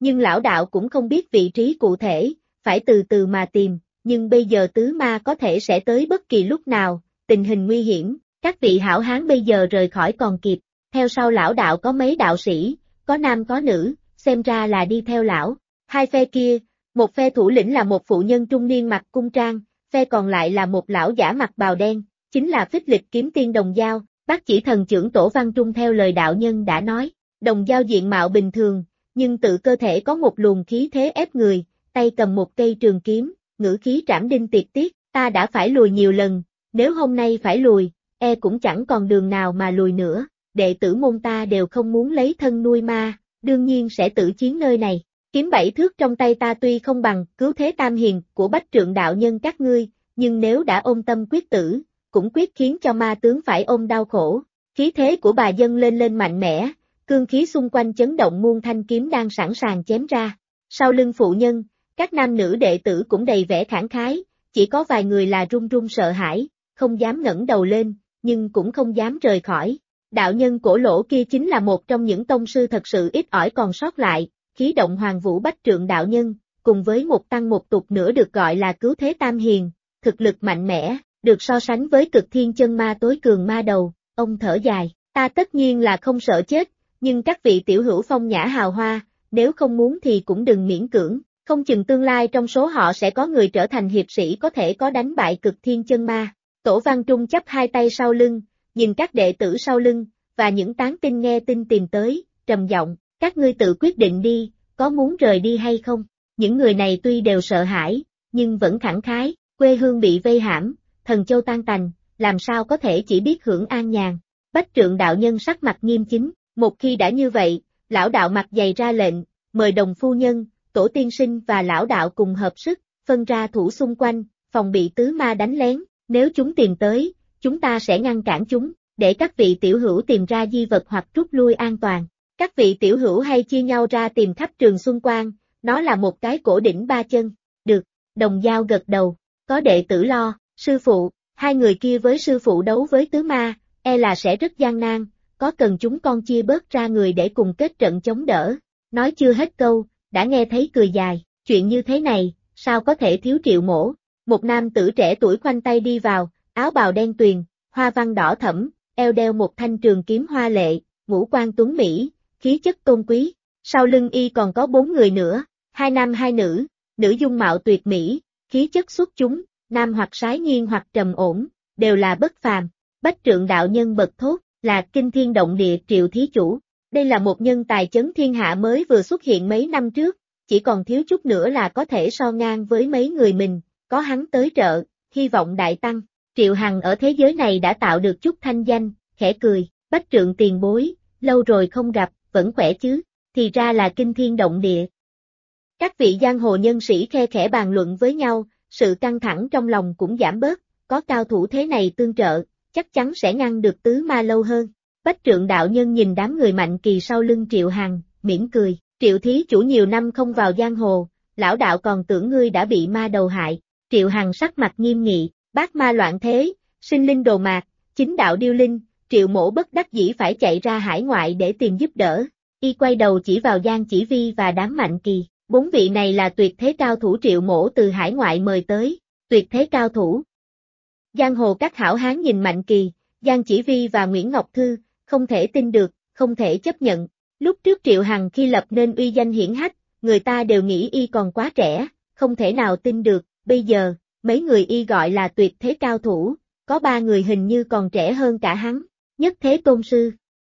nhưng lão đạo cũng không biết vị trí cụ thể, phải từ từ mà tìm, nhưng bây giờ tứ ma có thể sẽ tới bất kỳ lúc nào, tình hình nguy hiểm, các vị hảo hán bây giờ rời khỏi còn kịp, theo sau lão đạo có mấy đạo sĩ, có nam có nữ, xem ra là đi theo lão, hai phe kia, một phe thủ lĩnh là một phụ nhân trung niên mặc cung trang, phe còn lại là một lão giả mặc bào đen, chính là Phích Lịch kiếm tiên Đồng Dao, Bác Chỉ Thần trưởng Tổ Văn Trung theo lời đạo nhân đã nói, Đồng Dao diện mạo bình thường, nhưng tự cơ thể có một luồng khí thế ép người, tay cầm một cây trường kiếm, ngữ khí trảm đinh tiệt tiết, ta đã phải lùi nhiều lần, nếu hôm nay phải lùi, cũng chẳng còn đường nào mà lùi nữa, đệ tử môn ta đều không muốn lấy thân nuôi ma, đương nhiên sẽ tử chiến nơi này. Kiếm 7 thước trong tay ta tuy không bằng cứu thế tam hiền của Bách Trượng đạo nhân các ngươi, nhưng nếu đã ôm tâm quyết tử, cũng quyết khiến cho ma tướng phải ôm đau khổ. Khí thế của bà dâng lên mạnh mẽ, cương khí xung quanh chấn động muôn thanh kiếm đang sẵn sàng chém ra. Sau lưng phụ nhân, các nam nữ đệ tử cũng đầy vẻ khẳng khái, chỉ có vài người là run run sợ hãi, không dám ngẩng đầu lên, nhưng cũng không dám rời khỏi. Đạo nhân cổ lỗ kia chính là một trong những tông sư thật sự ít ỏi còn sót lại, khí động Hoàng Vũ Bách Trượng đạo nhân, cùng với một tăng một tục nữa được gọi là cứu thế tam hiền, thực lực mạnh mẽ, được so sánh với cực thiên chân ma tối cường ma đầu, ông thở dài, ta tất nhiên là không sợ chết, nhưng các vị tiểu hữu phong nhã hào hoa, nếu không muốn thì cũng đừng miễn cưỡng, không chừng tương lai trong số họ sẽ có người trở thành hiệp sĩ có thể có đánh bại cực thiên chân ma. Tổ Văn Trung chắp hai tay sau lưng, nhìn các đệ tử sau lưng, và những tán tinh nghe tin tìm tới, trầm giọng, các ngươi tự quyết định đi, có muốn rời đi hay không? Những người này tuy đều sợ hãi, nhưng vẫn khẳng khái, quê hương bị vây hãm, thần châu tan tành, làm sao có thể chỉ biết hưởng an nhàn. Bách Trượng đạo nhân sắc mặt nghiêm chính, một khi đã như vậy, lão đạo mặt dày ra lệnh, mời Đồng phu nhân, Tổ tiên sinh và lão đạo cùng hợp sức, phân ra thủ xung quanh, phòng bị tứ ma đánh lén, nếu chúng tìm tới, chúng ta sẽ ngăn cản chúng, để các vị tiểu hữu tìm ra di vật hoặc rút lui an toàn. Các vị tiểu hữu hay chia nhau ra tìm khắp Trường Xuân Quan, nó là một cái cổ đỉnh ba chân. Được, Đồng Dao gật đầu, có đệ tử lo, sư phụ, hai người kia với sư phụ đấu với tứ ma, là sẽ rất gian nan, có cần chúng con chia bớt ra người để cùng kết trận chống đỡ. Nói chưa hết câu, đã nghe thấy cười dài, chuyện như thế này, sao có thể thiếu Triệu Mỗ. Một nam tử trẻ tuổi khoanh tay đi vào, áo bào đen tuyền, hoa văn đỏ thẫm, eo đeo một thanh trường kiếm hoa lệ, ngũ quan tuấn mỹ, khí chất tôn quý. Sau lưng y còn có 4 người nữa, 2 nam 2 nữ, nữ dung mạo tuyệt mỹ, khí chất xuất chúng, nam hoặc sái nhiên hoặc trầm ổn, đều là bất phàm. Bách Trượng đạo nhân bật thốt, là kinh thiên động địa Triệu thí chủ. Đây là một nhân tài chấn thiên hạ mới vừa xuất hiện mấy năm trước, chỉ còn thiếu chút nữa là có thể so ngang với mấy người mình, có hắn tới trợ, hy vọng đại tăng. Triệu Hằng ở thế giới này đã tạo được chút thanh danh, khẽ cười, Bách Trượng tiền bối, lâu rồi không gặp, vẫn khỏe chứ, thì ra là kinh thiên động địa. Các vị giang hồ nhân sĩ khe khẽ bàn luận với nhau, sự căng thẳng trong lòng cũng giảm bớt, có cao thủ thế này tương trợ, chắc chắn sẽ ngăn được tứ ma lâu hơn. Bách Trượng đạo nhân nhìn đám người mạnh kỳ sau lưng Triệu Hằng, mỉm cười, Triệu thí chủ nhiều năm không vào giang hồ, lão đạo còn tưởng ngươi đã bị ma đầu hại. Triệu Hằng sắc mặt nghiêm nghị, bát ma loạn thế, sinh linh đồ mạc, chính đạo điêu linh, Triệu Mỗ bất đắc dĩ phải chạy ra hải ngoại để tìm giúp đỡ. Y quay đầu chỉ vào Giang Chỉ Vi và đám mạnh kỳ, 4 vị này là tuyệt thế cao thủ Triệu Mỗ từ hải ngoại mời tới, tuyệt thế cao thủ. Giang hồ các hảo hán nhìn Mạnh Kỳ, Giang Chỉ Vi và Nguyễn Ngọc Thư, không thể tin được, không thể chấp nhận. Lúc trước Triệu Hằng khi lập nên uy danh hiển hách, người ta đều nghĩ y còn quá trẻ, không thể nào tin được, bây giờ, mấy người y gọi là tuyệt thế cao thủ, có 3 người hình như còn trẻ hơn cả hắn, nhất thế tôn sư.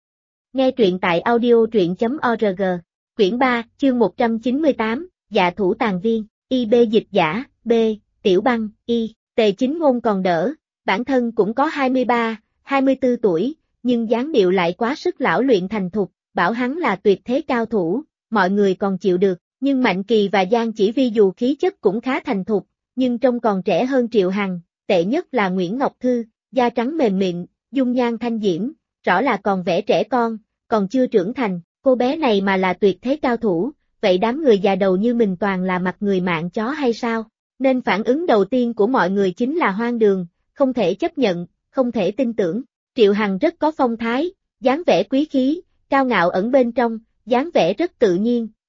Nghe truyện tại audio.org, quyển 3, chương 198, Dạ thủ tàn viên, IB dịch giả, B, Tiểu Băng, Y, Tề Chính Ngôn còn đỡ, bản thân cũng có 23, 24 tuổi, nhưng dáng điệu lại quá sức lão luyện thành thục, bảo hắn là tuyệt thế cao thủ, mọi người còn chịu được, nhưng Mạnh Kỳ và Giang Chỉ Vi dù khí chất cũng khá thành thục, nhưng trông còn trẻ hơn Triệu Hằng, tệ nhất là Nguyễn Ngọc Thư, da trắng mềm mịn, dung nhan thanh diễm, rõ là còn vẻ trẻ con, còn chưa trưởng thành, cô bé này mà là tuyệt thế cao thủ, vậy đám người già đầu như mình toàn là mặt người mạng chó hay sao? Nên phản ứng đầu tiên của mọi người chính là hoang đường, không thể chấp nhận, không thể tin tưởng. Triệu Hằng rất có phong thái, dáng vẻ quý khí, cao ngạo ẩn bên trong, dáng vẻ rất tự nhiên,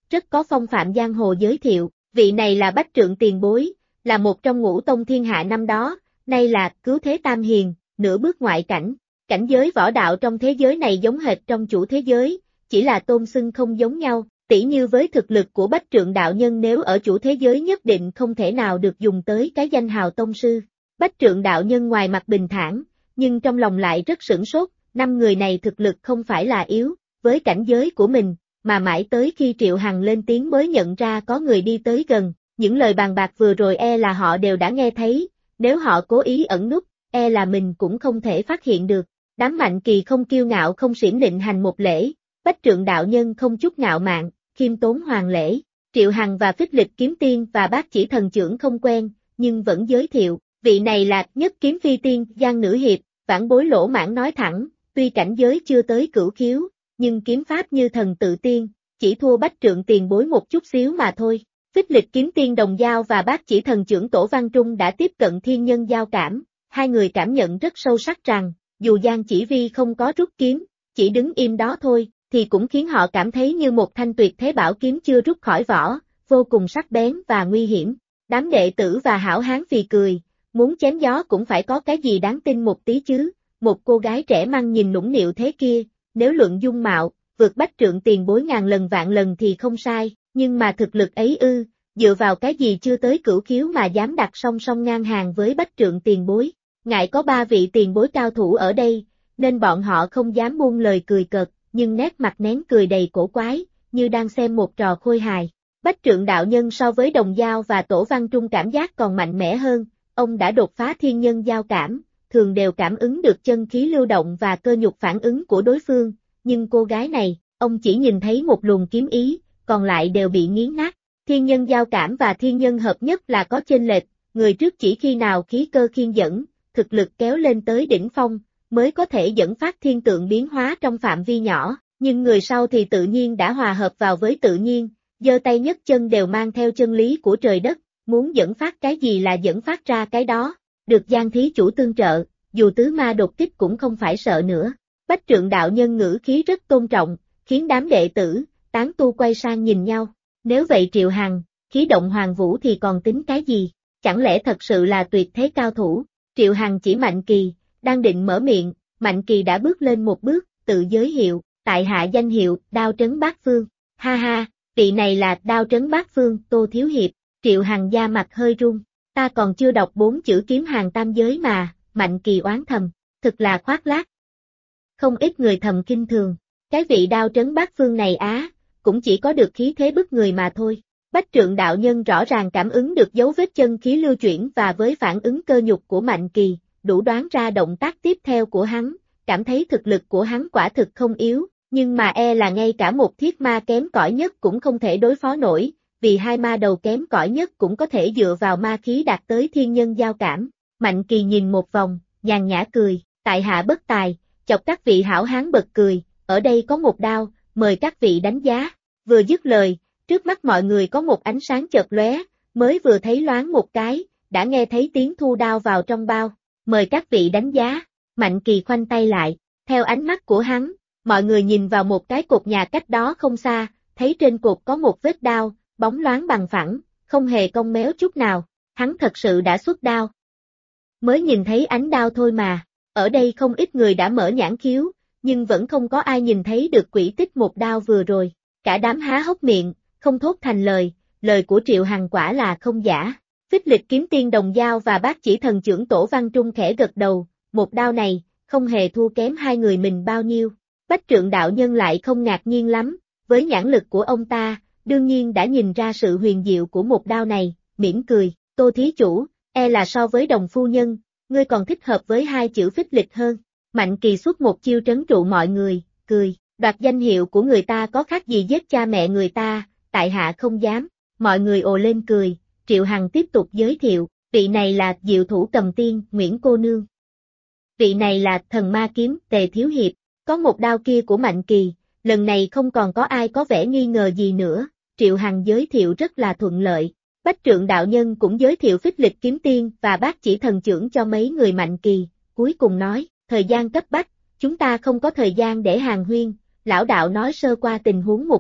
rất có phong phạm giang hồ giới thiệu, vị này là Bách Trượng tiền bối, là một trong ngũ tông thiên hạ năm đó, nay là cứu thế tam hiền, nửa bước ngoại cảnh, cảnh giới võ đạo trong thế giới này giống hệt trong chủ thế giới, chỉ là tôn xưng không giống nhau, tỉ như với thực lực của Bách Trượng đạo nhân nếu ở chủ thế giới nhất định không thể nào được dùng tới cái danh hào tông sư. Bách Trượng đạo nhân ngoài mặt bình thản, nhưng trong lòng lại rất sửng sốt, 5 người này thực lực không phải là yếu, với cảnh giới của mình, mà mãi tới khi Triệu Hằng lên tiếng mới nhận ra có người đi tới gần, những lời bàn bạc vừa rồi là họ đều đã nghe thấy, nếu họ cố ý ẩn núp, là mình cũng không thể phát hiện được. Đám Mạnh Kỳ không kiêu ngạo không xiển định hành một lễ, Bách Trượng đạo nhân không chút ngạo mạn, khiêm tốn hoàn lễ. Triệu Hằng và Phích Lịch kiếm tiên và Bát Chỉ thần trưởng không quen, nhưng vẫn giới thiệu, vị này là Nhất kiếm phi tiên, Giang nữ hiệp, vãn bối lỗ mãn nói thẳng, tuy cảnh giới chưa tới cửu khiếu, nhưng kiếm pháp như thần tự tiên, chỉ thua Bách Trượng tiền bối một chút xíu mà thôi. Phích Lịch kiếm tiên Đồng Giao và Bát Chỉ thần trưởng Tổ Văn Trung đã tiếp cận thiên nhân giao cảm, hai người cảm nhận rất sâu sắc rằng, dù Giang Chỉ Vi không có rút kiếm, chỉ đứng im đó thôi, thì cũng khiến họ cảm thấy như một thanh tuyệt thế bảo kiếm chưa rút khỏi vỏ, vô cùng sắc bén và nguy hiểm. Đám đệ tử và hảo hán phì cười, muốn chém gió cũng phải có cái gì đáng tin một tí chứ, một cô gái trẻ măng nhìn nũng nịu thế kia, nếu luận dung mạo, vượt Bách Trượng tiền bối ngàn lần vạn lần thì không sai, nhưng mà thực lực ấy dựa vào cái gì chưa tới cửu khiếu mà dám đặt song song ngang hàng với Bách Trượng tiền bối. Ngại có 3 vị tiền bối cao thủ ở đây, nên bọn họ không dám buông lời cười cợt, nhưng nét mặt nén cười đầy cổ quái, như đang xem một trò khôi hài. Bách Trượng đạo nhân so với Đồng Giao và Tổ Văn Trung cảm giác còn mạnh mẽ hơn, ông đã đột phá thiên nhân giao cảm, thường đều cảm ứng được chân khí lưu động và cơ nhục phản ứng của đối phương, nhưng cô gái này, ông chỉ nhìn thấy một luồng kiếm ý, còn lại đều bị nghiến nát. Thiên nhân giao cảm và thiên nhân hợp nhất là có chênh lệch, người trước chỉ khi nào khí cơ khiên dẫn, thực lực kéo lên tới đỉnh phong, mới có thể dẫn phát thiên tượng biến hóa trong phạm vi nhỏ, nhưng người sau thì tự nhiên đã hòa hợp vào với tự nhiên, giơ tay nhấc chân đều mang theo chân lý của trời đất, muốn dẫn phát cái gì là dẫn phát ra cái đó, được Giang thí chủ tương trợ, dù tứ ma đột kích cũng không phải sợ nữa. Bách Trượng đạo nhân ngữ khí rất tôn trọng, khiến đám đệ tử, tán tu quay sang nhìn nhau, nếu vậy Triệu Hằng, khí động hoàng vũ thì còn tính cái gì, chẳng lẽ thật sự là tuyệt thế cao thủ. Triệu Hằng chỉ Mạnh Kỳ, đang định mở miệng, Mạnh Kỳ đã bước lên một bước, tự giới hiệu, tại hạ danh hiệu, Đao Trấn Bát Phương, ha ha, vị này là Đao Trấn Bát Phương, Tô Thiếu Hiệp. Triệu Hằng da mặt hơi run, ta còn chưa đọc 4 chữ kiếm hàng tam giới mà, Mạnh Kỳ oán thầm, thực là khoác lác. Không ít người thầm kinh thường, cái vị Đao Trấn Bát Phương này cũng chỉ có được khí thế bức người mà thôi. Bách Trượng đạo nhân rõ ràng cảm ứng được dấu vết chân khí lưu chuyển và với phản ứng cơ nhục của Mạnh Kỳ, đủ đoán ra động tác tiếp theo của hắn, cảm thấy thực lực của hắn quả thực không yếu, nhưng mà là ngay cả một thiết ma kém cỏi nhất cũng không thể đối phó nổi, vì hai ma đầu kém cỏi nhất cũng có thể dựa vào ma khí đạt tới thiên nhân giao cảm. Mạnh Kỳ nhìn một vòng, nhàn nhã cười, tại hạ bất tài, chọc các vị hảo hán bật cười, ở đây có một đao, mời các vị đánh giá. Vừa dứt lời, trước mắt mọi người có một ánh sáng chợt lóe, mới vừa thấy loáng một cái, đã nghe thấy tiếng thu đao vào trong bao, mời các vị đánh giá. Mạnh Kỳ khoanh tay lại, theo ánh mắt của hắn, mọi người nhìn vào một cái cột nhà cách đó không xa, thấy trên cột có một vết đao, bóng loáng bằng phẳng, không hề cong méo chút nào, hắn thật sự đã xuất đao. Mới nhìn thấy ánh đao thôi mà, ở đây không ít người đã mở nhãn khiếu, nhưng vẫn không có ai nhìn thấy được quỹ tích một đao vừa rồi, cả đám há hốc miệng, không thốt thành lời của Triệu Hằng quả là không giả. Phích Lịch kiếm tiên Đồng Giao và Bát Chỉ thần trưởng Tổ Văn Trung khẽ gật đầu, một đao này, không hề thua kém hai người mình bao nhiêu. Bách Trượng đạo nhân lại không ngạc nhiên lắm, với nhãn lực của ông ta, đương nhiên đã nhìn ra sự huyền diệu của một đao này, mỉm cười, Tô thí chủ, là so với Đồng phu nhân, ngươi còn thích hợp với hai chữ Phích Lịch hơn. Mạnh Kỳ xuất một chiêu trấn trụ mọi người, cười, đoạt danh hiệu của người ta có khác gì giết cha mẹ người ta, tại hạ không dám. Mọi người ồ lên cười, Triệu Hằng tiếp tục giới thiệu, vị này là Diệu Thủ Cầm Tiên, Nguyễn cô nương. Vị này là Thần Ma Kiếm, Tề thiếu hiệp, có một đao kia của Mạnh Kỳ, lần này không còn có ai có vẻ nghi ngờ gì nữa, Triệu Hằng giới thiệu rất là thuận lợi. Bách Trượng đạo nhân cũng giới thiệu Phích Lịch kiếm tiên và Bát Chỉ thần trưởng cho mấy người Mạnh Kỳ, cuối cùng nói, thời gian cấp bách, chúng ta không có thời gian để hàn huyên, lão đạo nói sơ qua tình huống một chút,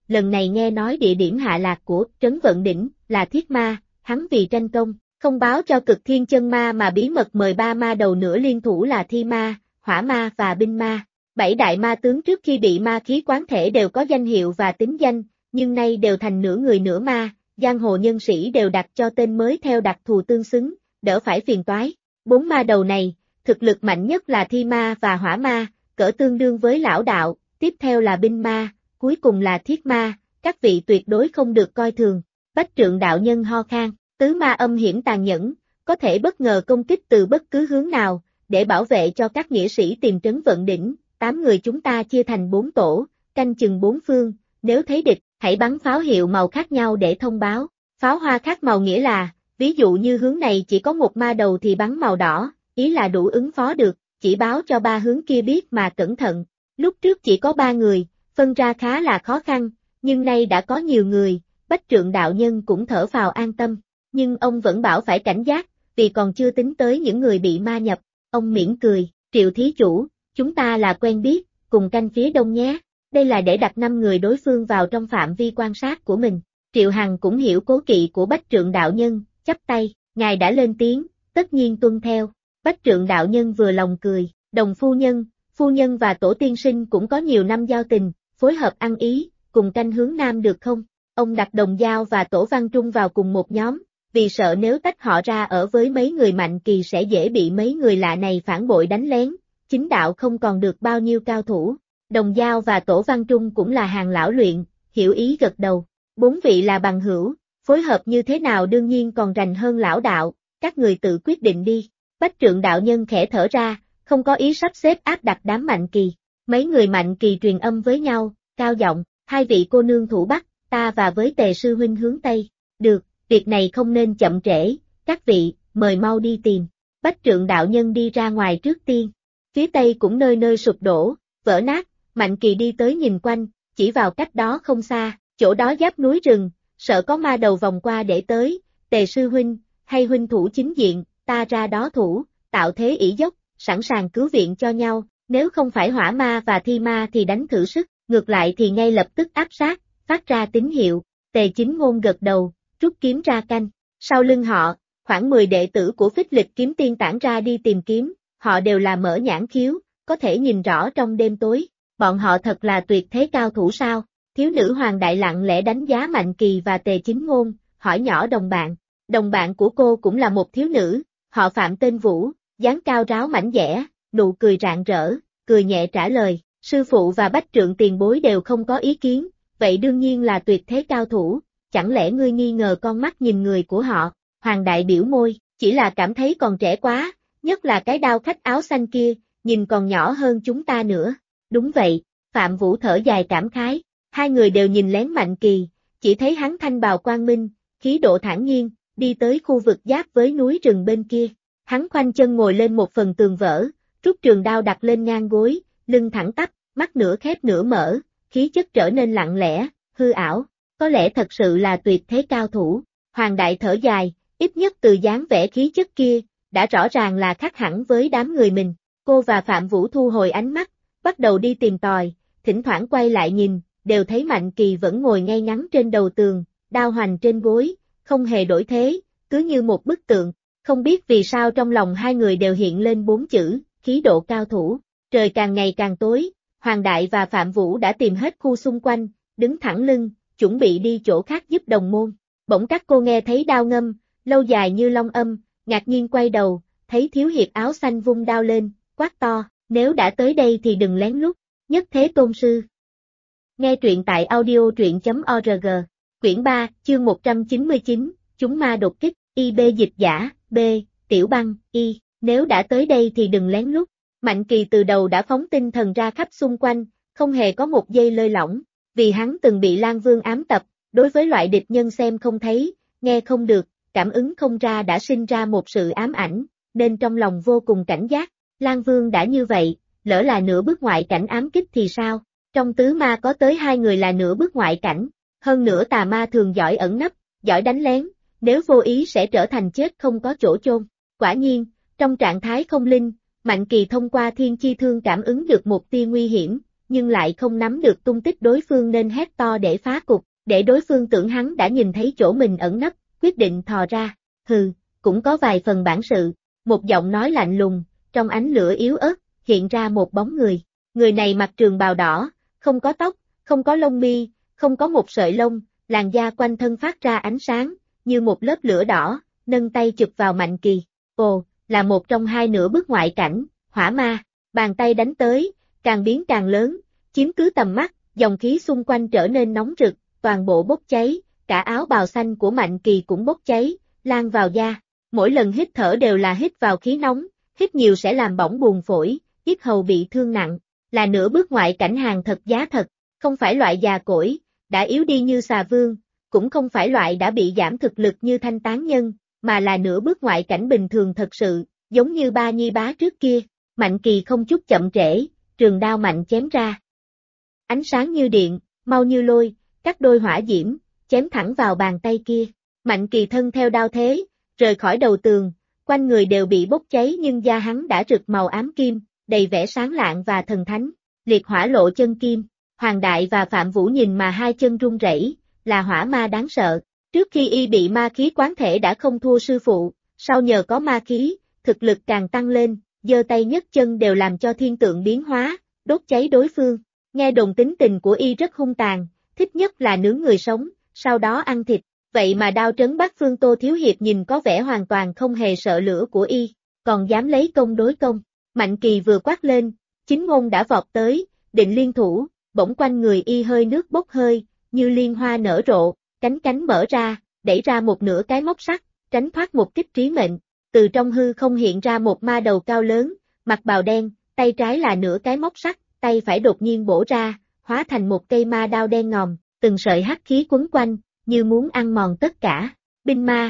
lần này nghe nói địa điểm hạ lạc của Trấn Vận Đỉnh là Thiết Ma, hắn vì tranh công, không báo cho Cực Thiên Chân Ma mà bí mật mời 3 ma đầu nữa liên thủ là Thi Ma, Hỏa Ma và Binh Ma. 7 đại ma tướng trước khi bị ma khí quán thể đều có danh hiệu và tính danh, nhưng nay đều thành nửa người nửa ma, giang hồ nhân sĩ đều đặt cho tên mới theo đặc thù tương xứng, đỡ phải phiền toái. 4 ma đầu này, thực lực mạnh nhất là Thi Ma và Hỏa Ma, cỡ tương đương với lão đạo, tiếp theo là Binh Ma, cuối cùng là Thiết Ma, các vị tuyệt đối không được coi thường. Bách Trượng đạo nhân ho khan, tứ ma âm hiểm tàn nhẫn, có thể bất ngờ công kích từ bất cứ hướng nào, để bảo vệ cho các nghĩa sĩ tìm Trấn Vận Đỉnh. 8 người chúng ta chia thành 4 tổ, canh chừng 4 phương, nếu thấy địch, hãy bắn pháo hiệu màu khác nhau để thông báo. Pháo hoa khác màu nghĩa là, ví dụ như hướng này chỉ có một ma đầu thì bắn màu đỏ, ý là đủ ứng phó được, chỉ báo cho 3 hướng kia biết mà cẩn thận. Lúc trước chỉ có 3 người, phân ra khá là khó khăn, nhưng nay đã có nhiều người, Bách Trượng đạo nhân cũng thở phào an tâm, nhưng ông vẫn bảo phải cảnh giác, vì còn chưa tính tới những người bị ma nhập. Ông mỉm cười, Triệu thí chủ, chúng ta là quen biết, cùng canh phía đông nhé, đây là để đặt 5 người đối phương vào trong phạm vi quan sát của mình. Triệu Hằng cũng hiểu cố kỵ của Bách Trượng đạo nhân, chắp tay, ngài đã lên tiếng, tất nhiên tuân theo. Bách Trượng đạo nhân vừa lòng cười, Đồng phu nhân và tổ tiên sinh cũng có nhiều năm giao tình, phối hợp ăn ý, cùng canh hướng nam được không? Ông đặt Đồng Dao và Tổ Văn Trung vào cùng một nhóm, vì sợ nếu tách họ ra ở với mấy người Mạnh Kỳ sẽ dễ bị mấy người lạ này phản bội đánh lén, chính đạo không còn được bao nhiêu cao thủ. Đồng Dao và Tổ Văn Trung cũng là hàng lão luyện, hiểu ý gật đầu. 4 vị là bằng hữu, phối hợp như thế nào đương nhiên còn rành hơn lão đạo, các người tự quyết định đi. Bách Trượng đạo nhân khẽ thở ra, không có ý sắp xếp áp đặt đám Mạnh Kỳ. Mấy người Mạnh Kỳ truyền âm với nhau, cao giọng, 2 vị cô nương thủ Bắc, ta và với Tề sư huynh hướng Tây. Được, việc này không nên chậm trễ, các vị, mời mau đi tìm. Bách Trượng đạo nhân đi ra ngoài trước tiên. Phía Tây cũng nơi nơi sụp đổ, vỡ nát, Mạnh Kỳ đi tới nhìn quanh, chỉ vào cách đó không xa, chỗ đó giáp núi rừng, sợ có ma đầu vòng qua để tới. Tề sư huynh, hay huynh thủ chính diện, ta ra đó thủ, tạo thế ỷ dốc, sẵn sàng cứu viện cho nhau, nếu không phải Hỏa Ma và Thi Ma thì đánh thử sức, ngược lại thì ngay lập tức áp sát, phát ra tín hiệu. Tề Chính Ngôn gật đầu, rút kiếm ra canh. Sau lưng họ, khoảng 10 đệ tử của Phích Lịch Kiếm Tiên tản ra đi tìm kiếm, họ đều là mở nhãn khiếu, có thể nhìn rõ trong đêm tối. Bọn họ thật là tuyệt thế cao thủ sao? Thiếu nữ Hoàng Đại lặng lẽ đánh giá Mạnh Kỳ và Tề Chính Ngôn, hỏi nhỏ đồng bạn. Đồng bạn của cô cũng là một thiếu nữ, họ Phạm tên Vũ, dáng cao ráo mảnh dẻ, nụ cười rạng rỡ, cười nhẹ trả lời, sư phụ và Bách Trượng tiền bối đều không có ý kiến, vậy đương nhiên là tuyệt thế cao thủ, chẳng lẽ ngươi nghi ngờ con mắt nhìn người của họ? Hoàng Đại biểu môi, chỉ là cảm thấy còn trẻ quá, nhất là cái đao khách áo xanh kia, nhìn còn nhỏ hơn chúng ta nữa. Đúng vậy, Phạm Vũ thở dài cảm khái, 2 người đều nhìn lén Mạnh Kỳ, chỉ thấy hắn thanh bào quang minh, khí độ thản nhiên, đi tới khu vực giáp với núi rừng bên kia. Hắn khoanh chân ngồi lên một phần tường vỡ, rút trường đao đặt lên ngang gối, lưng thẳng tắp, mắt nửa khép nửa mở, khí chất trở nên lặng lẽ, hư ảo, có lẽ thật sự là tuyệt thế cao thủ. Hoàng Đại thở dài, ít nhất từ dáng vẻ khí chất kia, đã rõ ràng là khác hẳn với đám người mình. Cô và Phạm Vũ thu hồi ánh mắt, bắt đầu đi tìm tòi, thỉnh thoảng quay lại nhìn, đều thấy Mạnh Kỳ vẫn ngồi ngay ngắn trên đầu tường, đao hoành trên gối, không hề đổi thế, cứ như một bức tượng. Không biết vì sao trong lòng 2 người đều hiện lên 4 chữ, khí độ cao thủ. Trời càng ngày càng tối, Hoàng Đại và Phạm Vũ đã tìm hết khu xung quanh, đứng thẳng lưng, chuẩn bị đi chỗ khác giúp đồng môn. Bỗng các cô nghe thấy đao ngâm, lâu dài như long âm, ngạc nhiên quay đầu, thấy Thiếu Hiệp áo xanh vung đao lên, quát to, nếu đã tới đây thì đừng lén lút, nhất thế tôn sư. Nghe truyện tại audio.org, quyển 3, chương 199, chúng ma đột kích, IB dịch giả, B, Tiểu Băng, Y, nếu đã tới đây thì đừng lén lút. Mạnh Kỳ từ đầu đã phóng tinh thần ra khắp xung quanh, không hề có một giây lơi lỏng, vì hắn từng bị Lan Vương ám tập, đối với loại địch nhân xem không thấy, nghe không được, cảm ứng không ra đã sinh ra một sự ám ảnh, nên trong lòng vô cùng cảnh giác. Lan Vương đã như vậy, lỡ là nửa bước ngoại cảnh ám kích thì sao? Trong tứ ma có tới 2 người là nửa bước ngoại cảnh, hơn nữa tà ma thường giỏi ẩn nấp, giỏi đánh lén, nếu vô ý sẽ trở thành chết không có chỗ chôn. Quả nhiên, trong trạng thái không linh, Mạnh Kỳ thông qua thiên chi thương cảm ứng được một tia nguy hiểm, nhưng lại không nắm được tung tích đối phương nên hét to để phá cục, để đối phương tưởng hắn đã nhìn thấy chỗ mình ẩn nấp, quyết định thò ra. Hừ, cũng có vài phần bản sự. Một giọng nói lạnh lùng, trong ánh lửa yếu ớt, hiện ra một bóng người. Người này mặc trường bào đỏ, không có tóc, không có lông mi, không có một sợi lông, làn da quanh thân phát ra ánh sáng, như một lớp lửa đỏ, nâng tay chụp vào Mạnh Kỳ. Ồ, là một trong hai nửa bước ngoại cảnh, hỏa ma. Bàn tay đánh tới, càng biến càng lớn, chiếm cứ tầm mắt, dòng khí xung quanh trở nên nóng rực, toàn bộ bốc cháy, cả áo bào xanh của Mạnh Kỳ cũng bốc cháy, lan vào da. Mỗi lần hít thở đều là hít vào khí nóng, hít nhiều sẽ làm bỏng buồng phổi, yết hầu bị thương nặng. Là nửa bước ngoại cảnh hàng thật giá thật, không phải loại già cỗi, đã yếu đi như xà vương, cũng không phải loại đã bị giảm thực lực như Thanh Tán Nhân, mà là nửa bước ngoại cảnh bình thường thật sự, giống như Ba Nhi Bá trước kia. Mạnh Kỳ không chút chậm trễ, trường đao mạnh chém ra. Ánh sáng như điện, mau như lôi, cắt đôi hỏa diễm, chém thẳng vào bàn tay kia. Mạnh Kỳ thân theo đao thế, rời khỏi đầu tường, quanh người đều bị bốc cháy nhưng da hắn đã rực màu ám kim, đầy vẻ sáng lạng và thần thánh. Liệt hỏa lộ chân kim, Hoàng Đại và Phạm Vũ nhìn mà hai chân run rẩy, là hỏa ma đáng sợ. Trước khi y bị ma khí quán thể đã không thua sư phụ, sau nhờ có ma khí, thực lực càng tăng lên, giơ tay nhấc chân đều làm cho thiên tượng biến hóa, đốt cháy đối phương. Nghe đồn tính tình của y rất hung tàn, thích nhất là nướng người sống, sau đó ăn thịt. Vậy mà đao trấn Bắc Phương Tô Thiếu Hiệp nhìn có vẻ hoàn toàn không hề sợ lửa của y, còn dám lấy công đối công. Mạnh Kỳ vừa quát lên, Chính Ngôn đã vọt tới, định liên thủ, bỗng quanh người y hơi nước bốc hơi, như liên hoa nở rộ, cánh cánh mở ra, đẩy ra một nửa cái móc sắt, tránh thoát một kích trí mệnh. Từ trong hư không hiện ra một ma đầu cao lớn, mặc bào đen, tay trái là nửa cái móc sắt, tay phải đột nhiên bổ ra, hóa thành một cây ma đao đen ngòm, từng sợi hắc khí quấn quanh, như muốn ăn mòn tất cả. Binh ma.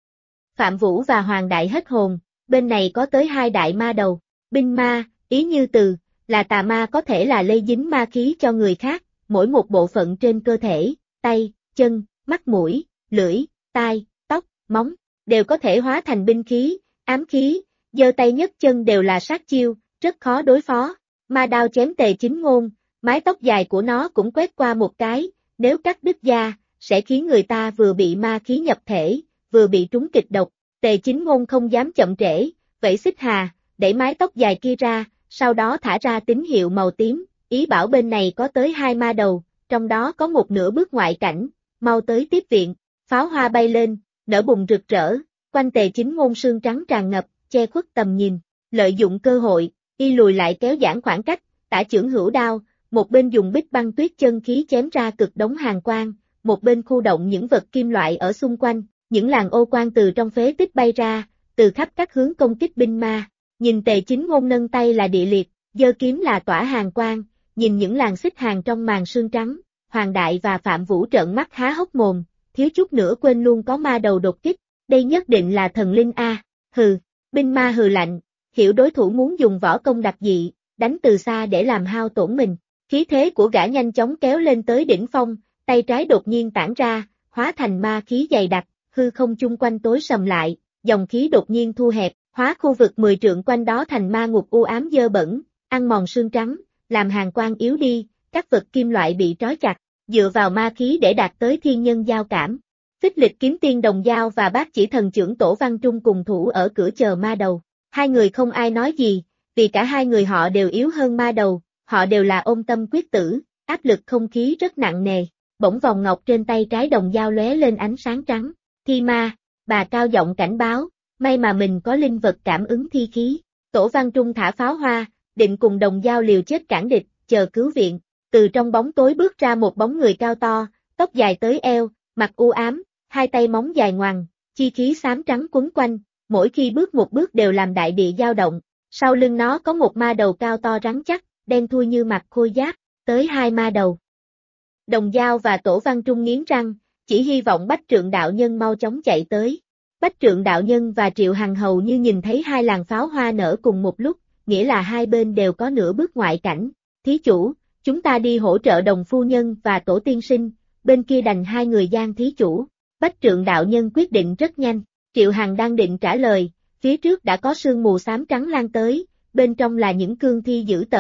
Phạm Vũ và Hoàng Đại hết hồn, bên này có tới hai đại ma đầu. Binh ma, ý như từ, là tà ma có thể là lây dính ma khí cho người khác, mỗi một bộ phận trên cơ thể, tay, chân, mắt mũi, lưỡi, tai, tóc, móng, đều có thể hóa thành binh khí, ám khí, giơ tay nhấc chân đều là sát chiêu, rất khó đối phó. Ma đao chém Tề Chính Ngôn, mái tóc dài của nó cũng quét qua một cái, nếu cắt đứt da, sẽ khiến người ta vừa bị ma khí nhập thể, vừa bị trúng kịch độc. Tề Chính Ngôn không dám chậm trễ, vẫy xích hà, đẩy mái tóc dài kia ra, sau đó thả ra tín hiệu màu tím, ý bảo bên này có tới hai ma đầu, trong đó có một nửa bước ngoại cảnh, mau tới tiếp viện. Pháo hoa bay lên, nở bùng rực rỡ, quanh Tề Chính Ngôn sương trắng tràn ngập, che khuất tầm nhìn. Lợi dụng cơ hội, y lùi lại kéo giãn khoảng cách, tả chưởng hữu đao, một bên dùng bích băng tuyết chân khí chém ra cực đống hàn quang, một bên khu động những vật kim loại ở xung quanh, những làn ô quang từ trong phế tích bay ra, từ khắp các hướng công kích binh ma. Nhìn Tề Chính Ngôn nâng tay là địa liệt, giơ kiếm là tỏa hàn quang, nhìn những làn xích hàn trong màn sương trắng, Hoàng Đại và Phạm Vũ trợn mắt há hốc mồm, thiếu chút nữa quên luôn có ma đầu đột kích, đây nhất định là thần linh a. Hừ, binh ma hừ lạnh, hiểu đối thủ muốn dùng võ công đặc dị, đánh từ xa để làm hao tổn mình. Khí thế của gã nhanh chóng kéo lên tới đỉnh phong, tay trái đột nhiên tản ra, hóa thành ma khí dày đặc, hư không chung quanh tối sầm lại, dòng khí đột nhiên thu hẹp, hóa khu vực 10 trượng quanh đó thành ma ngục u ám dơ bẩn, ăn mòn xương trắng, làm hàn quang yếu đi, các vật kim loại bị trói chặt, dựa vào ma khí để đạt tới thiên nhân giao cảm. Phích Lịch Kiếm Tiên Đồng Dao và Bác Chỉ Thần Chưởng Tổ Văn Trung cùng thủ ở cửa chờ ma đầu. Hai người không ai nói gì, vì cả hai người họ đều yếu hơn ma đầu, họ đều là ôm tâm quyết tử, áp lực không khí rất nặng nề. Bỗng vòng ngọc trên tay trái Đồng Dao lóe lên ánh sáng trắng. Thi ma, bà cao giọng cảnh báo, may mà mình có linh vật cảm ứng thi khí. Tổ Văn Trung thả pháo hoa, định cùng Đồng Dao liều chết cản địch, chờ cứu viện. Từ trong bóng tối bước ra một bóng người cao to, tóc dài tới eo, mặt u ám, hai tay móng dài ngoằng, chi khí xám trắng quấn quanh, mỗi khi bước một bước đều làm đại địa dao động. Sau lưng nó có một ma đầu cao to rắn chắc, đen thui như mặt khôi giáp, tới hai ma đầu. Đồng Dao và Tổ Văn Trung nghiến răng, chỉ hy vọng Bách Trượng đạo nhân mau chóng chạy tới. Bách Trượng đạo nhân và Triệu Hằng hầu như nhìn thấy hai làn pháo hoa nở cùng một lúc, nghĩa là hai bên đều có nửa bước ngoại cảnh. Thí chủ, chúng ta đi hỗ trợ Đồng phu nhân và Tổ tiên sinh, bên kia đành hai người gian thí chủ. Bách Trượng đạo nhân quyết định rất nhanh, Triệu Hằng đang định trả lời, phía trước đã có sương mù xám trắng lan tới, bên trong là những cương thi dữ tợn,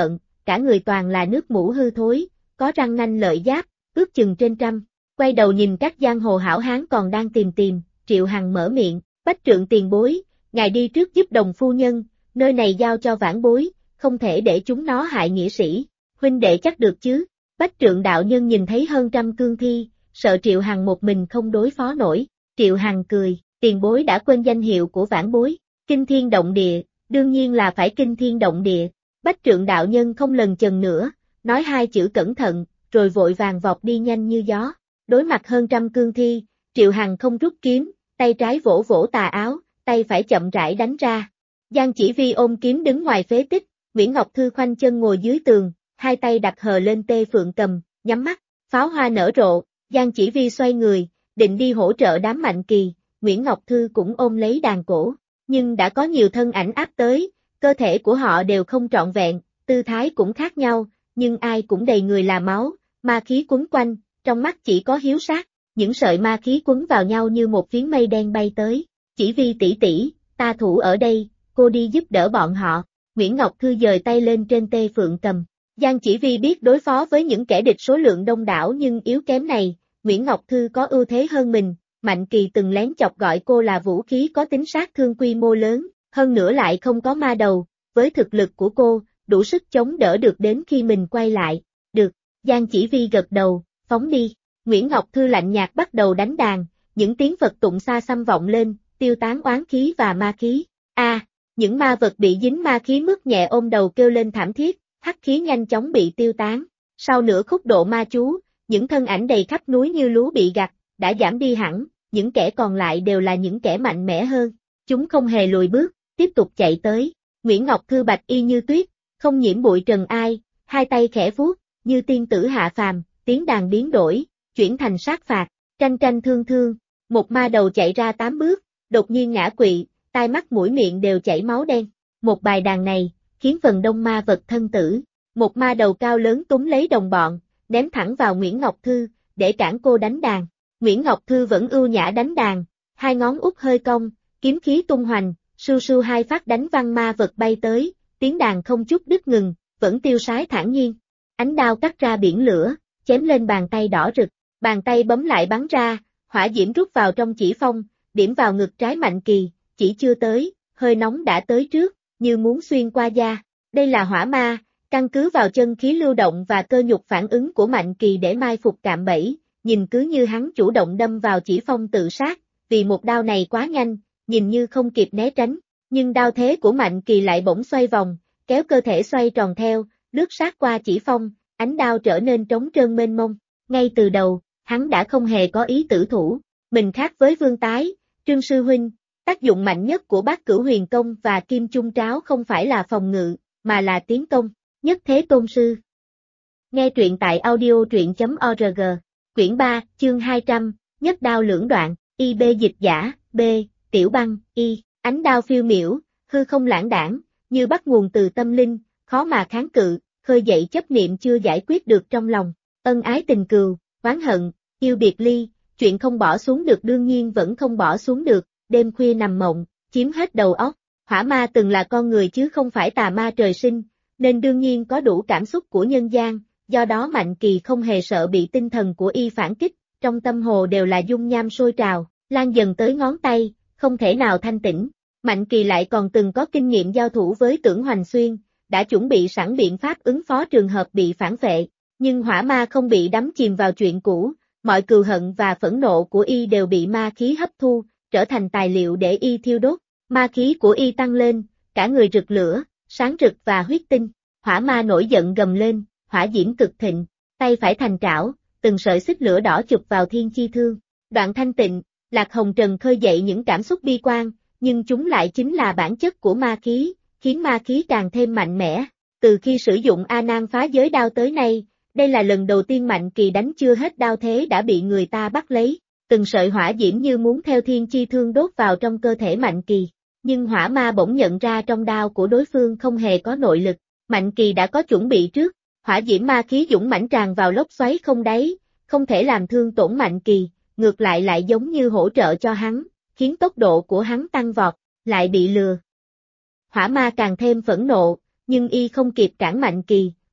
cả người toàn là nước mủ hư thối, có răng nanh lợi giáp, ước chừng trên trăm. Quay đầu nhìn các giang hồ hảo hán còn đang tìm, Triệu Hằng mở miệng, Bách Trượng tiền bối, ngài đi trước giúp Đồng phu nhân, nơi này giao cho vãn bối, không thể để chúng nó hại nghĩa sĩ, huynh đệ chắc được chứ. Bách Trượng đạo nhân nhìn thấy hơn trăm cương thi, sợ Triệu Hằng một mình không đối phó nổi. Triệu Hằng cười, tiền bối đã quên danh hiệu của vãn bối, kinh thiên động địa, đương nhiên là phải kinh thiên động địa. Bách Trượng đạo nhân không lần chần nữa, nói hai chữ cẩn thận, rồi vội vàng vọt đi nhanh như gió. Đối mặt hơn trăm cương thi, Triệu Hằng không rút kiếm, tay trái vỗ vỗ tà áo, tay phải chậm rãi đánh ra. Giang Chỉ Vi ôm kiếm đứng ngoài phế tích, Nguyễn Ngọc Thư khoanh chân ngồi dưới tường, hai tay đặt hờ lên tê phượng cầm, nhắm mắt, pháo hoa nở rộ, Giang Chỉ Vi xoay người, định đi hỗ trợ đám Mạnh Kỳ, Nguyễn Ngọc Thư cũng ôm lấy đàn cổ, nhưng đã có nhiều thân ảnh áp tới, cơ thể của họ đều không trọn vẹn, tư thái cũng khác nhau, nhưng ai cũng đầy người là máu, ma khí quấn quanh, trong mắt chỉ có hiếu sát, những sợi ma khí quấn vào nhau như một phiến mây đen bay tới. Chỉ Vi tỷ tỷ, ta thủ ở đây, cô đi giúp đỡ bọn họ. Nguyễn Ngọc Thư giơ tay lên trên tê phượng cầm. Giang Chỉ Vi biết đối phó với những kẻ địch số lượng đông đảo nhưng yếu kém này, Nguyễn Ngọc Thư có ưu thế hơn mình. Mạnh Kỳ từng lén chọc gọi cô là vũ khí có tính sát thương quy mô lớn, hơn nữa lại không có ma đầu, với thực lực của cô, đủ sức chống đỡ được đến khi mình quay lại. Được, Giang Chỉ Vi gật đầu, phóng đi. Nguyễn Ngọc Thư lạnh nhạt bắt đầu đánh đàn, những tiếng Phật tụng xa xăm vọng lên, tiêu tán oán khí và ma khí. Những ma vật bị dính ma khí mức nhẹ ôm đầu kêu lên thảm thiết, hắc khí nhanh chóng bị tiêu tán. Sau nửa khúc độ ma chú, những thân ảnh đầy khắp núi như lúa bị gặt, đã giảm đi hẳn, những kẻ còn lại đều là những kẻ mạnh mẽ hơn. Chúng không hề lùi bước, tiếp tục chạy tới. Nguyễn Ngọc Thư bạch y như tuyết, không nhiễm bụi trần ai, hai tay khẽ vuốt, như tiên tử hạ phàm, tiếng đàn biến đổi, chuyển thành sát phạt, tranh tranh thương thương. Một ma đầu chạy ra 8 bước, đột nhiên ngã quỵ, tai mắt mũi miệng đều chảy máu đen. Một bài đàn này, khiến phần đông ma vật thân tử. Một ma đầu cao lớn túm lấy đồng bọn, ném thẳng vào Nguyễn Ngọc Thư, để cản cô đánh đàn. Nguyễn Ngọc Thư vẫn ưu nhã đánh đàn, hai ngón út hơi cong, kiếm khí tung hoành, sưu sưu hai phát đánh văng ma vật bay tới, tiếng đàn không chút đứt ngừng, vẫn tiêu sái thản nhiên. Ánh đao cắt ra biển lửa, chém lên bàn tay đỏ rực, bàn tay bấm lại bắn ra, hỏa diễm rút vào trong chỉ phong, điểm vào ngực trái Mạnh Kỳ, chỉ chưa tới, hơi nóng đã tới trước, như muốn xuyên qua da. Đây là hỏa ma, căn cứ vào chân khí lưu động và cơ nhục phản ứng của Mạnh Kỳ để mai phục cạm bẫy, nhìn cứ như hắn chủ động đâm vào chỉ phong tự sát, vì một đao này quá nhanh, nhìn như không kịp né tránh, nhưng đao thế của Mạnh Kỳ lại bỗng xoay vòng, kéo cơ thể xoay tròn theo, lướt sát qua chỉ phong, ánh đao trở nên trống trơn mênh mông. Ngay từ đầu, hắn đã không hề có ý tử thủ, mình khác với Vương Tái, Trương Sư Huynh, tác dụng mạnh nhất của Bát Cửu Huyền Công và Kim Chung Tráo không phải là phòng ngự, mà là tiến công, nhất thế tôn sư. Nghe truyện tại audio.org, quyển 3, chương 200, nhất đao lưỡng đoạn, IB dịch giả, B, Tiểu Băng, Y, ánh đao phiêu miểu, hư không lãng đãng, như bắt nguồn từ tâm linh, khó mà kháng cự, khơi dậy chấp niệm chưa giải quyết được trong lòng, ân ái tình cừu, oán hận, yêu biệt ly, chuyện không bỏ xuống được đương nhiên vẫn không bỏ xuống được, đêm khuya nằm mộng, chiếm hết đầu óc. Hỏa ma từng là con người chứ không phải tà ma trời sinh, nên đương nhiên có đủ cảm xúc của nhân gian, do đó Mạnh Kỳ không hề sợ bị tinh thần của y phản kích, trong tâm hồ đều là dung nham sôi trào, lan dần tới ngón tay, không thể nào thanh tĩnh. Mạnh Kỳ lại còn từng có kinh nghiệm giao thủ với Tưởng Hoành Xuyên, đã chuẩn bị sẵn biện pháp ứng phó trường hợp bị phản vệ, nhưng hỏa ma không bị đắm chìm vào chuyện cũ, mọi cừu hận và phẫn nộ của y đều bị ma khí hấp thu, trở thành tài liệu để y thiêu đốt. Ma khí của y tăng lên, cả người rực lửa, sáng rực và huyết tinh. Hỏa ma nổi giận gầm lên, hỏa diễm cực thịnh, tay phải thành trảo, từng sợi xích lửa đỏ chụp vào thiên chi thương. Đoạn thanh tịnh, Lạc Hồng Trần khơi dậy những cảm xúc bi quan, nhưng chúng lại chính là bản chất của ma khí, khiến ma khí càng thêm mạnh mẽ. Từ khi sử dụng A Nan phá giới đao tới nay, đây là lần đầu tiên Mạnh Kỳ đánh chưa hết đao thế đã bị người ta bắt lấy. Từng sợi hỏa diễm như muốn theo thiên chi thương đốt vào trong cơ thể Mạnh Kỳ, nhưng hỏa ma bỗng nhận ra trong đao của đối phương không hề có nội lực, Mạnh Kỳ đã có chuẩn bị trước, hỏa diễm ma khí dũng mãnh tràn vào lốc xoáy không đáy, không thể làm thương tổn Mạnh Kỳ, ngược lại giống như hỗ trợ cho hắn, khiến tốc độ của hắn tăng vọt, lại bị lừa. Hỏa ma càng thêm phẫn nộ, nhưng y không kịp cản Mạnh Kỳ,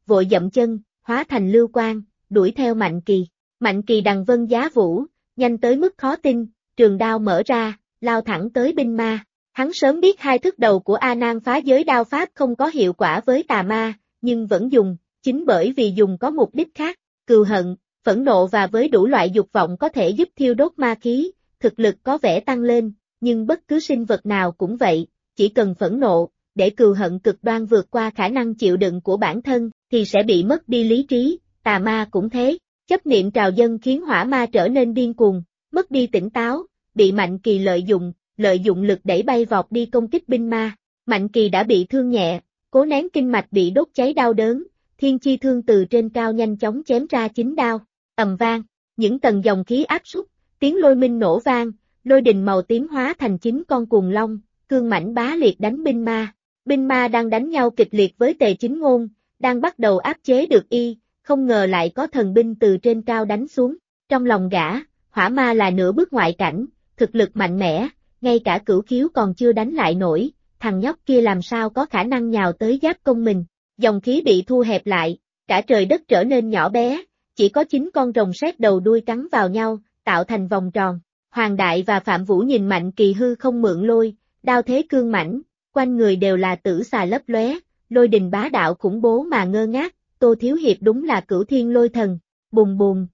vội dậm chân, hóa thành lưu quang, đuổi theo Mạnh Kỳ. Mạnh Kỳ đằng vân giá vũ, nhanh tới mức khó tin, trường đao mở ra, lao thẳng tới binh ma. Hắn sớm biết hai thức đầu của A Nan phá giới đao pháp không có hiệu quả với tà ma, nhưng vẫn dùng, chính bởi vì dùng có mục đích khác, cừu hận, phẫn nộ và với đủ loại dục vọng có thể giúp thiêu đốt ma khí, thực lực có vẻ tăng lên, nhưng bất cứ sinh vật nào cũng vậy, chỉ cần phẫn nộ, để cừu hận cực đoan vượt qua khả năng chịu đựng của bản thân, thì sẽ bị mất đi lý trí, tà ma cũng thế, chấp niệm trào dâng khiến hỏa ma trở nên điên cuồng, mất đi tỉnh táo, bị Mạnh Kỳ lợi dụng lực đẩy bay vọt đi công kích binh ma. Mạnh Kỳ đã bị thương nhẹ, cố nén kinh mạch bị đốt cháy đau đớn, thiên chi thương từ trên cao nhanh chóng chém ra 9 đao, ầm vang, những tầng dòng khí áp súc, tiếng lôi minh nổ vang, lôi đình màu tím hóa thành 9 con cuồng long, cương mãnh bá liệt đánh binh ma. Binh ma đang đánh nhau kịch liệt với Tề Chính Ngôn, đang bắt đầu áp chế được y, không ngờ lại có thần binh từ trên cao đánh xuống. Trong lòng gã, hỏa ma là nửa bước ngoại cảnh, thực lực mạnh mẽ, ngay cả cửu khiếu còn chưa đánh lại nổi, thằng nhóc kia làm sao có khả năng nhào tới giáp công mình. Dòng khí bị thu hẹp lại, cả trời đất trở nên nhỏ bé, chỉ có 9 con rồng sét đầu đuôi cắn vào nhau, tạo thành vòng tròn. Hoàng Đại và Phạm Vũ nhìn Mạnh Kỳ hư không mượn lôi, đao thế cương mãnh, quanh người đều là tử xà lấp lóe, lôi đình bá đạo khủng bố mà ngơ ngác, Tô Thiếu Hiệp đúng là cửu thiên lôi thần, bùm bùm.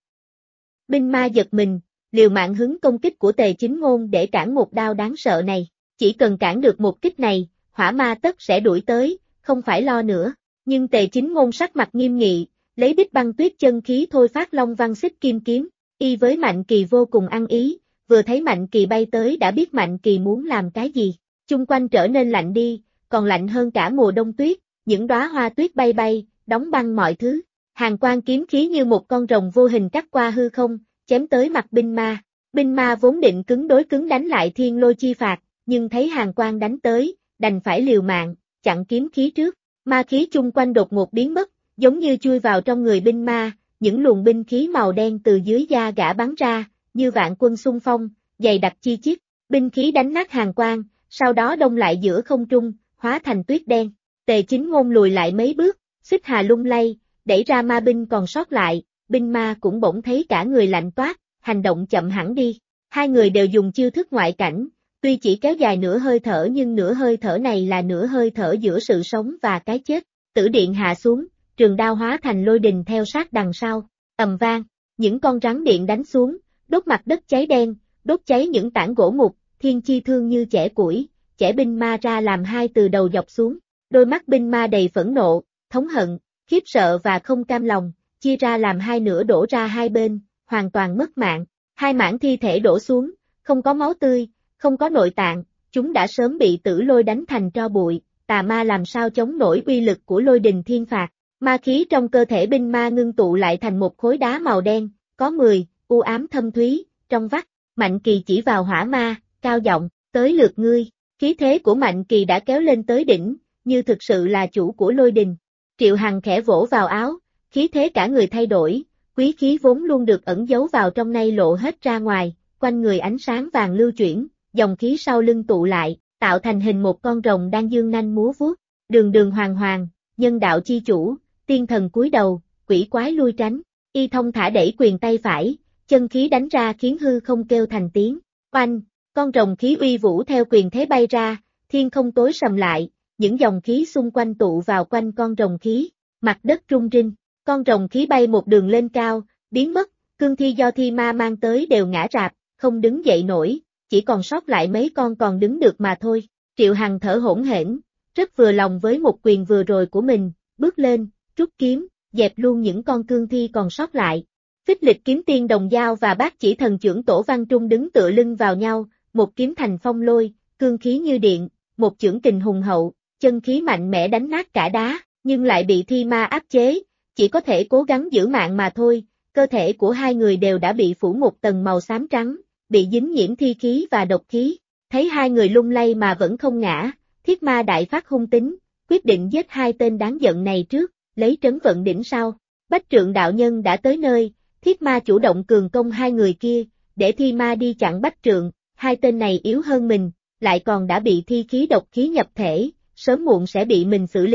Binh ma giật mình, liều mạng hứng công kích của Tề Chính Ngôn để cản một đao đáng sợ này, chỉ cần cản được một kích này, hỏa ma tất sẽ đuổi tới, không phải lo nữa, nhưng Tề Chính Ngôn sắc mặt nghiêm nghị, lấy Bích Băng Tuyết chân khí thôi phát long văn xích kim kiếm, y với Mạnh Kỳ vô cùng ăn ý, vừa thấy Mạnh Kỳ bay tới đã biết Mạnh Kỳ muốn làm cái gì, chung quanh trở nên lạnh đi, còn lạnh hơn cả mùa đông tuyết, những đóa hoa tuyết bay bay, đóng băng mọi thứ, hàn quang kiếm khí như một con rồng vô hình cắt qua hư không, chém tới mặt binh ma vốn định cứng đối cứng đánh lại thiên lôi chi phạt, nhưng thấy hàn quang đánh tới, đành phải liều mạng, chặn kiếm khí trước, ma khí chung quanh đột ngột biến mất, giống như chui vào trong người binh ma, những luồng binh khí màu đen từ dưới da gã bắn ra, như vạn quân xung phong, dày đặc chi chít, binh khí đánh nát hàn quang, sau đó đông lại giữa không trung, hóa thành tuyết đen. Tề Chính Ngôn lùi lại mấy bước, xích hà lung lay, đẩy ra ma binh còn sót lại, binh ma cũng bỗng thấy cả người lạnh toát, hành động chậm hẳn đi. Hai người đều dùng chiêu thức ngoại cảnh, tuy chỉ kéo dài nửa hơi thở nhưng nửa hơi thở này là nửa hơi thở giữa sự sống và cái chết. Tử điện hạ xuống, trường đao hóa thành lôi đình theo sát đằng sau, ầm vang, những con rắn điện đánh xuống, đốt mặt đất cháy đen, đốt cháy những tảng gỗ mục, thiên chi thương như chẻ củi, chẻ binh ma ra làm hai từ đầu dọc xuống, đôi mắt binh ma đầy phẫn nộ, thống hận, khiếp sợ và không cam lòng, chia ra làm hai nửa đổ ra hai bên, hoàn toàn mất mạng, hai mảng thi thể đổ xuống, không có máu tươi, không có nội tạng, chúng đã sớm bị tử lôi đánh thành tro bụi, tà ma làm sao chống nổi uy lực của lôi đình thiên phạt, ma khí trong cơ thể binh ma ngưng tụ lại thành một khối đá màu đen, có 10, u ám thâm thúy, trong vắt, Mạnh Kỳ chỉ vào hỏa ma, cao giọng, tới lượt ngươi, khí thế của Mạnh Kỳ đã kéo lên tới đỉnh, như thực sự là chủ của lôi đình. Triệu Hằng khẽ vỗ vào áo, khí thế cả người thay đổi, quý khí vốn luôn được ẩn giấu vào trong nay lộ hết ra ngoài, quanh người ánh sáng vàng lưu chuyển, dòng khí sau lưng tụ lại, tạo thành hình một con rồng đang dương nanh múa vuốt, đường đường hoàng hoàng, nhân đạo chi chủ, tiên thần cúi đầu, quỷ quái lui tránh, y thông thả đẩy quyền tay phải, chân khí đánh ra khiến hư không kêu thành tiếng, oanh, con rồng khí uy vũ theo quyền thế bay ra, thiên không tối sầm lại, những dòng khí xung quanh tụ vào quanh con rồng khí, mặt đất rung rinh, con rồng khí bay một đường lên cao, biến mất, cương thi do thi ma mang tới đều ngã rạp, không đứng dậy nổi, chỉ còn sót lại mấy con còn đứng được mà thôi. Triệu Hằng thở hổn hển, rất vừa lòng với một quyền vừa rồi của mình, bước lên, rút kiếm, dẹp luôn những con cương thi còn sót lại. Phích Lịch kiếm tiên đồng dao và bát chỉ thần chưởng Tổ Văn Trung đứng tựa lưng vào nhau, một kiếm thành phong lôi, cương khí như điện, một chưởng kình hùng hậu, chân khí mạnh mẽ đánh nát cả đá, nhưng lại bị thi ma áp chế, chỉ có thể cố gắng giữ mạng mà thôi. Cơ thể của hai người đều đã bị phủ một tầng màu xám trắng, bị dính nhiễm thi khí và độc khí. Thấy hai người lung lay mà vẫn không ngã, Thiết Ma đại phát hung tính, quyết định giết hai tên đáng giận này trước, lấy trấn vận đỉnh sau. Bách Trượng đạo nhân đã tới nơi, Thiết Ma chủ động cường công hai người kia, để thi ma đi chặn Bách Trượng, hai tên này yếu hơn mình, lại còn đã bị thi khí độc khí nhập thể, sớm muộn sẽ bị mình xử lý.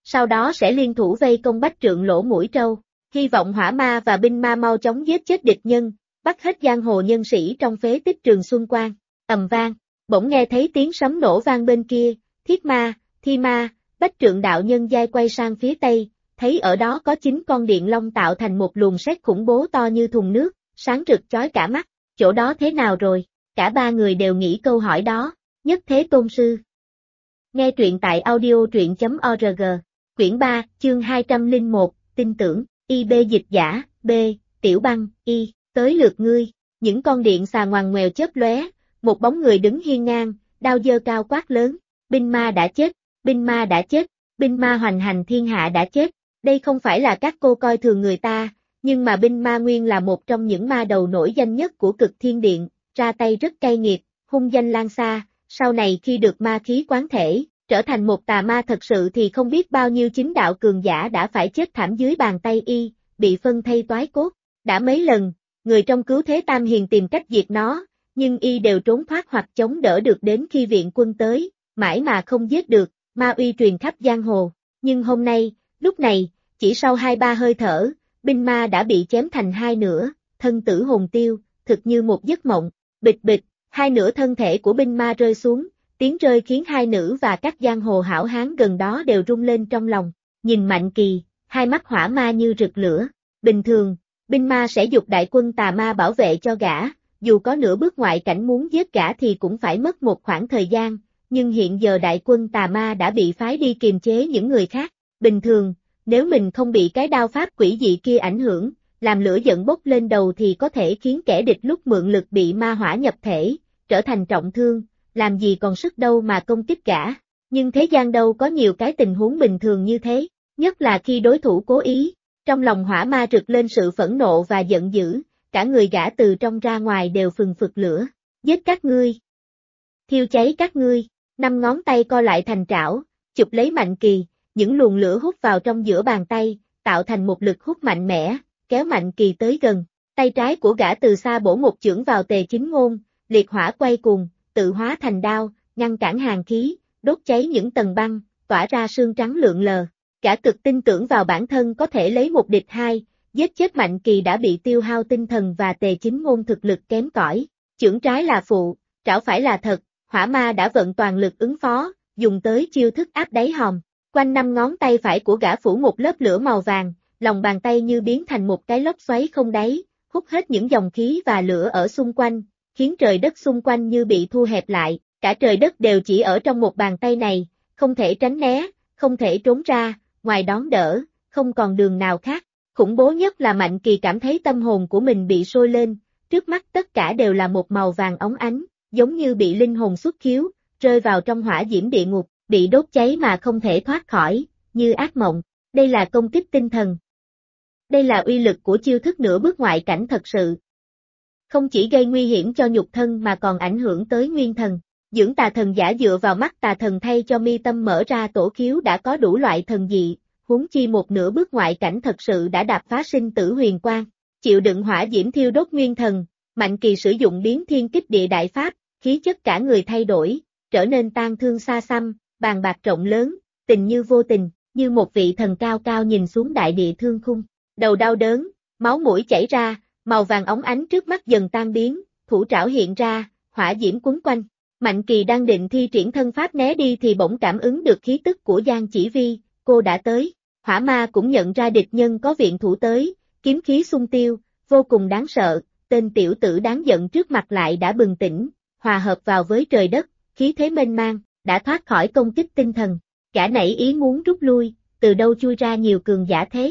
sau đó sẽ liên thủ vây công Bách Trượng Lỗ Mũi Trâu, hy vọng hỏa ma và binh ma mau chóng giết chết địch nhân, bắt hết giang hồ nhân sĩ trong phế tích Trường Xuân Quan. Ầm vang, bỗng nghe thấy tiếng sấm nổ vang bên kia, Thiết Ma, Thi Ma, Bách Trượng đạo nhân giai quay sang phía tây, thấy ở đó có 9 con điện long tạo thành một luồng sét khủng bố to như thùng nước, sáng rực chói cả mắt, chỗ đó thế nào rồi? Cả ba người đều nghĩ câu hỏi đó. Nhất Thế Tôn Sư. Nghe truyện tại audio truyện.org, quyển 3, chương 201, tin tưởng, IB dịch giả, B, Tiểu Băng, Y, tới lượt ngươi, những con điện xà ngoằn ngoèo chớp lóe, một bóng người đứng hiên ngang, đao giơ cao quát lớn, binh ma đã chết, binh ma đã chết, binh ma hoành hành thiên hạ đã chết, đây không phải là các cô coi thường người ta, nhưng mà binh ma nguyên là một trong những ma đầu nổi danh nhất của Cực Thiên Điện, ra tay rất cay nghiệt, hung danh lan xa, sau này khi được ma khí quán thể, trở thành một tà ma thật sự thì không biết bao nhiêu chính đạo cường giả đã phải chết thảm dưới bàn tay y, bị phân thây toái cốt, đã mấy lần, người trong Cứu Thế Tam Hiền tìm cách diệt nó, nhưng y đều trốn thoát hoặc chống đỡ được đến khi viện quân tới, mãi mà không giết được, ma uy truyền khắp giang hồ, nhưng hôm nay, lúc này, chỉ sau 2-3 hơi thở, binh ma đã bị chém thành hai nửa, thân tử hồn tiêu, thực như một giấc mộng, bịch bịch, hai nửa thân thể của binh ma rơi xuống, tiếng rơi khiến hai nữ và các giang hồ hảo hán gần đó đều rung lên trong lòng, nhìn Mạnh Kỳ, hai mắt hỏa ma như rực lửa, bình thường, binh ma sẽ giục đại quân tà ma bảo vệ cho gã, dù có nửa bước ngoại cảnh muốn giết gã thì cũng phải mất một khoảng thời gian, nhưng hiện giờ đại quân tà ma đã bị phái đi kiềm chế những người khác, bình thường, nếu mình không bị cái đao pháp quỷ dị kia ảnh hưởng, làm lửa giận bốc lên đầu thì có thể khiến kẻ địch lúc mượn lực bị ma hỏa nhập thể, trở thành trọng thương, làm gì còn sức đâu mà công kích gã, nhưng thế gian đâu có nhiều cái tình huống bình thường như thế, nhất là khi đối thủ cố ý, trong lòng hỏa ma rực lên sự phẫn nộ và giận dữ, cả người gã từ trong ra ngoài đều phừng phực lửa, giết các ngươi, thiêu cháy các ngươi, 5 ngón tay co lại thành trảo, chụp lấy Mạnh Kỳ, những luồng lửa hút vào trong giữa bàn tay, tạo thành một lực hút mạnh mẽ, kéo Mạnh Kỳ tới gần, tay trái của gã từ xa bổ một chưởng vào Tề Chính Ngôn, liệt hỏa quay cuồng, tự hóa thành đao, ngăn cản hàn khí, đốt cháy những tầng băng, tỏa ra sương trắng lượn lờ. Gã cực tin tưởng vào bản thân có thể lấy một địch hai, giết chết Mạnh Kỳ đã bị tiêu hao tinh thần và Tề Chính Ngôn thực lực kém cỏi. Chưởng trái là phụ, trảo phải là thật, hỏa ma đã vận toàn lực ứng phó, dùng tới chiêu thức áp đáy hòm. Quanh 5 ngón tay phải của gã phủ một lớp lửa màu vàng, lòng bàn tay như biến thành một cái lốc xoáy không đáy, hút hết những dòng khí và lửa ở xung quanh, khiến trời đất xung quanh như bị thu hẹp lại, cả trời đất đều chỉ ở trong một bàn tay này, không thể tránh né, không thể trốn ra, ngoài đón đỡ, không còn đường nào khác. Khủng bố nhất là Mạnh Kỳ cảm thấy tâm hồn của mình bị sôi lên, trước mắt tất cả đều là một màu vàng óng ánh, giống như bị linh hồn xuất khiếu, rơi vào trong hỏa diễm địa ngục, bị đốt cháy mà không thể thoát khỏi, như ác mộng. Đây là công kích tinh thần. Đây là uy lực của chiêu thức nửa bước ngoại cảnh thật sự. Không chỉ gây nguy hiểm cho nhục thân mà còn ảnh hưởng tới nguyên thần. Dưỡng tà thần giả dựa vào mắt tà thần thay cho mi tâm mở ra tổ khiếu đã có đủ loại thần dị, huống chi một nửa bước ngoại cảnh thật sự đã đạp phá sinh tử huyền quang. Chịu đựng hỏa diễm thiêu đốt nguyên thần, Mạnh Kỳ sử dụng biến thiên kích địa đại pháp, khí chất cả người thay đổi, trở nên tang thương xa xăm, bàn bạc rộng lớn, tình như vô tình, như một vị thần cao cao nhìn xuống đại địa thương khung. Đầu đau đớn, máu mũi chảy ra, màu vàng óng ánh trước mắt dần tan biến, thủ trảo hiện ra, hỏa diễm quấn quanh. Mạnh Kỳ đang định thi triển thân pháp né đi thì bỗng cảm ứng được khí tức của Giang Chỉ Vi, cô đã tới. Hỏa ma cũng nhận ra địch nhân có viện thủ tới, kiếm khí xung tiêu, vô cùng đáng sợ, tên tiểu tử đáng giận trước mặt lại đã bừng tỉnh, hòa hợp vào với trời đất, khí thế mênh mang, đã thoát khỏi công kích tinh thần. Gã nảy ý muốn rút lui, từ đâu chui ra nhiều cường giả thế.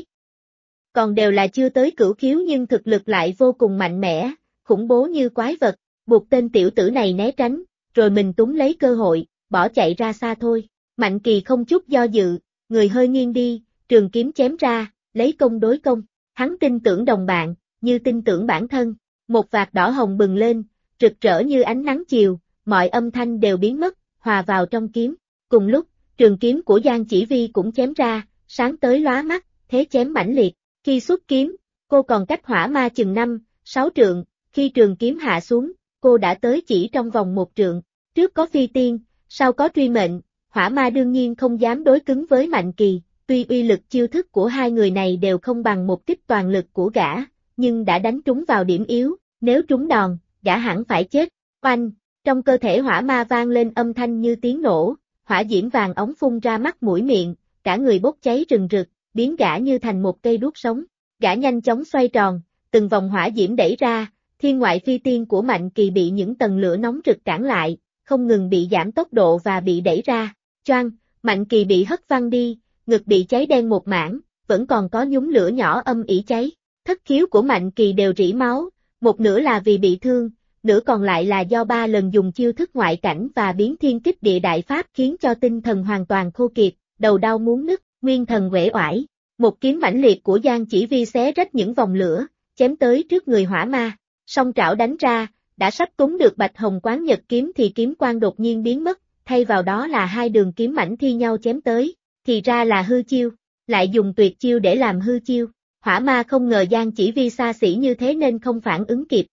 Còn đều là chưa tới cửu khiếu nhưng thực lực lại vô cùng mạnh mẽ, khủng bố như quái vật, buộc tên tiểu tử này né tránh, rồi mình túm lấy cơ hội, bỏ chạy ra xa thôi. Mạnh Kỳ không chút do dự, người hơi nghiêng đi, trường kiếm chém ra, lấy công đối công. Hắn tin tưởng đồng bạn, như tin tưởng bản thân. Một vạt đỏ hồng bừng lên, rực rỡ như ánh nắng chiều, mọi âm thanh đều biến mất, hòa vào trong kiếm. Cùng lúc, trường kiếm của Giang Chỉ Vi cũng chém ra, sáng tới lóa mắt, thế chém mãnh liệt. Khi xuất kiếm, cô còn cách hỏa ma chừng 5-6 trượng, khi trường kiếm hạ xuống, cô đã tới chỉ trong vòng 1 trượng. Trước có phi tiên, sau có truy mệnh, hỏa ma đương nhiên không dám đối cứng với Mạnh Kỳ, tuy uy lực chiêu thức của hai người này đều không bằng một kích toàn lực của gã, nhưng đã đánh trúng vào điểm yếu, nếu trúng đòn, gã hẳn phải chết. Oanh, trong cơ thể hỏa ma vang lên âm thanh như tiếng nổ, hỏa diễm vàng ống phun ra mắt mũi miệng, cả người bốc cháy rừng rực, biến gã như thành một cây đuốc sống. Gã nhanh chóng xoay tròn, từng vòng hỏa diễm đẩy ra, thiên ngoại phi tiên của Mạnh Kỳ bị những tầng lửa nóng rực cản lại, không ngừng bị giảm tốc độ và bị đẩy ra. Choang, Mạnh Kỳ bị hất văng đi, ngực bị cháy đen một mảng, vẫn còn có nhúm lửa nhỏ âm ỉ cháy. Thất khiếu của Mạnh Kỳ đều rỉ máu, một nửa là vì bị thương, nửa còn lại là do 3 lần dùng chiêu thức ngoại cảnh và biến thiên kích địa đại pháp khiến cho tinh thần hoàn toàn khô kiệt, đầu đau muốn nứt, nguyên thần uể oải. Một kiếm mãnh liệt của Giang Chỉ Vi xé rách những vòng lửa, chém tới trước người hỏa ma. Song trảo đánh ra, đã sắp cúng được Bạch Hồng Quán Nhật kiếm thì kiếm quang đột nhiên biến mất, thay vào đó là 2 đường kiếm mảnh thi nhau chém tới, thì ra là hư chiêu, lại dùng tuyệt chiêu để làm hư chiêu. Hỏa ma không ngờ Giang Chỉ Vi xa xỉ như thế nên không phản ứng kịp.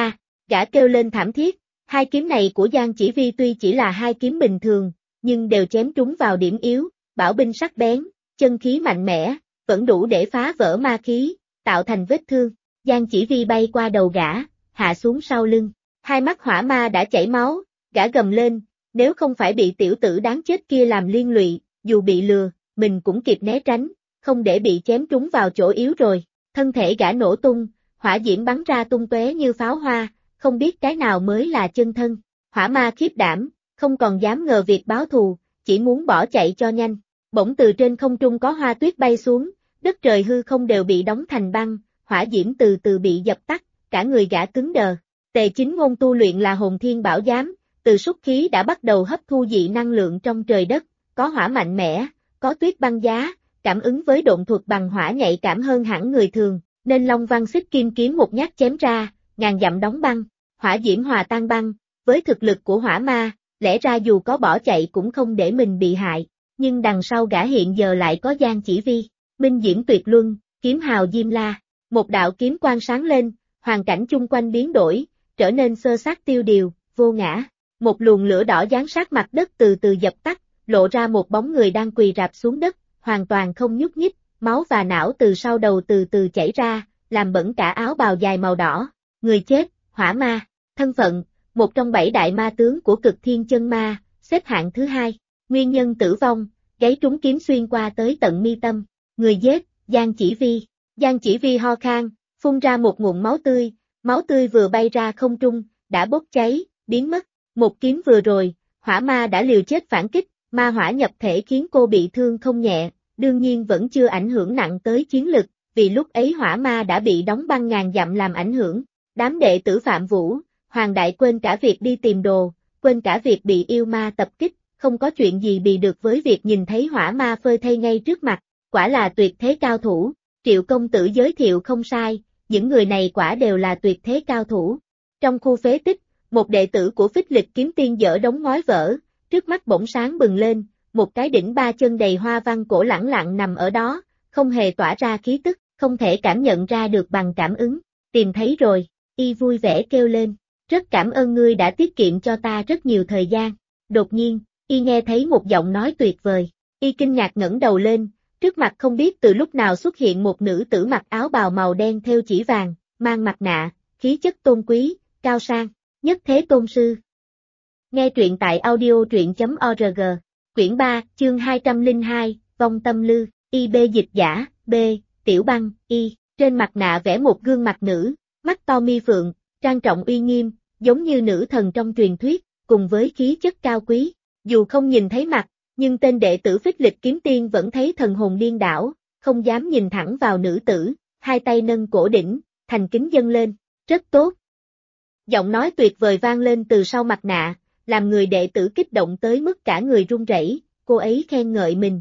Gã kêu lên thảm thiết, 2 kiếm này của Giang Chỉ Vi tuy chỉ là 2 kiếm bình thường, nhưng đều chém trúng vào điểm yếu, bảo binh sắc bén, chân khí mạnh mẽ, vẫn đủ để phá vỡ ma khí, tạo thành vết thương. Giang Chỉ Vi bay qua đầu gã, hạ xuống sau lưng. 2 mắt hỏa ma đã chảy máu, gã gầm lên, nếu không phải bị tiểu tử đáng chết kia làm liên lụy, dù bị lừa, mình cũng kịp né tránh, không để bị chém trúng vào chỗ yếu rồi. Thân thể gã nổ tung, hỏa diễm bắn ra tung tóe như pháo hoa, không biết cái nào mới là chân thân. Hỏa ma khiếp đảm, không còn dám ngờ việc báo thù, chỉ muốn bỏ chạy cho nhanh. Bỗng từ trên không trung có hoa tuyết bay xuống, đất trời hư không đều bị đóng thành băng, hỏa diễm từ từ bị dập tắt, cả người gã cứng đờ. Tề Chính Ngôn tu luyện là hồn thiên bảo giám, từ súc khí đã bắt đầu hấp thu dị năng lượng trong trời đất, có hỏa mạnh mẽ, có tuyết băng giá, cảm ứng với độn thuật bằng hỏa nhạy cảm hơn hẳn người thường, nên Long Văn Xích Kim kiếm một nhát chém ra, ngàn dặm đóng băng, hỏa diễm hòa tan băng, với thực lực của hỏa ma, lẽ ra dù có bỏ chạy cũng không để mình bị hại, nhưng đằng sau gã hiện giờ lại có Giang Chỉ Vi, minh diễm tuyệt luân, kiếm hào diêm la, một đạo kiếm quang sáng lên, hoàn cảnh chung quanh biến đổi, trở nên xơ xác tiêu điều, vô ngã, một luồng lửa đỏ giáng sát mặt đất từ từ dập tắt, lộ ra một bóng người đang quỳ rạp xuống đất, hoàn toàn không nhúc nhích, máu và não từ sau đầu từ từ chảy ra, làm bẩn cả áo bào dài màu đỏ. Người chết, hỏa ma, thân phận, một trong 7 đại ma tướng của Cực Thiên Chân Ma, xếp hạng thứ 2, nguyên nhân tử vong, gáy trúng kiếm xuyên qua tới tận mi tâm, người giết, Giang Chỉ Vi. Giang Chỉ Vi ho khan, phun ra một ngụm máu tươi vừa bay ra không trung, đã bốc cháy, biến mất. Một kiếm vừa rồi, hỏa ma đã liều chết phản kích, ma hỏa nhập thể khiến cô bị thương không nhẹ, đương nhiên vẫn chưa ảnh hưởng nặng tới chiến lực, vì lúc ấy hỏa ma đã bị đóng băng ngàn dặm làm ảnh hưởng. Đám đệ tử Phạm Vũ, Hoàng Đại quên cả việc đi tìm đồ, quên cả việc bị yêu ma tập kích, không có chuyện gì bì được với việc nhìn thấy hỏa ma phơi thây ngay trước mặt, quả là tuyệt thế cao thủ. Triệu công tử giới thiệu không sai, những người này quả đều là tuyệt thế cao thủ. Trong khu phế tích, một đệ tử của Phích Lịch Kiếm Tiên dỡ đống ngói vỡ, trước mắt bỗng sáng bừng lên, một cái đỉnh 3 chân đầy hoa văn cổ lẳng lặng nằm ở đó, không hề tỏa ra khí tức, không thể cảm nhận ra được bằng cảm ứng. Tìm thấy rồi, y vui vẻ kêu lên, rất cảm ơn ngươi đã tiết kiệm cho ta rất nhiều thời gian. Đột nhiên, y nghe thấy một giọng nói tuyệt vời, y kinh ngạc ngẩng đầu lên, trước mặt không biết từ lúc nào xuất hiện một nữ tử mặc áo bào màu đen thêu chỉ vàng, mang mặt nạ, khí chất tôn quý, cao sang, nhất thế tôn sư. Nghe truyện tại audio.truyện.org, quyển 3, chương 202, vong tâm lư, IB dịch giả, B, Tiểu Băng, Y, trên mặt nạ vẽ một gương mặt nữ, mắt to mi phượng, trang trọng uy nghiêm, giống như nữ thần trong truyền thuyết, cùng với khí chất cao quý, dù không nhìn thấy mặt, nhưng tên đệ tử Phích Lịch Kiếm Tiên vẫn thấy thần hồn điên đảo, không dám nhìn thẳng vào nữ tử, hai tay nâng cổ đỉnh, thành kính dâng lên, rất tốt. Giọng nói tuyệt vời vang lên từ sau mặt nạ, làm người đệ tử kích động tới mức cả người run rẩy. Cô ấy khen ngợi mình.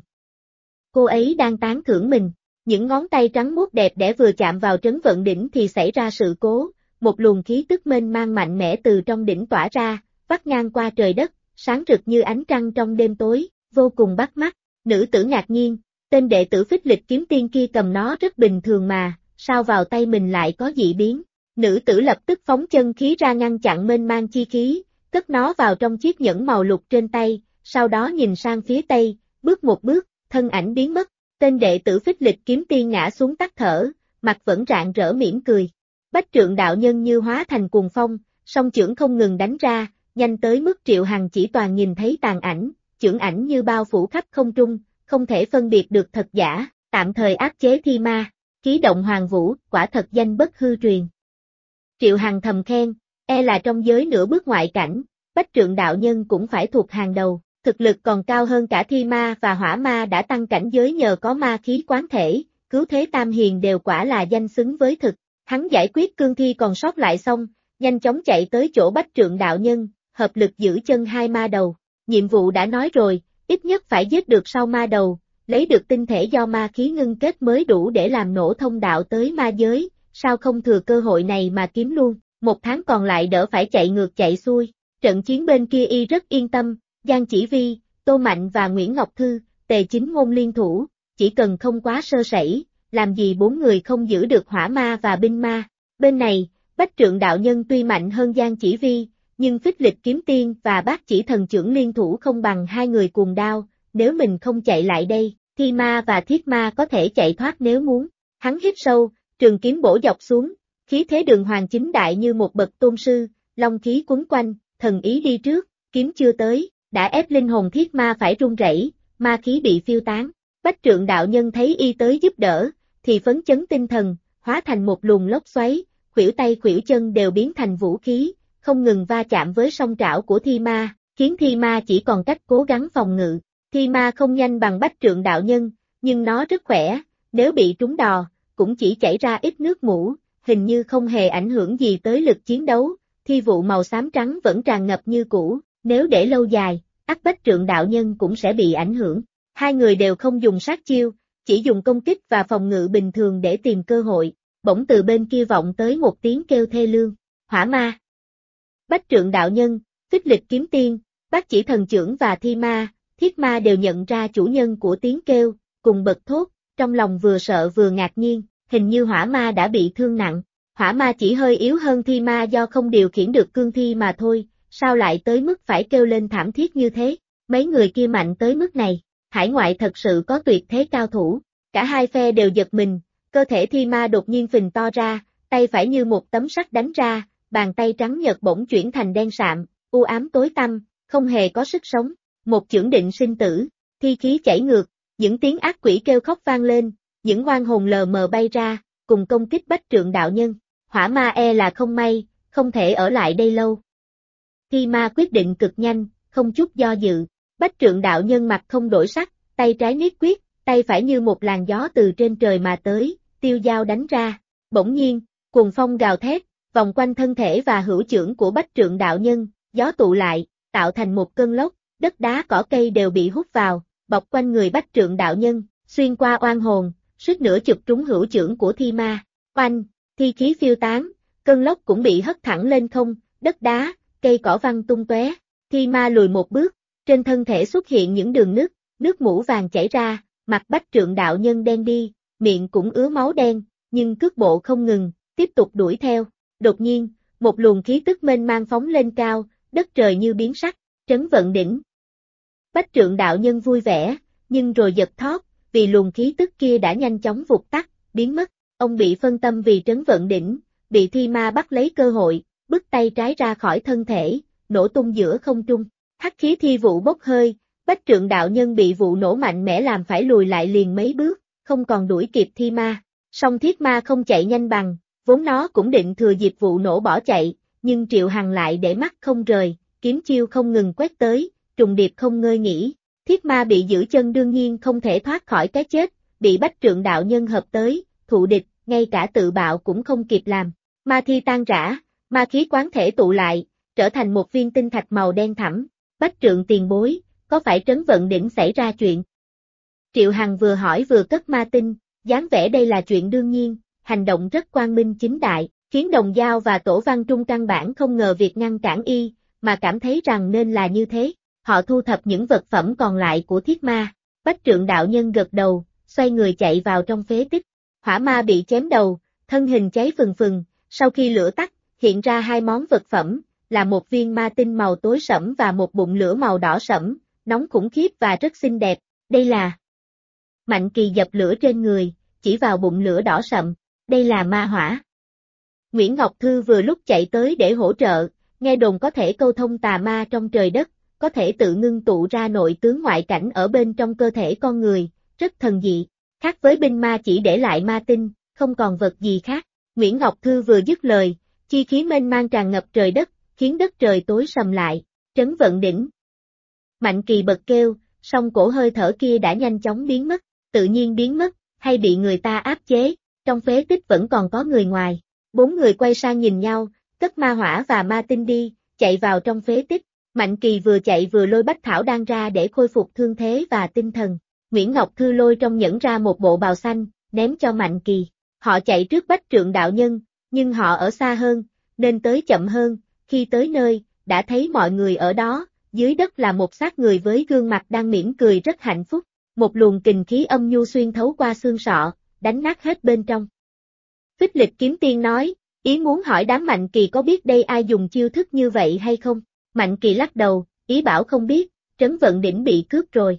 Cô ấy đang tán thưởng mình, những ngón tay trắng muốt đẹp đẽ vừa chạm vào trấn vận đỉnh thì xảy ra sự cố, một luồng khí tức mênh mang mạnh mẽ từ trong đỉnh tỏa ra, vắt ngang qua trời đất, sáng rực như ánh trăng trong đêm tối, vô cùng bắt mắt. Nữ tử ngạc nhiên, tên đệ tử Phích Lịch Kiếm Tiên kia cầm nó rất bình thường mà, sao vào tay mình lại có dị biến? Nữ tử lập tức phóng chân khí ra ngăn chặn mênh mang chi khí, cất nó vào trong chiếc nhẫn màu lục trên tay, sau đó nhìn sang phía tây, bước một bước, thân ảnh biến mất. Tên đệ tử Phích Lịch Kiếm Tiên ngã xuống tắt thở, mặt vẫn rạng rỡ mỉm cười. Bách Trượng đạo nhân như hóa thành cuồng phong, song chưởng không ngừng đánh ra, nhanh tới mức Triệu Hằng chỉ toàn nhìn thấy tàn ảnh, chưởng ảnh như bao phủ khắp không trung, không thể phân biệt được thật giả, tạm thời áp chế thi ma, khí động hoàng vũ, quả thật danh bất hư truyền. Triệu Hằng thầm khen, là trong giới nửa bước ngoại cảnh, Bách Trượng đạo nhân cũng phải thuộc hàng đầu, thực lực còn cao hơn cả thi ma và hỏa ma đã tăng cảnh giới nhờ có ma khí quán thể, cứu thế tam hiền đều quả là danh xứng với thực. Hắn giải quyết cương thi còn sót lại xong, nhanh chóng chạy tới chỗ Bách Trượng đạo nhân, hợp lực giữ chân hai ma đầu. Nhiệm vụ đã nói rồi, ít nhất phải giết được sau ma đầu, lấy được tinh thể do ma khí ngưng kết mới đủ để làm nổ thông đạo tới ma giới, sao không thừa cơ hội này mà kiếm luôn, 1 tháng còn lại đỡ phải chạy ngược chạy xuôi. Trận chiến bên kia y rất yên tâm, Giang Chỉ Vi, Tô Mạnh và Nguyễn Ngọc Thư, Tề Chính Ngôn liên thủ, chỉ cần không quá sơ sẩy, làm gì 4 người không giữ được hỏa ma và binh ma. Bên này, Bách Trượng đạo nhân tuy mạnh hơn Giang Chỉ Vi, nhưng Phích Lịch Kiếm Tiên và Bát Chỉ Thần Chưởng liên thủ không bằng hai người cuồng đao, nếu mình không chạy lại đây, thi ma và thiết ma có thể chạy thoát nếu muốn. Hắn hít sâu, trường kiếm bổ dọc xuống, khí thế đường hoàng chính đại như một bậc tôn sư, long khí quấn quanh, thần ý đi trước, kiếm chưa tới, đã ép linh hồn thiết ma phải run rẩy, ma khí bị phiêu tán. Bách Trượng đạo nhân thấy y tới giúp đỡ, thì phấn chấn tinh thần, hóa thành một luồng lốc xoáy, khuỷu tay khuỷu chân đều biến thành vũ khí, không ngừng va chạm với song trảo của thi ma, khiến thi ma chỉ còn cách cố gắng phòng ngự. Thi ma không nhanh bằng Bách Trượng đạo nhân, nhưng nó rất khỏe, nếu bị trúng đò, cũng chỉ chảy ra ít nước mũ, hình như không hề ảnh hưởng gì tới lực chiến đấu, thi vụ màu xám trắng vẫn tràn ngập như cũ, nếu để lâu dài, ắt Bách Trượng đạo nhân cũng sẽ bị ảnh hưởng. Hai người đều không dùng sát chiêu, chỉ dùng công kích và phòng ngự bình thường để tìm cơ hội, bỗng từ bên kia vọng tới một tiếng kêu thê lương, hỏa ma. Bách Trượng đạo nhân, Phích Lịch Kiếm Tiên, Bát Chỉ Thần Chưởng và thi ma, thiết ma đều nhận ra chủ nhân của tiếng kêu, cùng bật thốt, trong lòng vừa sợ vừa ngạc nhiên, hình như hỏa ma đã bị thương nặng. Hỏa ma chỉ hơi yếu hơn thi ma do không điều khiển được cương thi mà thôi, sao lại tới mức phải kêu lên thảm thiết như thế, mấy người kia mạnh tới mức này. Hải ngoại thật sự có tuyệt thế cao thủ, cả hai phe đều giật mình, cơ thể thi ma đột nhiên phình to ra, tay phải như một tấm sắt đánh ra, bàn tay trắng nhợt bỗng chuyển thành đen sạm, u ám tối tăm, không hề có sức sống, một chưởng định sinh tử, thi khí chảy ngược, những tiếng ác quỷ kêu khóc vang lên, những oan hồn lờ mờ bay ra, cùng công kích Bách Trượng đạo nhân, hỏa ma là không may, không thể ở lại đây lâu. Thi ma quyết định cực nhanh, không chút do dự. Bách Trượng đạo nhân mặt không đổi sắc, tay trái niết quyết, tay phải như một làn gió từ trên trời mà tới, tiêu dao đánh ra. Bỗng nhiên, cuồng phong gào thét, vòng quanh thân thể và hữu chưởng của Bách Trượng đạo nhân, gió tụ lại, tạo thành một cơn lốc, đất đá cỏ cây đều bị hút vào, bọc quanh người Bách Trượng đạo nhân, xuyên qua oan hồn, suýt nữa chụp trúng hữu chưởng của thi ma. Oanh, thi khí phiêu tán, cơn lốc cũng bị hất thẳng lên không, đất đá, cây cỏ văng tung tóe. Thi ma lùi một bước. Trên thân thể xuất hiện những đường nứt, nước mũ vàng chảy ra, mặt Bách Trượng đạo nhân đen đi, miệng cũng ứa máu đen, nhưng cước bộ không ngừng, tiếp tục đuổi theo. Đột nhiên, một luồng khí tức mênh mang phóng lên cao, đất trời như biến sắc, trấn vận đỉnh. Bách Trượng đạo nhân vui vẻ, nhưng rồi giật thót, vì luồng khí tức kia đã nhanh chóng vụt tắt, biến mất. Ông bị phân tâm vì trấn vận đỉnh, bị thi ma bắt lấy cơ hội, bứt tay trái ra khỏi thân thể, nổ tung giữa không trung. Hắc khí thi vụ bốc hơi, Bách Trượng đạo nhân bị vụ nổ mạnh mẽ làm phải lùi lại liền mấy bước, không còn đuổi kịp thi ma. Song thiết ma không chạy nhanh bằng, vốn nó cũng định thừa dịp vụ nổ bỏ chạy, nhưng Triệu Hằng lại để mắt không rời, kiếm chiêu không ngừng quét tới, trùng điệp không ngơi nghỉ. Thiết ma bị giữ chân đương nhiên không thể thoát khỏi cái chết, bị Bách Trượng đạo nhân hợp tới, thụ địch, ngay cả tự bạo cũng không kịp làm. Ma thi tan rã, ma khí quán thể tụ lại, trở thành một viên tinh thạch màu đen thẳm. Bách Trượng tiền bối, có phải trấn vận đỉnh xảy ra chuyện? Triệu Hằng vừa hỏi vừa cất ma tinh, dáng vẻ đây là chuyện đương nhiên, hành động rất quang minh chính đại, khiến Đồng Giao và Tổ Văn Trung căn bản không ngờ việc ngăn cản y, mà cảm thấy rằng nên là như thế. Họ thu thập những vật phẩm còn lại của thiết ma. Bách Trượng đạo nhân gật đầu, xoay người chạy vào trong phế tích. Hỏa ma bị chém đầu, thân hình cháy phừng phừng, sau khi lửa tắt, hiện ra hai món vật phẩm, là một viên ma tinh màu tối sẫm và một bụng lửa màu đỏ sẫm, nóng khủng khiếp và rất xinh đẹp. Đây là Mạnh Kỳ dập lửa trên người, chỉ vào bụng lửa đỏ sậm, đây là ma hỏa. Nguyễn Ngọc Thư vừa lúc chạy tới để hỗ trợ, nghe đồn có thể câu thông tà ma trong trời đất, có thể tự ngưng tụ ra nội tướng ngoại cảnh ở bên trong cơ thể con người, rất thần dị, khác với binh ma chỉ để lại ma tinh, không còn vật gì khác. Nguyễn Ngọc Thư vừa dứt lời, chi khí mênh mang tràn ngập trời đất, khiến đất trời tối sầm lại, trấn vận đỉnh. Mạnh Kỳ bật kêu, song cổ hơi thở kia đã nhanh chóng biến mất, tự nhiên biến mất, hay bị người ta áp chế, trong phế tích vẫn còn có người ngoài. 4 người quay sang nhìn nhau, cất ma hỏa và ma tinh đi, chạy vào trong phế tích. Mạnh Kỳ vừa chạy vừa lôi bách thảo đan ra để khôi phục thương thế và tinh thần. Nguyễn Ngọc Thư lôi trong nhẫn ra một bộ bào xanh, ném cho Mạnh Kỳ. Họ chạy trước Bách Trượng đạo nhân, nhưng họ ở xa hơn, nên tới chậm hơn. Khi tới nơi, đã thấy mọi người ở đó, dưới đất là một xác người với gương mặt đang mỉm cười rất hạnh phúc. Một luồng kình khí âm nhu xuyên thấu qua xương sọ, đánh nát hết bên trong. Phích Lịch Kiếm Tiên nói, ý muốn hỏi đám Mạnh Kỳ có biết đây ai dùng chiêu thức như vậy hay không? Mạnh Kỳ lắc đầu, ý bảo không biết, trấn vận đỉnh bị cướp rồi.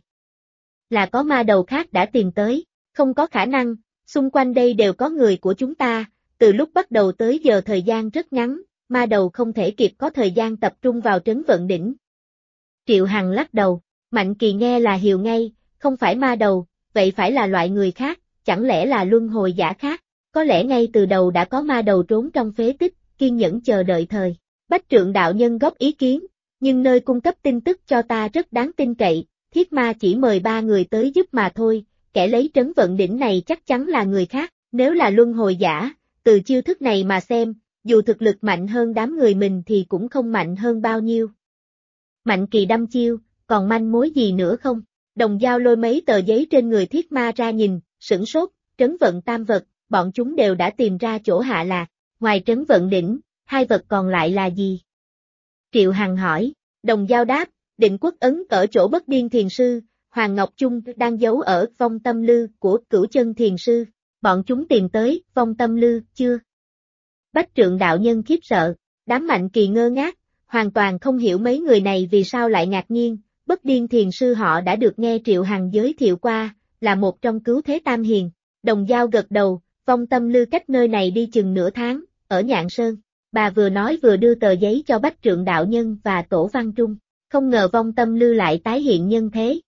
Là có ma đầu khác đã tìm tới, không có khả năng, xung quanh đây đều có người của chúng ta, từ lúc bắt đầu tới giờ thời gian rất ngắn, ma đầu không thể kịp có thời gian tập trung vào trấn vận đỉnh. Triệu Hằng lắc đầu, Mạnh Kỳ nghe là hiểu ngay, không phải ma đầu, vậy phải là loại người khác, chẳng lẽ là luân hồi giả khác, có lẽ ngay từ đầu đã có ma đầu trốn trong phế tích, kiên nhẫn chờ đợi thời. Bách Trượng đạo nhân góp ý kiến, nhưng nơi cung cấp tin tức cho ta rất đáng tin cậy, Thiết Ma chỉ mời 3 người tới giúp mà thôi, kẻ lấy trấn vận đỉnh này chắc chắn là người khác, nếu là luân hồi giả, từ chiêu thức này mà xem, dù thực lực mạnh hơn đám người mình thì cũng không mạnh hơn bao nhiêu. Mạnh Kỳ đâm chiêu, còn manh mối gì nữa không? Đồng Dao lôi mấy tờ giấy trên người Thiết Ma ra nhìn, sửng sốt, trấn vận tam vật, bọn chúng đều đã tìm ra chỗ hạ lạc, ngoài trấn vận đỉnh, 2 vật còn lại là gì? Triệu Hằng hỏi, Đồng Dao đáp, Định Quốc ấn ở chỗ Bất Điên Thiền Sư, Hoàng Ngọc Chung đang giấu ở Vong Tâm Lư của Cửu Chân Thiền Sư, bọn chúng tìm tới Vong Tâm Lư chưa? Bách Trượng đạo nhân khiếp sợ, đám Mạnh Kỳ ngơ ngác, hoàn toàn không hiểu mấy người này vì sao lại ngạc nhiên. Bất Điên Thiền Sư họ đã được nghe Triệu Hằng giới thiệu qua, là một trong cứu thế tam hiền. Đồng Dao gật đầu, Vong Tâm Lư cách nơi này đi chừng nửa tháng, ở Nhạn Sơn. Bà vừa nói vừa đưa tờ giấy cho Bách Trượng đạo nhân và Tổ Văn Trung, không ngờ Vong Tâm Lư lại tái hiện nhân thế.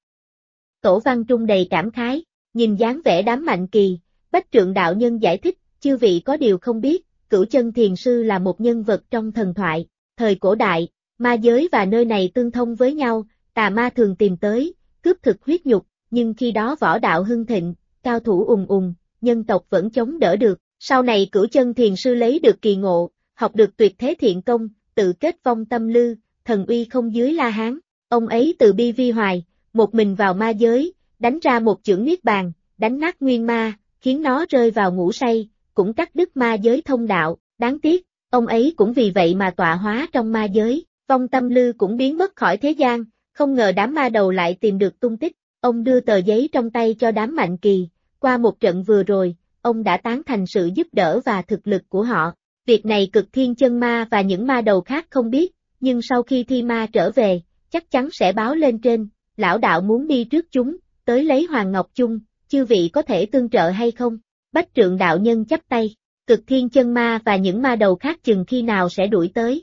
Tổ Văn Trung đầy cảm khái, nhìn dáng vẻ đám Mạnh Kỳ, Bách Trượng đạo nhân giải thích, chư vị có điều không biết, Cửu Chân Thiền Sư là một nhân vật trong thần thoại, thời cổ đại, ma giới và nơi này tương thông với nhau, tà ma thường tìm tới, cướp thực huyết nhục, nhưng khi đó võ đạo hưng thịnh, cao thủ ùng ùng, nhân tộc vẫn chống đỡ được, sau này Cửu Chân Thiền Sư lấy được kỳ ngộ, học được tuyệt thế thiện công, tự kết Vong Tâm Lư, thần uy không dưới La Hán, ông ấy từ bi vi hoài, một mình vào ma giới, đánh ra một chưởng niết bàn, đánh nát nguyên ma, khiến nó rơi vào ngủ say, cũng cắt đứt ma giới thông đạo, đáng tiếc, ông ấy cũng vì vậy mà tọa hóa trong ma giới, Vong Tâm Lư cũng biến mất khỏi thế gian, không ngờ đám ma đầu lại tìm được tung tích, ông đưa tờ giấy trong tay cho đám Mạnh Kỳ, qua một trận vừa rồi, ông đã tán thành sự giúp đỡ và thực lực của họ. Việc này Cực Thiên Chân Ma và những ma đầu khác không biết, nhưng sau khi thi ma trở về, chắc chắn sẽ báo lên trên, lão đạo muốn đi trước chúng, tới lấy Hoàng Ngọc Chung, chư vị có thể tương trợ hay không? Bách Trượng đạo nhân chắp tay, Cực Thiên Chân Ma và những ma đầu khác chừng khi nào sẽ đuổi tới.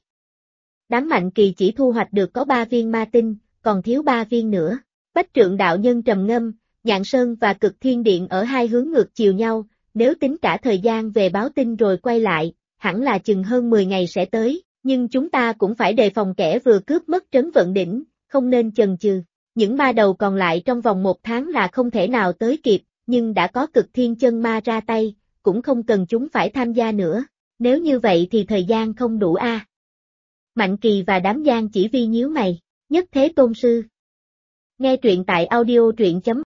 Đám Mạnh Kỳ chỉ thu hoạch được có 3 viên ma tinh, còn thiếu 3 viên nữa. Bách Trượng đạo nhân trầm ngâm, Nhạn Sơn và Cực Thiên Điện ở hai hướng ngược chiều nhau, nếu tính cả thời gian về báo tin rồi quay lại, hẳn là chừng hơn 10 ngày sẽ tới, nhưng chúng ta cũng phải đề phòng kẻ vừa cướp mất trấn vận đỉnh, không nên chần chừ. Những ma đầu còn lại trong vòng 1 tháng là không thể nào tới kịp, nhưng đã có Cực Thiên Chân Ma ra tay, cũng không cần chúng phải tham gia nữa, nếu như vậy thì thời gian không đủ a. Mạnh Kỳ và đám Giang Chỉ Vi nhíu mày, Nhất Thế Tôn Sư. Nghe truyện tại audio truyện.com